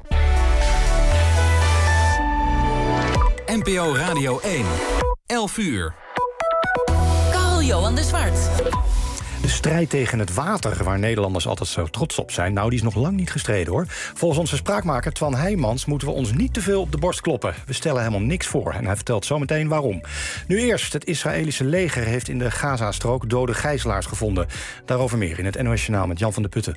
NPO Radio 1. 11 uur.
Carl-Johan de Zwart.
De strijd tegen het water, waar Nederlanders altijd zo trots op zijn, nou, die is nog lang niet gestreden, hoor. Volgens onze spraakmaker Twan Heijmans moeten we ons niet te veel op de borst kloppen. We stellen helemaal niks voor en hij vertelt zometeen waarom. Nu eerst, het Israëlische leger heeft in de Gazastrook dode gijzelaars gevonden. Daarover meer in het NOS Journaal met Jan van der Putten.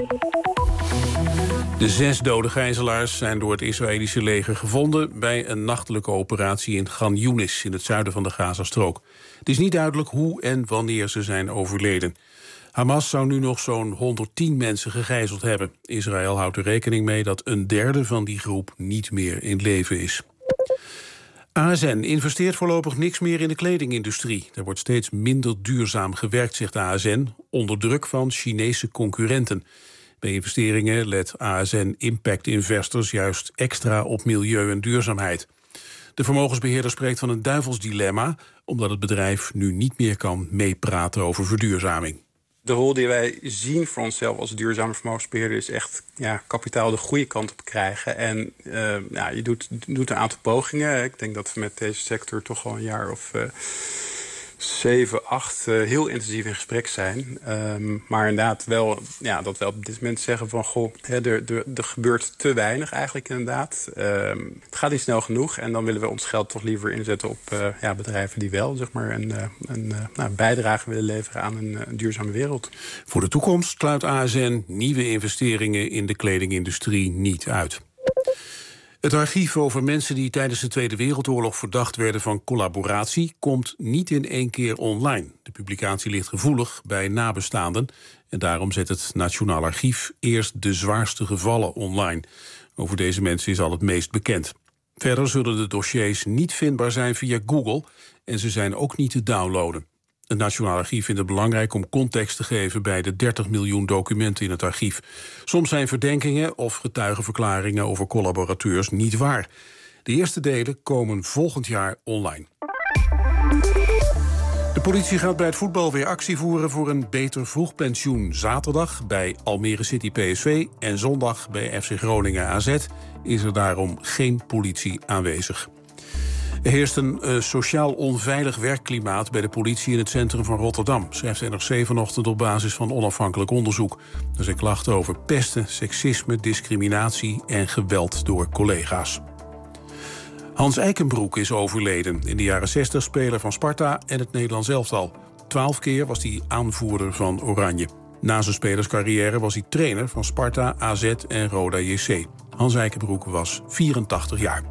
De 6 dode gijzelaars zijn door het Israëlische leger gevonden bij een nachtelijke operatie in Gan Yunis in het zuiden van de Gazastrook. Het is niet duidelijk hoe en wanneer ze zijn overleden. Hamas zou nu nog zo'n 110 mensen gegijzeld hebben. Israël houdt er rekening mee dat een derde van die groep niet meer in leven is. ASN investeert voorlopig niks meer in de kledingindustrie. Er wordt steeds minder duurzaam gewerkt, zegt ASN, onder druk van Chinese concurrenten. Bij investeringen let ASN Impact Investors juist extra op milieu en duurzaamheid. De vermogensbeheerder spreekt van een duivelsdilemma, omdat het bedrijf nu niet meer kan meepraten over verduurzaming.
De rol die wij zien voor onszelf als duurzame vermogensbeheerder is echt kapitaal de goede kant op krijgen. En je doet een aantal pogingen. Ik denk dat we met deze sector toch al een jaar of 7, 8 heel intensief in gesprek zijn. Maar inderdaad wel, dat we op dit moment zeggen van goh, er gebeurt te weinig eigenlijk inderdaad. Het gaat niet snel genoeg en dan willen we ons geld toch liever inzetten op bedrijven die wel zeg maar een bijdrage willen leveren aan een duurzame wereld.
Voor de toekomst sluit ASN nieuwe investeringen in de kledingindustrie niet uit. Het archief over mensen die tijdens de Tweede Wereldoorlog verdacht werden van collaboratie komt niet in één keer online. De publicatie ligt gevoelig bij nabestaanden en daarom zet het Nationaal Archief eerst de zwaarste gevallen online. Over deze mensen is al het meest bekend. Verder zullen de dossiers niet vindbaar zijn via Google en ze zijn ook niet te downloaden. Het Nationaal Archief vindt het belangrijk om context te geven bij de 30 miljoen documenten in het archief. Soms zijn verdenkingen of getuigenverklaringen over collaborateurs niet waar. De eerste delen komen volgend jaar online. De De politie gaat bij het voetbal weer actie voeren voor een beter vroegpensioen. Zaterdag bij Almere City PSV en zondag bij FC Groningen AZ is er daarom geen politie aanwezig. Er heerst een sociaal onveilig werkklimaat bij de politie in het centrum van Rotterdam, schrijft NRC vanochtend op basis van onafhankelijk onderzoek. Er zijn klachten over pesten, seksisme, discriminatie en geweld door collega's. Hans Eikenbroek is overleden, in de jaren 60 speler van Sparta en het Nederlands elftal. 12 keer was hij aanvoerder van Oranje. Na zijn spelerscarrière was hij trainer van Sparta, AZ en Roda JC. Hans Eikenbroek was 84 jaar.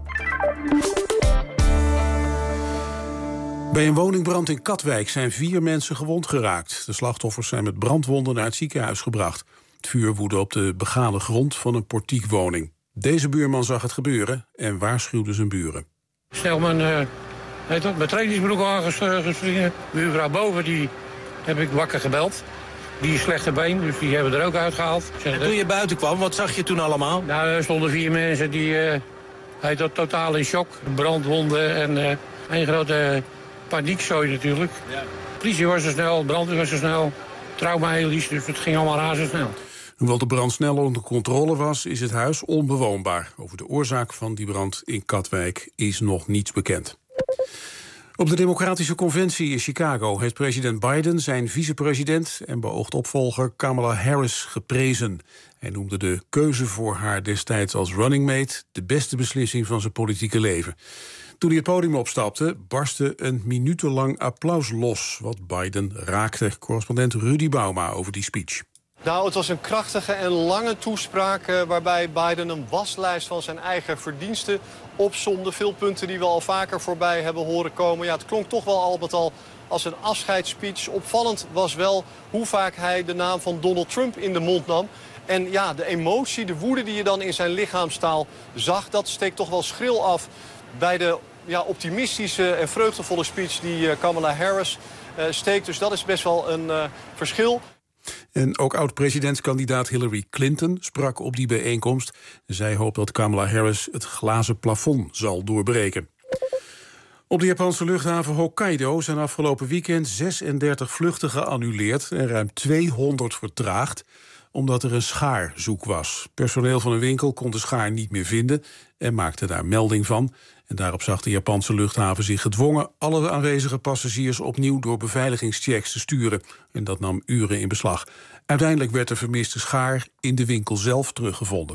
Bij een woningbrand in Katwijk zijn 4 mensen gewond geraakt. De slachtoffers zijn met brandwonden naar het ziekenhuis gebracht. Het vuur woedde op de begane grond van een portiekwoning. Deze buurman zag het gebeuren en waarschuwde zijn buren.
Snel mijn trainingsbroek aangespringen. Buurvrouw boven, die heb ik wakker gebeld. Die is slechte been, dus die hebben we er ook uitgehaald.
En toen je buiten kwam, wat zag je toen allemaal?
Nou, er stonden 4 mensen die totaal in shock. Brandwonden en een grote paniekzooi natuurlijk. Ja. Politie was zo snel, brandweer was zo snel, trauma-heli's, dus het ging allemaal razendsnel.
Hoewel de brand snel onder controle was, is het huis onbewoonbaar. Over de oorzaak van die brand in Katwijk is nog niets bekend. Op de Democratische Conventie in Chicago heeft president Biden zijn vicepresident en beoogd opvolger Kamala Harris geprezen. Hij noemde de keuze voor haar destijds als running mate de beste beslissing van zijn politieke leven. Toen hij het podium opstapte, barstte een minutenlang applaus los, wat Biden raakte. Correspondent Rudy Bauma over die speech.
Nou, het was een krachtige en lange toespraak waarbij Biden een waslijst van zijn eigen verdiensten opsomde. Veel punten die we al vaker voorbij hebben horen komen. Ja, het klonk toch wel al met al als een afscheidsspeech. Opvallend was wel hoe vaak hij de naam van Donald Trump in de mond nam. En ja, de emotie, de woede die je dan in zijn lichaamstaal zag, dat steekt toch wel schril af bij de optimistische en vreugdevolle speech die Kamala Harris steekt. Dus dat is best wel een verschil.
En ook oud-presidentskandidaat Hillary Clinton sprak op die bijeenkomst. Zij hoopt dat Kamala Harris het glazen plafond zal doorbreken. Op de Japanse luchthaven Hokkaido zijn afgelopen weekend 36 vluchten geannuleerd en ruim 200 vertraagd, omdat er een schaar zoek was. Personeel van een winkel kon de schaar niet meer vinden en maakte daar melding van. En daarop zag de Japanse luchthaven zich gedwongen alle aanwezige passagiers opnieuw door beveiligingschecks te sturen. En dat nam uren in beslag. Uiteindelijk werd de vermiste schaar in de winkel zelf teruggevonden.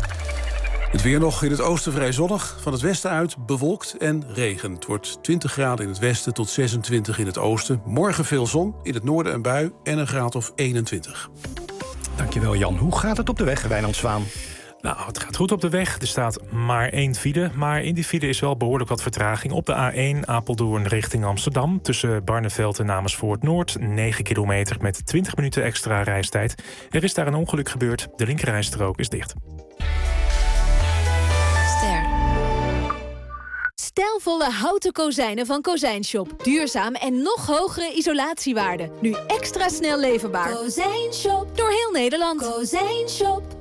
Het weer nog in het oosten vrij zonnig, van het westen uit bewolkt en regen. Het wordt 20 graden in het westen tot 26 in het oosten. Morgen veel zon, in het noorden een bui en een graad of 21.
Dankjewel Jan. Hoe gaat het op de weg, Wijnand Zwaan?
Nou, het gaat goed op de weg. Er staat maar 1 file, maar in die file is wel behoorlijk wat vertraging. Op de A1 Apeldoorn richting Amsterdam, tussen Barneveld en Amersfoort Noord, 9 kilometer met 20 minuten extra reistijd. Er is daar een ongeluk gebeurd, de linkerrijstrook is dicht.
Stijlvolle houten kozijnen van Kozijnshop. Duurzaam en nog hogere isolatiewaarde. Nu extra snel leverbaar. Kozijnshop. Door heel Nederland. Kozijnshop.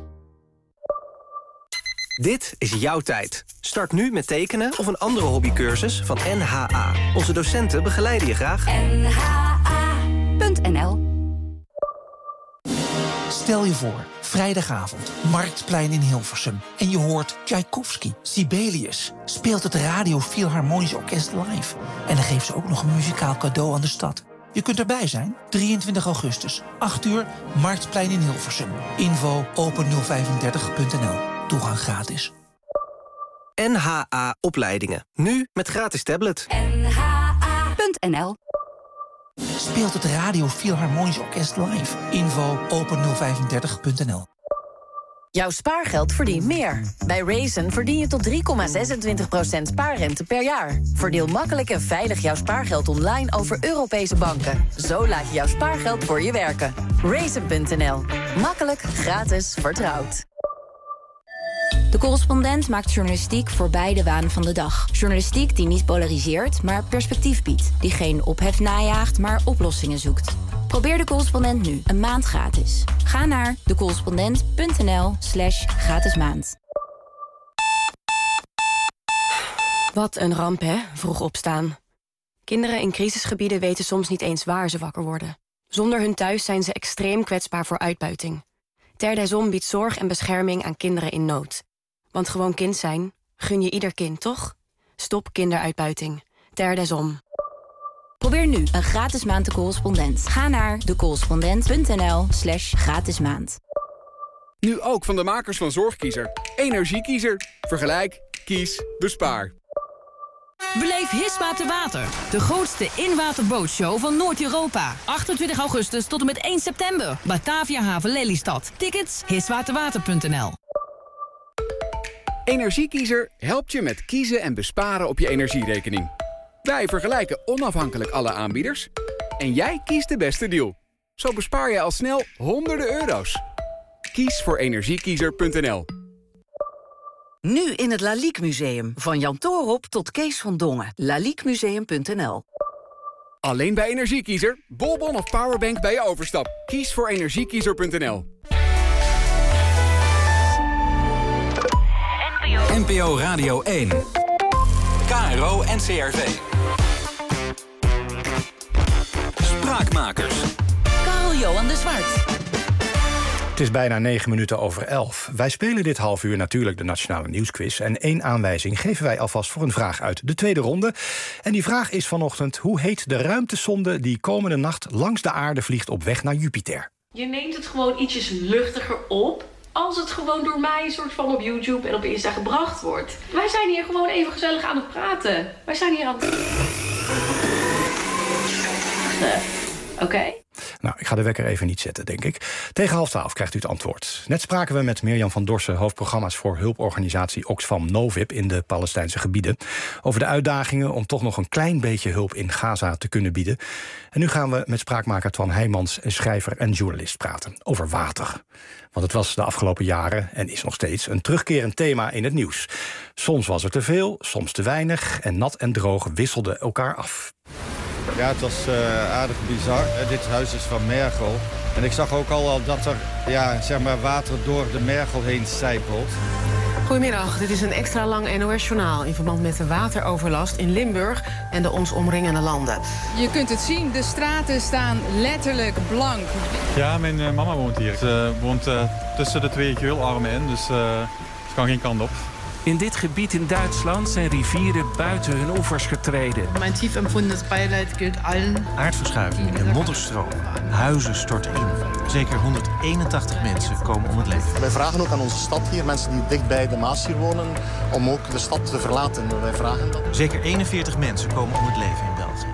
Dit is jouw tijd. Start nu met tekenen of een andere hobbycursus van NHA. Onze docenten begeleiden je graag.
nha.nl.
Stel je voor, vrijdagavond, Marktplein in Hilversum. En je hoort Tchaikovsky, Sibelius. Speelt het Radio Philharmonisch Orkest live. En dan geeft ze ook nog een muzikaal cadeau aan de stad. Je kunt erbij zijn, 23 augustus, 8 uur, Marktplein in Hilversum. Info open035.nl. Toegang gratis.
NHA Opleidingen. Nu met gratis tablet.
nha.nl.
Speelt het Radio Philharmonisch Orkest live. Info open035.nl.
Jouw spaargeld verdient meer. Bij Raisin verdien je tot 3,26% spaarrente per jaar. Verdeel makkelijk en veilig jouw spaargeld online over Europese banken. Zo laat je jouw spaargeld voor je werken. Raisin.nl. Makkelijk, gratis, vertrouwd.
De Correspondent maakt journalistiek voorbij de waan van de dag. Journalistiek die niet polariseert, maar perspectief biedt. Die geen ophef najaagt, maar oplossingen zoekt. Probeer De Correspondent nu, een maand gratis. Ga naar decorrespondent.nl/gratis maand.
Wat een ramp, hè? Vroeg opstaan.
Kinderen in crisisgebieden weten soms niet eens waar ze wakker worden. Zonder hun thuis zijn ze extreem kwetsbaar voor uitbuiting. Terre des Hommes biedt zorg en bescherming aan kinderen in nood. Want gewoon kind zijn, gun je ieder kind, toch? Stop kinderuitbuiting. Terre des Hommes.
Probeer nu een gratis maand De Correspondent. Ga naar decorrespondent.nl/gratis maand.
Nu ook van de makers van Zorgkiezer. Energiekiezer. Vergelijk, kies, bespaar.
Beleef Hisma te Water. De grootste in-waterbootshow van Noord-Europa. 28 augustus tot en met 1 september. Batavia Haven Lelystad. Tickets hiswaterwater.nl.
Energiekiezer helpt je met kiezen en besparen op je energierekening. Wij vergelijken onafhankelijk alle aanbieders. En jij kiest de beste deal. Zo bespaar je al snel honderden euro's. Kies voor energiekiezer.nl.
Nu in het Lalique Museum. Van Jan Toorop tot Kees van Dongen. Laliquemuseum.nl.
Alleen bij Energiekiezer. Bolbon of powerbank bij je overstap. Kies voor energiekiezer.nl.
NPO Radio 1. KRO NCRV. Spraakmakers.
Karel-Johan de Zwart.
Het is bijna 11:09. Wij spelen dit half uur natuurlijk de Nationale Nieuwsquiz. En 1 aanwijzing geven wij alvast voor een vraag uit de tweede ronde. En die vraag is vanochtend: hoe heet de ruimtesonde die komende nacht langs de aarde vliegt op weg naar Jupiter?
Je neemt het gewoon ietsjes luchtiger op als het gewoon door mij een soort van op YouTube en op Insta gebracht wordt. Wij zijn hier gewoon even gezellig aan het praten. Wij zijn hier aan het... Oké.
Nou, ik ga de wekker even niet zetten, denk ik. Tegen 11:30 krijgt u het antwoord. Net spraken we met Mirjam van Dorsen, hoofdprogramma's voor hulporganisatie Oxfam Novib in de Palestijnse gebieden, over de uitdagingen om toch nog een klein beetje hulp in Gaza te kunnen bieden. En nu gaan we met spraakmaker Twan Heijmans, schrijver en journalist, praten over water. Want het was de afgelopen jaren, en is nog steeds, een terugkerend thema in het nieuws. Soms was er te veel, soms te weinig, en nat en droog wisselden elkaar af.
Ja, het was aardig bizar. Dit huis is van Mergel. En ik zag ook al dat er water door de Mergel heen sijpelt.
Goedemiddag, dit is een extra lang NOS-journaal in verband met de wateroverlast in Limburg en de ons omringende landen.
Je kunt het zien, de straten staan letterlijk blank.
Ja, mijn mama woont hier. Ze woont tussen de 2 geularmen in, dus ze kan geen kant op.
In dit gebied in Duitsland zijn rivieren buiten hun oevers getreden.
Mijn tief empfundenes beileid gilt allen.
Aardverschuiving en modderstroom. Huizen storten in. Zeker 181 mensen komen om het leven.
Wij vragen ook aan onze stad hier, mensen die dicht bij de Maas hier wonen, om ook de stad te verlaten. Wij vragen dat.
Zeker 41 mensen komen om het leven in België.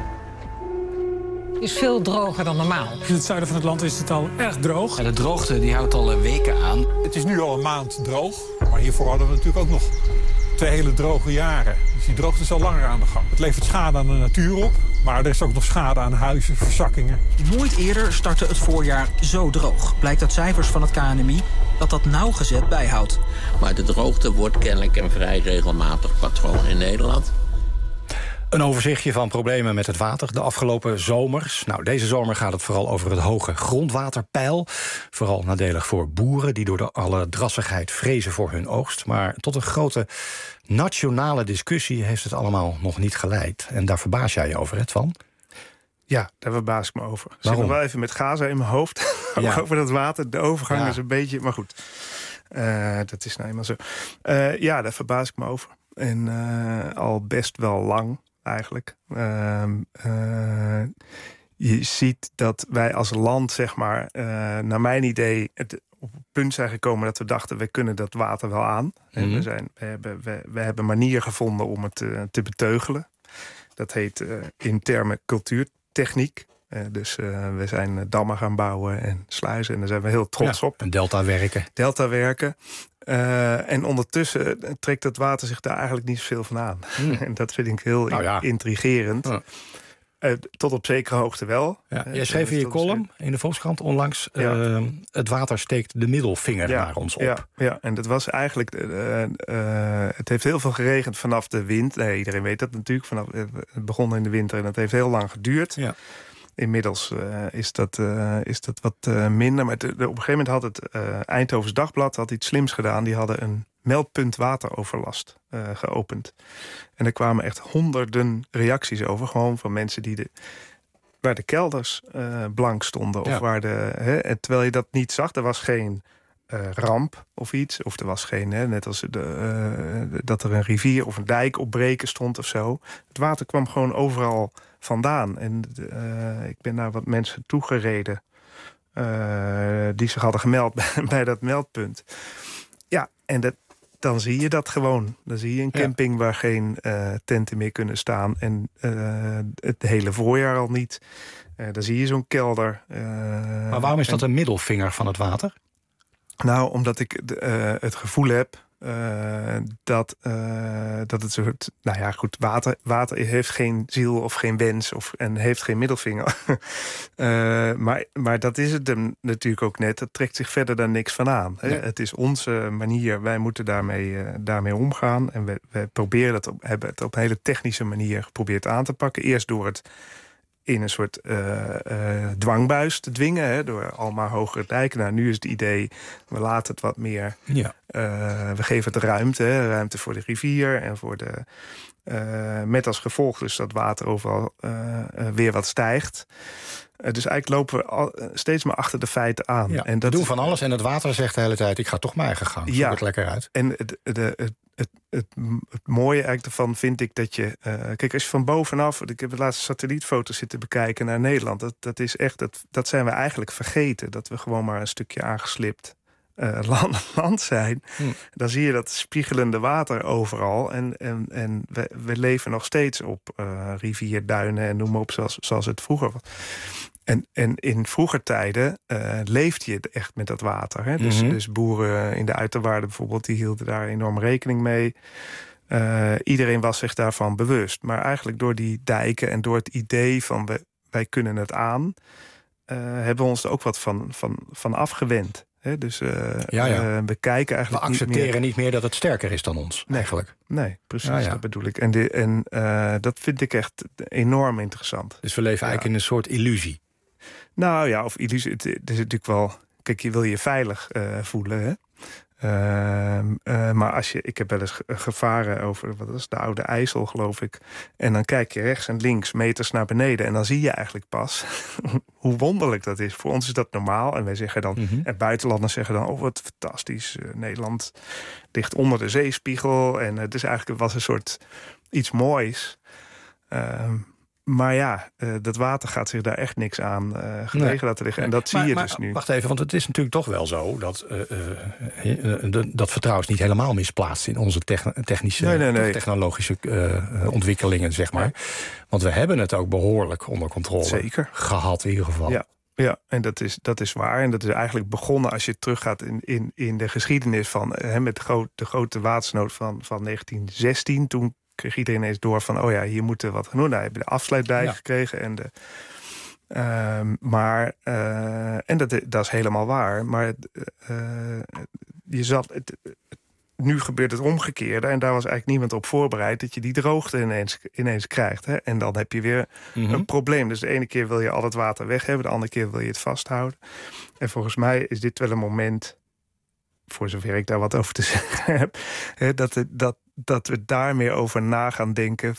Het is veel droger dan normaal.
In het zuiden van het land is het al erg droog.
De droogte die houdt al weken aan.
Het is nu al een maand droog. Maar hiervoor hadden we natuurlijk ook nog 2 hele droge jaren. Dus die droogte is al langer aan de gang. Het levert schade aan de natuur op. Maar er is ook nog schade aan huizen, verzakkingen.
Nooit eerder startte het voorjaar zo droog. Blijkt uit cijfers van het KNMI dat nauwgezet bijhoudt.
Maar de droogte wordt kennelijk een vrij regelmatig patroon in Nederland.
Een overzichtje van problemen met het water de afgelopen zomers. Nou, deze zomer gaat het vooral over het hoge grondwaterpeil. Vooral nadelig voor boeren die door de alle drassigheid vrezen voor hun oogst. Maar tot een grote nationale discussie heeft het allemaal nog niet geleid. En daar verbaas jij je over, hè, Twan?
Ja, daar verbaas ik me over. Ik
Waarom?
zit nog wel even met Gaza in mijn hoofd.
Ja.
Over dat water. De overgang is een beetje... Maar goed, dat is nou eenmaal zo. Ja, daar verbaas ik me over. En al best wel lang... eigenlijk. Je ziet dat wij als land, zeg maar, naar mijn idee, op het punt zijn gekomen dat we dachten, we kunnen dat water wel aan. En we hebben een manier gevonden om het te beteugelen. Dat heet in termen cultuurtechniek. Dus we zijn dammen gaan bouwen en sluizen. En daar zijn we heel trots op.
En delta werken.
En ondertussen trekt het water zich daar eigenlijk niet zoveel van aan. En dat vind ik heel intrigerend. Ja. Tot op zekere hoogte wel.
Ja, jij schreef in je column in de Volkskrant onlangs... het water steekt de middelvinger naar ons op.
Ja, en dat was eigenlijk... het heeft heel veel geregend vanaf de wind. Nee, iedereen weet dat natuurlijk. Het begon in de winter en het heeft heel lang geduurd. Ja. Inmiddels is dat wat minder. Maar op een gegeven moment had het Eindhovens Dagblad had iets slims gedaan. Die hadden een meldpunt wateroverlast geopend. En er kwamen echt honderden reacties over. Gewoon van mensen waar de kelders blank stonden. Of waar en terwijl je dat niet zag, er was geen ramp of iets. Of er was geen, net als dat er een rivier of een dijk opbreken stond of zo. Het water kwam gewoon overal vandaan. En ik ben naar wat mensen toegereden die zich hadden gemeld bij dat meldpunt. Ja, en dan zie je dat gewoon. Dan zie je een camping waar geen tenten meer kunnen staan. En het hele voorjaar al niet. Dan zie je zo'n kelder.
Maar waarom is dat een middelvinger van het water?
Nou, omdat ik het gevoel heb dat het soort... Nou ja, goed, water heeft geen ziel of geen wens en heeft geen middelvinger. Maar dat is het hem natuurlijk ook net. Het trekt zich verder daar niks van aan. Hè? Ja. Het is onze manier. Wij moeten daarmee omgaan. En we hebben het op een hele technische manier geprobeerd aan te pakken. Eerst door het in een soort dwangbuis te dwingen. Hè, door al maar hogere dijken. Nou, nu is het idee, we laten het wat meer... Ja. We geven het ruimte voor de rivier en voor met als gevolg dus dat water overal weer wat stijgt. Dus eigenlijk lopen we steeds maar achter de feiten aan. Ja,
en we doen van alles en het water zegt de hele tijd... ik ga toch mijn eigen gang, zoek het lekker uit.
En het mooie eigenlijk ervan vind ik dat je... kijk, als je van bovenaf... Ik heb de laatste satellietfoto's zitten bekijken naar Nederland. Dat is echt, dat zijn we eigenlijk vergeten. Dat we gewoon maar een stukje aangeslipt land zijn. Dan zie je dat spiegelende water overal. En we leven nog steeds op rivierduinen en noem maar op zoals het vroeger was. En in vroeger tijden leefde je echt met dat water. Hè? Dus boeren in de uiterwaarden bijvoorbeeld, die hielden daar enorm rekening mee. Iedereen was zich daarvan bewust. Maar eigenlijk door die dijken en door het idee van wij kunnen het aan... hebben we ons er ook wat van afgewend. He, dus we kijken eigenlijk.
We accepteren niet meer dat het sterker is dan ons, eigenlijk.
Nee, precies, dat bedoel ik. En dat vind ik echt enorm interessant.
Dus we leven eigenlijk in een soort illusie.
Nou ja, of illusie. Het is natuurlijk wel... Kijk, je wil je veilig voelen, hè? Maar ik heb wel eens gevaren over, wat is de Oude IJssel, geloof ik. En dan kijk je rechts en links meters naar beneden. En dan zie je eigenlijk pas hoe wonderlijk dat is. Voor ons is dat normaal. En wij zeggen dan, en buitenlanders zeggen dan, oh wat fantastisch. Nederland ligt onder de zeespiegel. En het is eigenlijk was een soort iets moois. Maar ja, dat water gaat zich daar echt niks aan gelegen laten liggen. En dat zie je dus nu.
Wacht even, want het is natuurlijk toch wel zo... dat vertrouwen is niet helemaal misplaatst... in onze technologische ontwikkelingen, zeg maar. Want we hebben het ook behoorlijk onder controle gehad, in ieder geval.
Ja, en dat is waar. En dat is eigenlijk begonnen als je teruggaat in de geschiedenis... met de grote watersnood van 1916... Toen kreeg iedereen ineens door van... hier moeten we wat gaan doen. Nou, hebben de afsluitdijk gekregen. En dat is helemaal waar. Maar nu gebeurt het omgekeerde. En daar was eigenlijk niemand op voorbereid... dat je die droogte ineens krijgt. Hè? En dan heb je weer een probleem. Dus de ene keer wil je al het water weg hebben... de andere keer wil je het vasthouden. En volgens mij is dit wel een moment... voor zover ik daar wat over te zeggen heb... dat we daar meer over na gaan denken.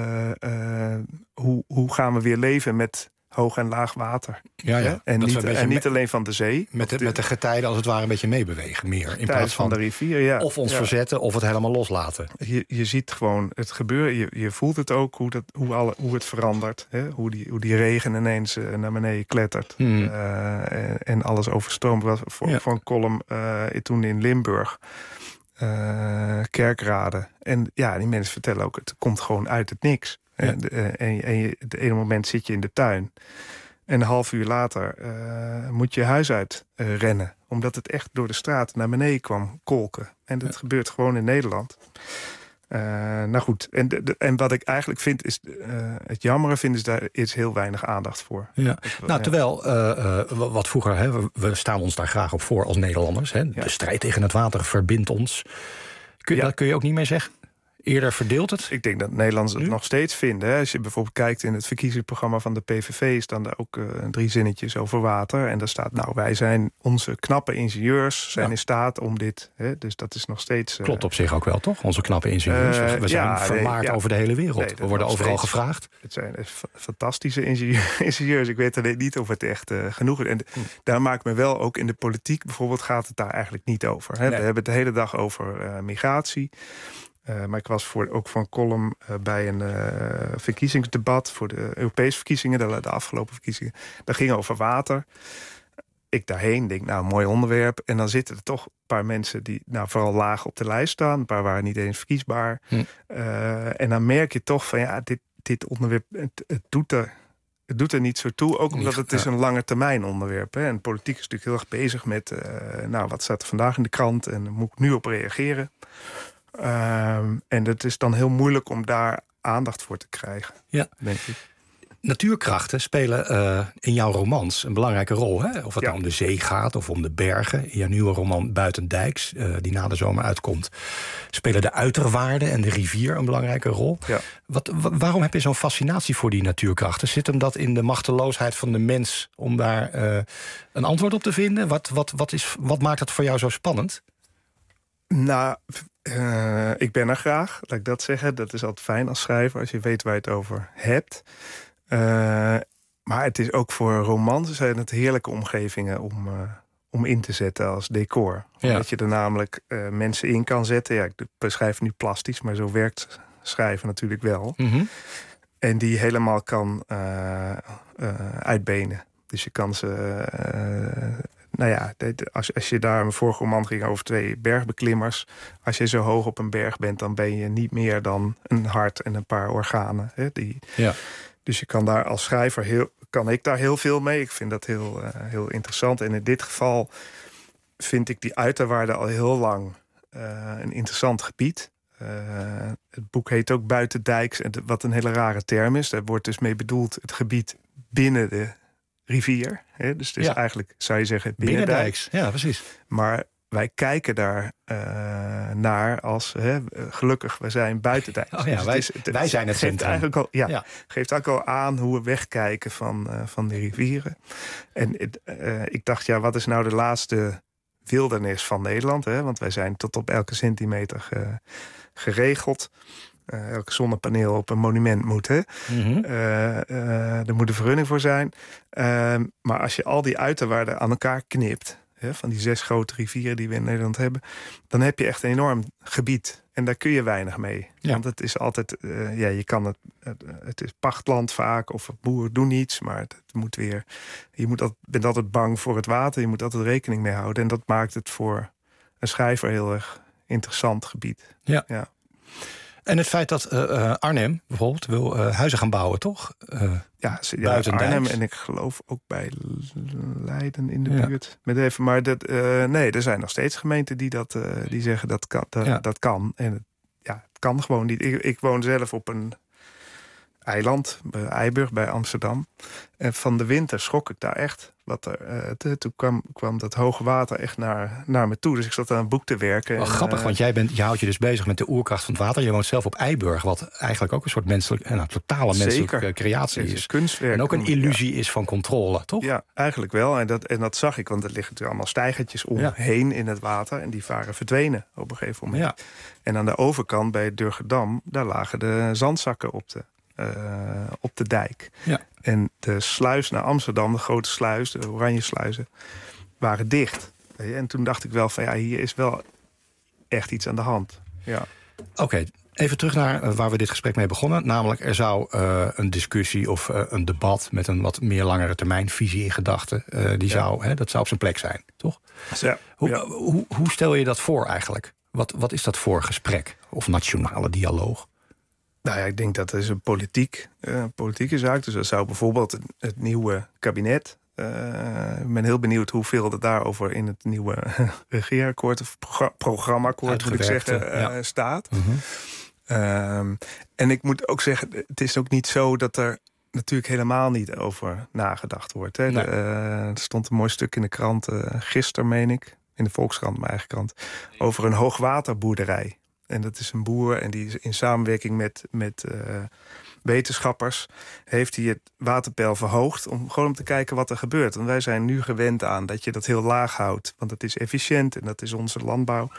Hoe gaan we weer leven met hoog en laag water?
Ja.
En niet alleen van de zee.
Met de getijden als het ware een beetje meebewegen. Meer in plaats
van de rivier,
of ons verzetten of het helemaal loslaten.
Je ziet gewoon het gebeuren. Je voelt het ook, hoe het verandert. Hè? Hoe die regen ineens naar beneden klettert. En alles overstroomt. Was voor een column toen in Limburg... Kerkrade. En ja, die mensen vertellen ook... het komt gewoon uit het niks. Ja. En het ene moment zit je in de tuin... en een half uur later moet je huis uit rennen. Omdat het echt door de straat naar beneden kwam kolken. En dat gebeurt gewoon in Nederland. Nou goed, en wat ik eigenlijk vind is... het jammere vind is daar is heel weinig aandacht voor.
Ja. Terwijl, wat vroeger... we staan ons daar graag op voor als Nederlanders. Hè? De strijd tegen het water verbindt ons. Dat kun je ook niet meer zeggen? eerder verdeelt het?
Ik denk dat Nederlanders het nog steeds vinden. Hè. Als je bijvoorbeeld kijkt in het verkiezingsprogramma van de PVV... staan daar ook 3 zinnetjes over water. En daar staat, wij zijn onze knappe ingenieurs... zijn in staat om dit... Hè, dus dat is nog steeds...
Klopt op zich ook wel, toch? Onze knappe ingenieurs. We zijn vermaard over de hele wereld. We worden overal gevraagd.
Het zijn fantastische ingenieurs. Ik weet alleen niet of het echt genoeg is. En daar maakt me wel ook in de politiek... bijvoorbeeld gaat het daar eigenlijk niet over. Hè. Nee. We hebben het de hele dag over migratie... maar ik was ook voor een column bij een verkiezingsdebat... voor de Europese verkiezingen, de afgelopen verkiezingen. Dat ging over water. Ik daarheen denk, een mooi onderwerp. En dan zitten er toch een paar mensen die vooral laag op de lijst staan. Een paar waren niet eens verkiesbaar. En dan merk je toch van, dit onderwerp, het doet er niet zo toe. Ook omdat het is een lange termijn onderwerp. Hè. En politiek is natuurlijk heel erg bezig met... wat staat er vandaag in de krant en daar moet ik nu op reageren... en het is dan heel moeilijk om daar aandacht voor te krijgen, denk ik.
Natuurkrachten spelen in jouw romans een belangrijke rol. Hè? Of het nou om de zee gaat of om de bergen. In jouw nieuwe roman Buitendijks, die na de zomer uitkomt... spelen de uiterwaarden en de rivier een belangrijke rol. Ja. Waarom heb je zo'n fascinatie voor die natuurkrachten? Zit hem dat in de machteloosheid van de mens om daar een antwoord op te vinden? Wat maakt het voor jou zo spannend?
Ik ben er graag, laat ik dat zeggen. Dat is altijd fijn als schrijver, als je weet waar je het over hebt. Maar het is ook voor romans zijn het heerlijke omgevingen om in te zetten als decor. Ja. Omdat je er namelijk mensen in kan zetten. Ja, ik beschrijf nu plastisch, maar zo werkt schrijven natuurlijk wel. Mm-hmm. En die helemaal kan uitbenen. Dus je kan ze... als je daar een vorige roman ging over 2 bergbeklimmers... als je zo hoog op een berg bent... dan ben je niet meer dan een hart en een paar organen. Hè, Dus je kan daar als schrijver kan ik daar heel veel mee. Ik vind dat heel interessant. En in dit geval vind ik die uiterwaarden al heel lang een interessant gebied. Het boek heet ook Buitendijks, wat een hele rare term is. Daar wordt dus mee bedoeld het gebied binnen de rivier. Hè? Dus het is eigenlijk, zou je zeggen, binnendijks.
Ja, precies.
Maar wij kijken daar naar als... gelukkig, we zijn buitendijks.
Oh ja, dus wij zijn het centrum.
Geeft ook al aan hoe we wegkijken van de rivieren. En ik dacht, wat is nou de laatste wildernis van Nederland? Hè? Want wij zijn tot op elke centimeter geregeld... elk zonnepaneel op een monument moet. Hè? Mm-hmm. Er moet een vergunning voor zijn. Maar als je al die uiterwaarden aan elkaar knipt... van die 6 grote rivieren die we in Nederland hebben... dan heb je echt een enorm gebied. En daar kun je weinig mee. Ja. Want het is altijd... je kan het is pachtland vaak, of boeren doen niets... maar het moet weer... bent altijd bang voor het water. Je moet altijd rekening mee houden. En dat maakt het voor een schrijver heel erg interessant gebied.
Ja. En het feit dat Arnhem bijvoorbeeld wil huizen gaan bouwen, toch?
Arnhem en ik geloof ook bij Leiden in de buurt. Maar er zijn nog steeds gemeenten die zeggen dat kan. En het kan gewoon niet. Ik woon zelf op een eiland, bij Eiburg, bij Amsterdam. En van de winter schrok ik daar echt. Toen kwam dat hoge water echt naar me toe. Dus ik zat aan een boek te werken.
Grappig, want je houdt je dus bezig met de oerkracht van het water. Je woont zelf op Eiburg, wat eigenlijk ook een soort totale menselijke creatie is.
Kunstwerk.
En ook een illusie is van controle, toch?
Ja, eigenlijk wel. En dat zag ik, want er liggen natuurlijk allemaal steigertjes omheen in het water. En die waren verdwenen op een gegeven moment. Ja. En aan de overkant bij Durgerdam, daar lagen de zandzakken op de dijk. Ja. En de sluis naar Amsterdam, de grote sluis, de oranje sluizen, waren dicht. En toen dacht ik wel van hier is wel echt iets aan de hand. Ja.
Oké, even terug naar waar we dit gesprek mee begonnen. Namelijk, er zou een discussie of een debat met een wat meer langere termijn visie in gedachten. Dat zou op zijn plek zijn, toch?
Ja.
Hoe stel je dat voor eigenlijk? Wat is dat voor gesprek? Of nationale dialoog?
Ik denk dat is een politieke zaak. Dus dat zou bijvoorbeeld het nieuwe kabinet... ik ben heel benieuwd hoeveel er daarover in het nieuwe regeerakkoord... of programmaakkoord, moet ik zeggen, staat. Mm-hmm. En ik moet ook zeggen, het is ook niet zo dat er natuurlijk helemaal niet over nagedacht wordt. Hè. Nee. Er stond een mooi stuk in de krant, gisteren meen ik... in de Volkskrant, mijn eigen krant... over een hoogwaterboerderij. En dat is een boer en die is in samenwerking met wetenschappers heeft hij het waterpeil verhoogd om te kijken wat er gebeurt. Want wij zijn nu gewend aan dat je dat heel laag houdt. Want dat is efficiënt en dat is onze landbouw.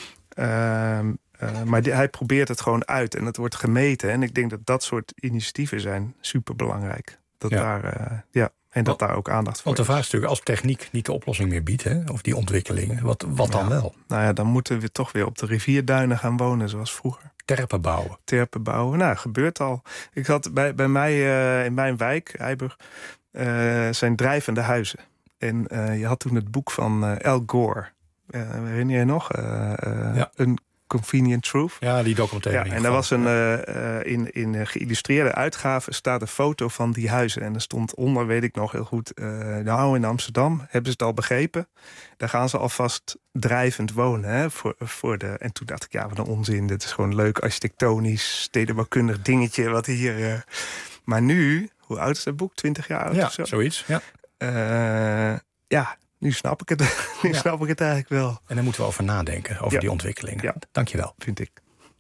Maar hij probeert het gewoon uit en het wordt gemeten. En ik denk dat dat soort initiatieven zijn superbelangrijk. Dat daar ook aandacht voor
is. Want de vraag is natuurlijk, als techniek niet de oplossing meer biedt, hè, of die ontwikkelingen, wat dan wel? Nou
ja, dan moeten we toch weer op de rivierduinen gaan wonen zoals vroeger.
Terpen bouwen. Nou, gebeurt al. Ik had bij mij in mijn wijk, Eiburg, zijn drijvende huizen. En je had toen het boek van Al Gore. Herinner je je nog? Een Convenient Truth. Ja, die documentaire. Ja, en daar was in geïllustreerde uitgave staat een foto van die huizen. En er stond onder, weet ik nog heel goed, nou in Amsterdam hebben ze het al begrepen. Daar gaan ze alvast drijvend wonen. Hè, voor de. En toen dacht ik, ja, wat een onzin. Dit is gewoon een leuk architectonisch, stedenbouwkundig dingetje wat hier. Maar nu, hoe oud is dat boek? 20 jaar oud of zo? Zoiets. Ja. Nu snap ik het. Snap ik het eigenlijk wel. En daar moeten we over nadenken, over die ontwikkelingen. Ja. Dankjewel. Vind ik.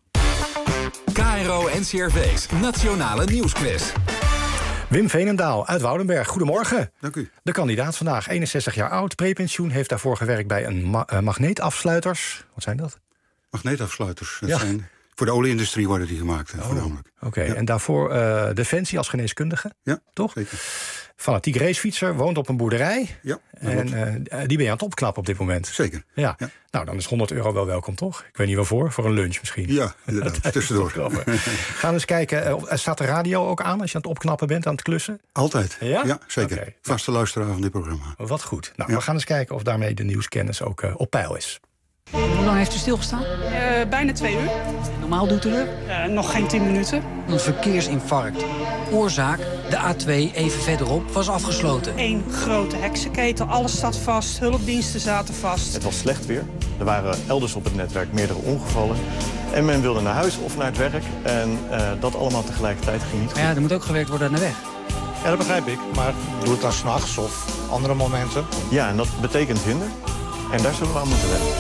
KRO NCRV's Nationale Nieuwsquiz.
Wim Veenendaal uit Woudenberg. Goedemorgen.
Dank u.
De kandidaat vandaag, 61 jaar oud, prepensioen, heeft daarvoor gewerkt bij een magneetafsluiters. Wat zijn dat?
Magneetafsluiters. Dat zijn, voor de olieindustrie worden die gemaakt, voornamelijk.
Oké. En daarvoor Defensie als geneeskundige?
Ja,
toch?
Zeker.
Fanatiek racefietser, woont op een boerderij.
Ja.
En die ben je aan het opknappen op dit moment.
Zeker.
Ja. Nou, dan is €100 wel welkom, toch? Ik weet niet waarvoor. Voor een lunch misschien.
Ja, inderdaad. Tussendoor.
Gaan we eens kijken. Staat de radio ook aan als je aan het opknappen bent, aan het klussen?
Altijd.
Ja?
Ja, zeker.
Okay.
Vaste luisteraar van dit programma.
Wat goed. Nou, we gaan eens kijken of daarmee de nieuwskennis ook op peil is.
Hoe lang heeft u stilgestaan?
Bijna 2 uur.
Normaal doet u er?
Nog geen 10 minuten.
Een verkeersinfarct. Oorzaak, de A2 even verderop was afgesloten.
1 grote heksenketen, alles zat vast, hulpdiensten zaten vast.
Het was slecht weer. Er waren elders op het netwerk meerdere ongevallen. En men wilde naar huis of naar het werk. En dat allemaal tegelijkertijd ging niet goed.
Ja, er moet ook gewerkt worden aan de weg.
Ja, dat begrijp ik. Maar doe het dan 's nachts of andere momenten? Ja, en dat betekent hinder. En daar zullen we aan moeten werken.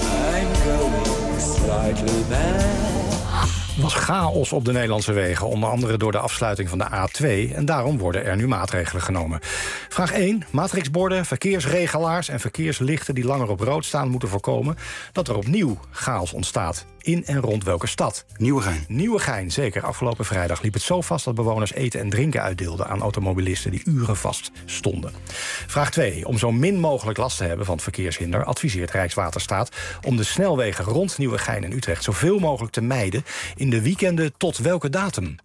Er was chaos op de Nederlandse wegen, onder andere door de afsluiting van de A2. En daarom worden er nu maatregelen genomen. Vraag 1. Matrixborden, verkeersregelaars en verkeerslichten die langer op rood staan moeten voorkomen dat er opnieuw chaos ontstaat. In en rond welke stad?
Nieuwegein.
Nieuwegein, zeker. Afgelopen vrijdag liep het zo vast dat bewoners eten en drinken uitdeelden aan automobilisten die uren vast stonden. Vraag 2. Om zo min mogelijk last te hebben van het verkeershinder adviseert Rijkswaterstaat om de snelwegen rond Nieuwegein en Utrecht zoveel mogelijk te mijden in de weekenden tot welke datum?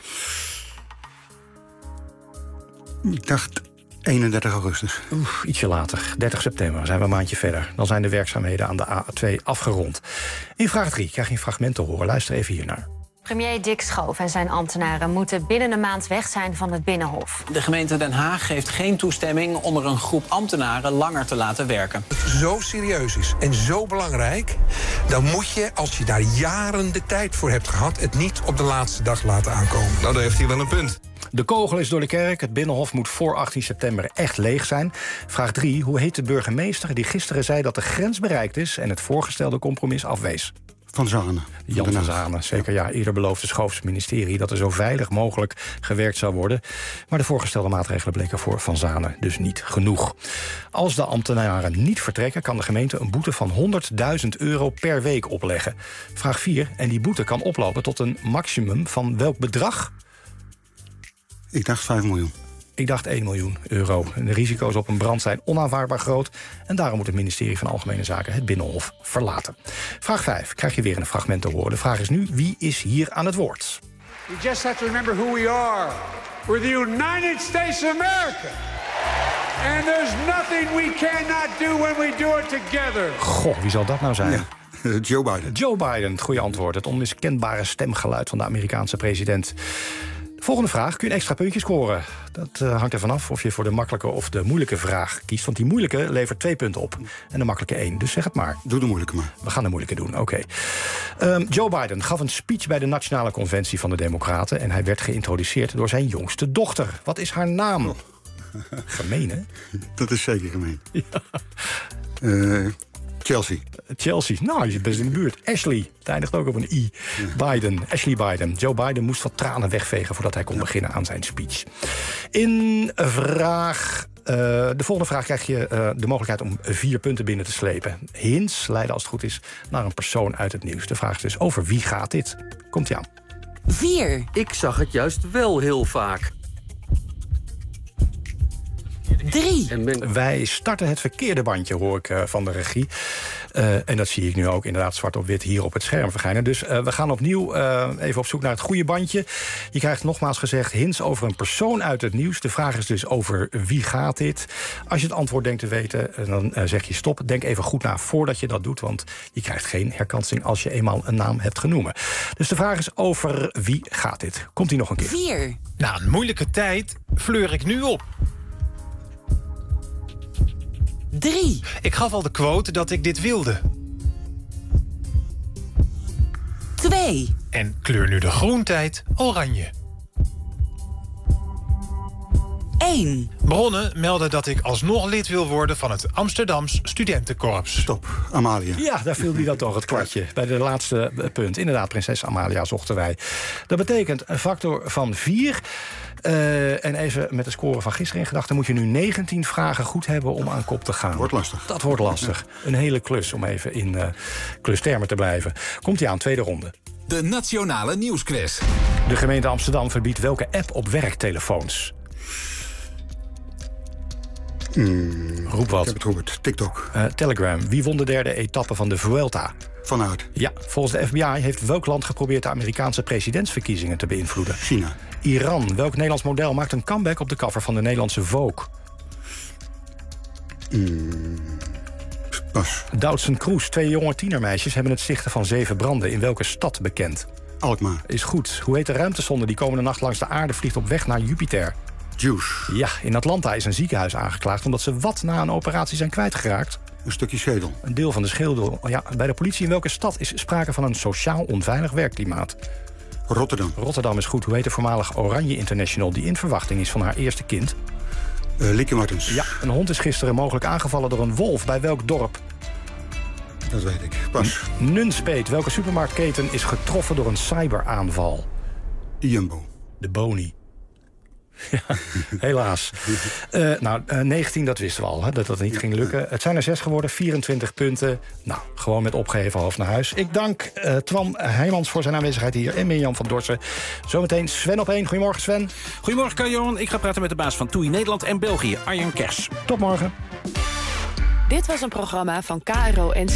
Ik dacht 31 augustus.
Ietsje later, 30 september, zijn we een maandje verder. Dan zijn de werkzaamheden aan de A2 afgerond. In vraag 3 krijg je een fragment te horen. Luister even hiernaar.
Premier Dick Schoof en zijn ambtenaren moeten binnen een maand weg zijn van het Binnenhof.
De gemeente Den Haag geeft geen toestemming om er een groep ambtenaren langer te laten werken.
Als het zo serieus is en zo belangrijk, dan moet je, als je daar jaren de tijd voor hebt gehad, het niet op de laatste dag laten aankomen.
Nou, daar heeft hij wel een punt.
De kogel is door de kerk. Het Binnenhof moet voor 18 september echt leeg zijn. Vraag 3. Hoe heet de burgemeester die gisteren zei dat de grens bereikt is en het voorgestelde compromis afwees?
Van Zanen.
Jan van Zanen, zeker. Ja, eerder beloofde Schoofs ministerie dat er zo veilig mogelijk gewerkt zou worden. Maar de voorgestelde maatregelen bleken voor Van Zanen dus niet genoeg. Als de ambtenaren niet vertrekken, kan de gemeente een boete van €100.000 per week opleggen. Vraag 4. En die boete kan oplopen tot een maximum van welk bedrag?
Ik dacht 5 miljoen.
Ik dacht €1 miljoen. De risico's op een brand zijn onaanvaardbaar groot. En daarom moet het ministerie van Algemene Zaken het Binnenhof verlaten. Vraag 5. Krijg je weer een fragment te horen. De vraag is nu, wie is hier aan het woord?
We just have to remember who we are. We're the United States of America. And there's nothing we cannot do when we do it together.
Goh, wie zal dat nou zijn?
Ja. Joe Biden.
Joe Biden, het goede antwoord. Het onmiskenbare stemgeluid van de Amerikaanse president. Volgende vraag, kun je een extra puntje scoren. Dat hangt ervan af of je voor de makkelijke of de moeilijke vraag kiest. Want die moeilijke levert 2 punten op. En de makkelijke 1. Dus zeg het maar.
Doe de moeilijke maar.
We gaan de moeilijke doen, oké. Joe Biden gaf een speech bij de Nationale Conventie van de Democraten. En hij werd geïntroduceerd door zijn jongste dochter. Wat is haar naam? Oh. Gemeen, hè?
Dat is zeker gemeen. Ja. Chelsea.
Nou, je zit best in de buurt. Ashley, het eindigt ook op een I. Biden, Ashley Biden. Joe Biden moest wat tranen wegvegen voordat hij kon beginnen aan zijn speech. De volgende vraag krijg je de mogelijkheid om 4 punten binnen te slepen. Hints leiden als het goed is naar een persoon uit het nieuws. De vraag is dus, over wie gaat dit? Komt-ie aan.
4. Ik zag het juist wel heel vaak. 3.
Wij starten het verkeerde bandje, hoor ik van de regie. En dat zie ik nu ook inderdaad zwart op wit hier op het scherm verschijnen. Dus we gaan opnieuw even op zoek naar het goede bandje. Je krijgt nogmaals gezegd hints over een persoon uit het nieuws. De vraag is dus over wie gaat dit? Als je het antwoord denkt te weten, dan zeg je stop. Denk even goed na voordat je dat doet, want je krijgt geen herkansing als je eenmaal een naam hebt genoemd. Dus de vraag is over wie gaat dit? Komt die nog een keer?
4.
Na een moeilijke tijd fleur ik nu op.
3.
Ik gaf al de quote dat ik dit wilde.
2.
En kleur nu de groentijd oranje.
1.
Bronnen melden dat ik alsnog lid wil worden van het Amsterdams Studentenkorps.
Stop, Amalia.
Ja, daar viel die dan toch het kwartje. Bij de laatste punt. Inderdaad, prinses Amalia zochten wij. Dat betekent een factor van 4. En even met de score van gisteren in gedachten, moet je nu 19 vragen goed hebben om aan kop te gaan.
Wordt lastig.
Dat wordt lastig. Een hele klus, om even in klustermen te blijven. Komt-ie aan, tweede ronde.
De Nationale Nieuwsquiz.
De gemeente Amsterdam verbiedt welke app op werktelefoons? Roep wat.
Ik heb het gehoord. TikTok.
Telegram. Wie won de derde etappe van de Vuelta?
Van Aert.
Ja, volgens de FBI heeft welk land geprobeerd de Amerikaanse presidentsverkiezingen te beïnvloeden?
China.
Iran. Welk Nederlands model maakt een comeback op de cover van de Nederlandse Vogue?
Pas.
Doutzen Kroes. 2 jonge tienermeisjes hebben het stichten van 7 branden. In welke stad bekend?
Alkmaar.
Is goed. Hoe heet de ruimtesonde die komende nacht langs de aarde vliegt op weg naar Jupiter?
Juice.
Ja, in Atlanta is een ziekenhuis aangeklaagd omdat ze wat na een operatie zijn kwijtgeraakt.
Een stukje schedel.
Een deel van de schedel. Ja, bij de politie in welke stad is sprake van een sociaal onveilig werkklimaat?
Rotterdam.
Rotterdam is goed. Hoe heet de voormalig Oranje International die in verwachting is van haar eerste kind?
Lieke Martens.
Ja, een hond is gisteren mogelijk aangevallen door een wolf. Bij welk dorp?
Dat weet ik. Pas.
Nunspeet. Welke supermarktketen is getroffen door een cyberaanval?
De Jumbo.
De Boni. Ja, helaas. 19, dat wisten we al, hè, dat dat niet ging lukken. Het zijn er 6 geworden, 24 punten. Nou, gewoon met opgeheven hoofd naar huis. Ik dank Twan Heijmans voor zijn aanwezigheid hier en Mirjam van Dorsen. Zometeen Sven op 1. Goedemorgen, Sven.
Goedemorgen, Karl-Johan. Ik ga praten met de baas van TUI Nederland en België, Arjen Kers.
Tot morgen.
Dit was een programma van KRO en